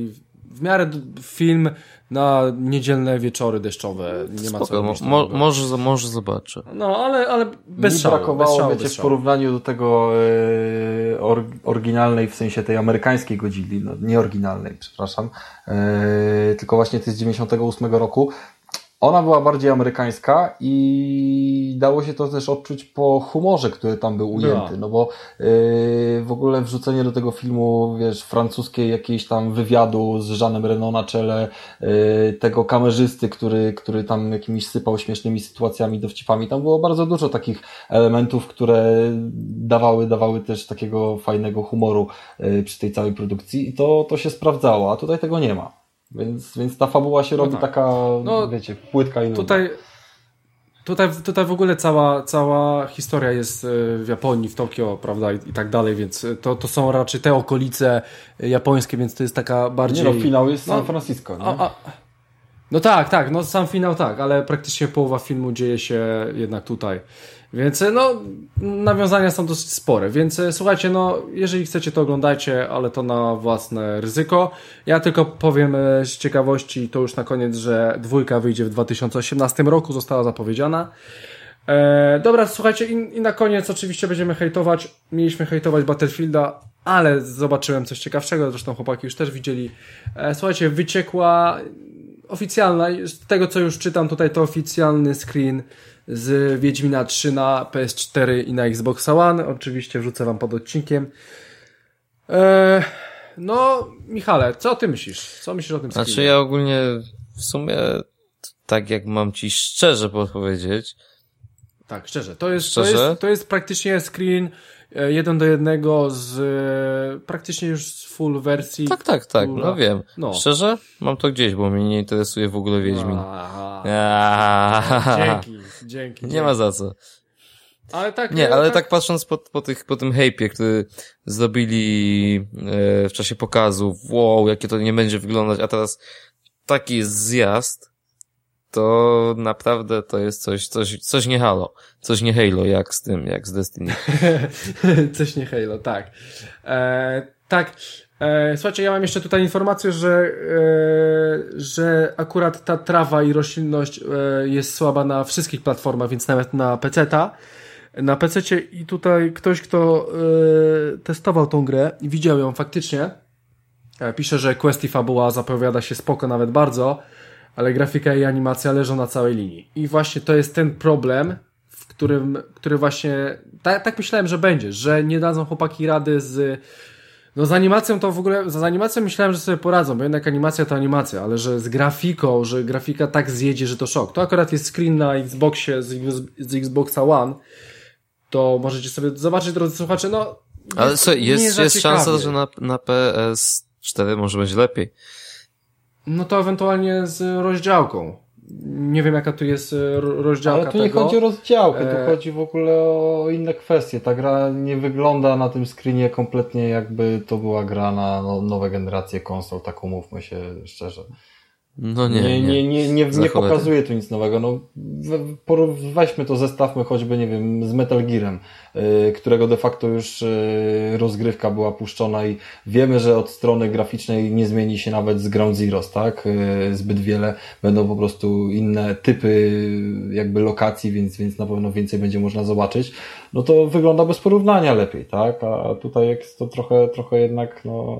film na niedzielne wieczory deszczowe. Nie ma co robić. Może zobaczę. No, ale bez szału. Brakowało, wiecie, w porównaniu do tego oryginalnej, w sensie tej amerykańskiej Godzilli, no nie oryginalnej, przepraszam, tylko właśnie tej z 98 roku. Ona była bardziej amerykańska i dało się to też odczuć po humorze, który tam był ujęty, no bo w ogóle wrzucenie do tego filmu, wiesz, francuskiej jakiejś tam wywiadu z Jeanem Reno na czele, tego kamerzysty, który tam jakimiś sypał śmiesznymi sytuacjami, dowcipami, tam było bardzo dużo takich elementów, które dawały też takiego fajnego humoru przy tej całej produkcji i to się sprawdzało, a tutaj tego nie ma. Więc ta fabuła się robi taka, wiecie, płytka i nudna. Tutaj w ogóle cała historia jest w Japonii, w Tokio, prawda, i tak dalej, więc to są raczej te okolice japońskie, więc to jest taka bardziej... Nie, finał jest San Francisco, nie? No tak, sam finał tak, ale praktycznie połowa filmu dzieje się jednak tutaj. Więc nawiązania są dosyć spore, więc słuchajcie, jeżeli chcecie, to oglądajcie, ale to na własne ryzyko. Ja tylko powiem z ciekawości, to już na koniec, że 2 wyjdzie w 2018 roku, została zapowiedziana. Dobra, słuchajcie, i na koniec oczywiście będziemy hejtować. Mieliśmy hejtować Battlefielda, ale zobaczyłem coś ciekawszego, zresztą chłopaki już też widzieli. Słuchajcie, wyciekła oficjalna, z tego co już czytam tutaj, to oficjalny screen z Wiedźmina 3 na PS4 i na Xbox One. Oczywiście wrzucę wam pod odcinkiem. No, Michale, co ty myślisz? Co myślisz o tym screenie? Znaczy ja ogólnie w sumie, tak jak mam ci szczerze podpowiedzieć. Tak, szczerze. To jest praktycznie screen 1:1 z praktycznie już z full wersji. Tak, no wiem. No. Szczerze? Mam to gdzieś, bo mnie nie interesuje w ogóle Wiedźmin. Dzięki. Nie ma za co. Ale tak, ale tak patrząc po tym hypie, który zrobili w czasie pokazu, wow, jakie to nie będzie wyglądać, a teraz taki jest zjazd, to naprawdę to jest coś nie Halo. Coś nie Halo, jak z Destiny. Coś nie Halo, tak. Słuchajcie, ja mam jeszcze tutaj informację, że akurat ta trawa i roślinność jest słaba na wszystkich platformach, więc nawet na PC-ta. Na PC-cie i tutaj ktoś, kto testował tą grę i widział ją faktycznie, pisze, że quest i fabuła zapowiada się spoko nawet bardzo, ale grafika i animacja leżą na całej linii. I właśnie to jest ten problem, który właśnie, tak myślałem, że będzie, że nie dadzą chłopaki rady z animacją to w ogóle, z animacją myślałem, że sobie poradzą, bo jednak animacja to animacja, ale że z grafiką, że grafika tak zjedzie, że to szok. To akurat jest screen na Xboxie z Xboxa One, to możecie sobie zobaczyć, drodzy słuchacze, no... Ale co, jest szansa, że na PS4 może będzie lepiej. No to ewentualnie z rozdziałką. Nie wiem, jaka tu jest rozdziałka. Ale tu nie chodzi o rozdziałkę, tu chodzi w ogóle o inne kwestie. Ta gra nie wygląda na tym screenie kompletnie, jakby to była gra na nowe generacje konsol, tak umówmy się szczerze. No nie pokazuje tu nic nowego. No, weźmy to, zestawmy choćby, nie wiem, z Metal Gearem, którego de facto już rozgrywka była puszczona i wiemy, że od strony graficznej nie zmieni się nawet z Ground Zeroes, tak? Zbyt wiele. Będą po prostu inne typy jakby lokacji, więc na pewno więcej będzie można zobaczyć. No to wygląda bez porównania lepiej, tak? A tutaj jest to trochę jednak, no...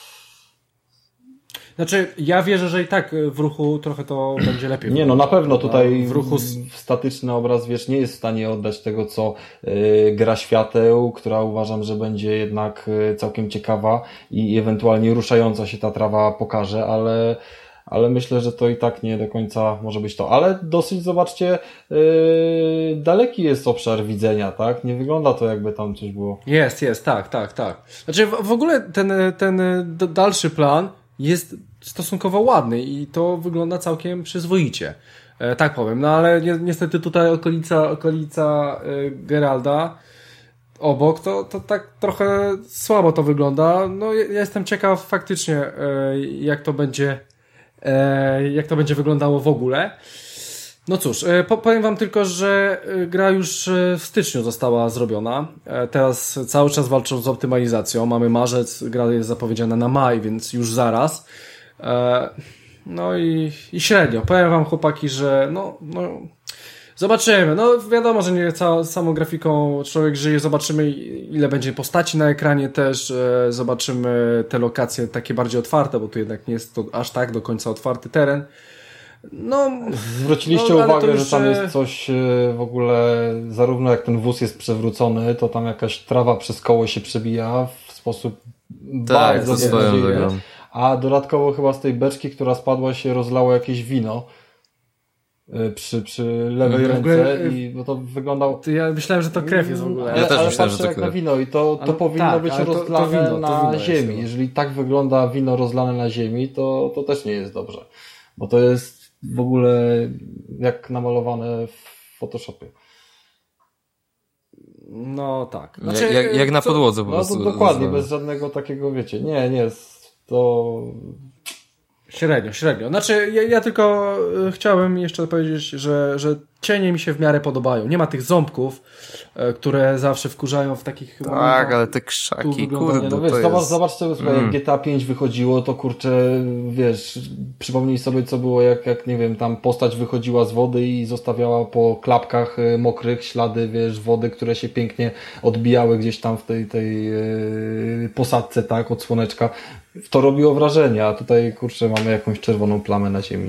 Znaczy, ja wierzę, że i tak w ruchu trochę to będzie lepiej. Nie, no na pewno tutaj w ruchu statyczny obraz, wiesz, nie jest w stanie oddać tego, co gra świateł, która uważam, że będzie jednak całkiem ciekawa i ewentualnie ruszająca się ta trawa pokaże, ale myślę, że to i tak nie do końca może być to. Ale dosyć, zobaczcie, daleki jest obszar widzenia, tak? Nie wygląda to, jakby tam coś było. Jest, tak. Znaczy, w ogóle ten dalszy plan jest stosunkowo ładny i to wygląda całkiem przyzwoicie. Tak powiem. No ale niestety tutaj okolica Geralda obok, to tak trochę słabo to wygląda. No ja jestem ciekaw faktycznie, jak to będzie wyglądało w ogóle. No cóż, powiem wam tylko, że gra już w styczniu została zrobiona. Teraz cały czas walczą z optymalizacją. Mamy marzec, gra jest zapowiedziana na maj, więc już zaraz. No i średnio. Powiem wam, chłopaki, że no zobaczymy. No wiadomo, że nie samą grafiką człowiek żyje. Zobaczymy, ile będzie postaci na ekranie też. Zobaczymy te lokacje takie bardziej otwarte, bo tu jednak nie jest to aż tak do końca otwarty teren. No, zwróciliście uwagę, że tam jest coś w ogóle, zarówno jak ten wóz jest przewrócony, to tam jakaś trawa przez koło się przebija w sposób bardzo beznadziejny. A dodatkowo chyba z tej beczki, która spadła, się rozlało jakieś wino przy lewej ręce i bo to wyglądało... Ja myślałem, że to krew jest w ogóle. Ja też myślałem, że to krew. Na wino i to powinno być rozlane na ziemi. Jeżeli tak wygląda wino rozlane na ziemi, to też nie jest dobrze. Bo to jest w ogóle jak namalowane w Photoshopie. No tak. Znaczy, jak na podłodze po prostu. No to dokładnie, bez żadnego takiego, wiecie, nie, to... Średnio. Znaczy, ja tylko chciałem jeszcze powiedzieć, że cienie mi się w miarę podobają. Nie ma tych ząbków, które zawsze wkurzają w takich momentach. Tak, ale te krzaki, kurde, no wiesz, zobacz sobie, jak GTA 5 wychodziło, to kurczę, wiesz, przypomnij sobie, co było, jak nie wiem, tam postać wychodziła z wody i zostawiała po klapkach mokrych ślady, wiesz, wody, które się pięknie odbijały gdzieś tam w tej posadce, tak, od słoneczka. To robiło wrażenie, a tutaj, kurczę, mamy jakąś czerwoną plamę na ziemi.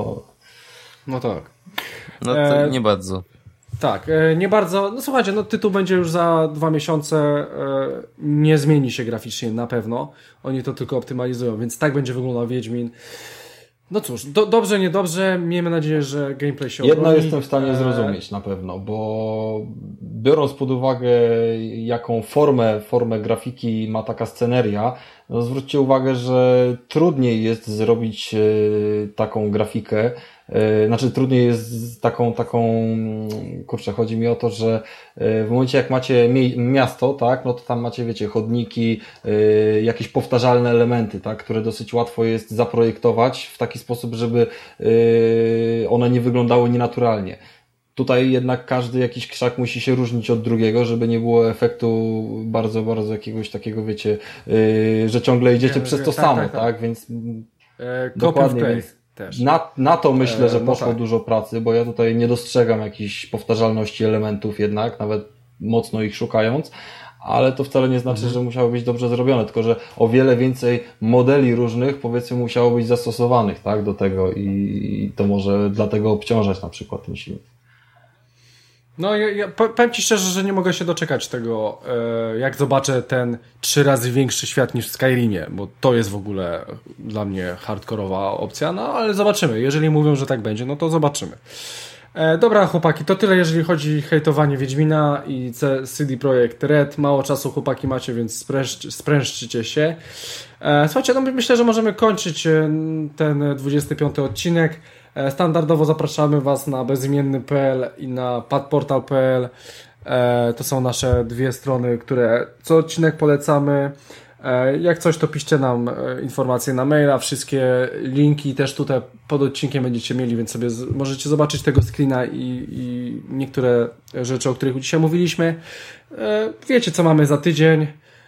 No tak. No to nie bardzo. Tak, nie bardzo. No słuchajcie, no tytuł będzie już za 2 miesiące. Nie zmieni się graficznie na pewno. Oni to tylko optymalizują, więc tak będzie wyglądał Wiedźmin. No cóż, dobrze, niedobrze. Miejmy nadzieję, że gameplay się obroni. Jedno jestem w stanie zrozumieć na pewno, bo biorąc pod uwagę, jaką formę grafiki ma taka sceneria, no zwróćcie uwagę, że trudniej jest zrobić taką grafikę, znaczy trudniej jest taką, kurczę, chodzi mi o to, że w momencie jak macie miasto, tak, no to tam macie, wiecie, chodniki, jakieś powtarzalne elementy, tak, które dosyć łatwo jest zaprojektować w taki sposób, żeby one nie wyglądały nienaturalnie. Tutaj jednak każdy jakiś krzak musi się różnić od drugiego, żeby nie było efektu bardzo, bardzo jakiegoś takiego, wiecie, że ciągle idziecie przez to samo, tak? Więc dokładnie, więc też. Na to myślę, że poszło dużo pracy, bo ja tutaj nie dostrzegam jakiejś powtarzalności elementów jednak, nawet mocno ich szukając, ale to wcale nie znaczy, że musiało być dobrze zrobione, tylko że o wiele więcej modeli różnych, powiedzmy, musiało być zastosowanych, tak, do tego i to może dlatego obciążać na przykład ten silnik. No ja powiem Ci szczerze, że nie mogę się doczekać tego, jak zobaczę ten 3 razy większy świat niż w Skyrimie, bo to jest w ogóle dla mnie hardkorowa opcja, no ale zobaczymy. Jeżeli mówią, że tak będzie, no to zobaczymy. Dobra, chłopaki, to tyle, jeżeli chodzi o hejtowanie Wiedźmina i CD Projekt Red. Mało czasu, chłopaki, macie, więc sprężczycie się. Słuchajcie, no myślę, że możemy kończyć ten 25 odcinek. Standardowo zapraszamy Was na bezimienny.pl i na padportal.pl. To są nasze 2 strony, które co odcinek polecamy. Jak coś, to piszcie nam informacje na maila. Wszystkie linki też tutaj pod odcinkiem będziecie mieli, więc sobie możecie zobaczyć tego screena i niektóre rzeczy, o których dzisiaj mówiliśmy. Wiecie, co mamy za tydzień,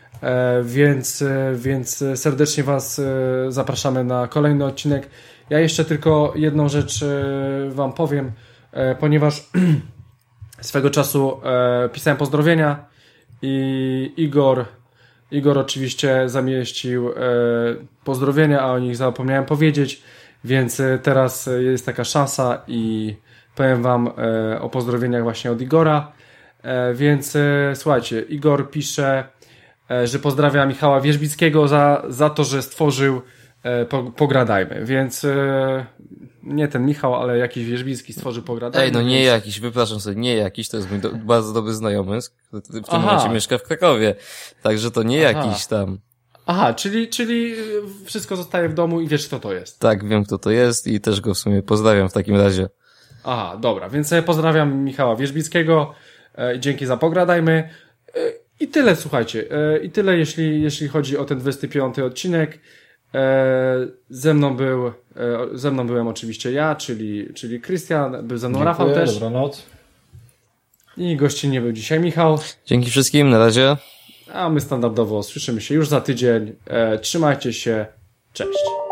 więc serdecznie Was zapraszamy na kolejny odcinek. Ja jeszcze tylko jedną rzecz Wam powiem, ponieważ swego czasu pisałem pozdrowienia i Igor oczywiście zamieścił pozdrowienia, a o nich zapomniałem powiedzieć, więc teraz jest taka szansa i powiem Wam o pozdrowieniach właśnie od Igora. Więc słuchajcie, Igor pisze, że pozdrawia Michała Wierzbickiego za to, że stworzył Pogradajmy, więc nie ten Michał, ale jakiś Wierzbicki stworzył Pogradajmy. Ej, no nie jakiś, wypraszam sobie, nie jakiś, to jest mój bardzo dobry znajomy, w tym momencie mieszka w Krakowie, także to nie jakiś tam. Aha, czyli wszystko zostaje w domu i wiesz, kto to jest. Tak, wiem, kto to jest i też go w sumie pozdrawiam w takim razie. Aha, dobra, więc pozdrawiam Michała Wierzbickiego, dzięki za Pogradajmy i tyle, słuchajcie, i tyle jeśli chodzi o ten 25 odcinek. Ze mną byłem oczywiście ja, czyli Krystian, był ze mną Rafał też. Dobranoc. I gościnnie był dzisiaj Michał. Dzięki wszystkim, na razie. A my standardowo słyszymy się już za tydzień. Trzymajcie się, cześć.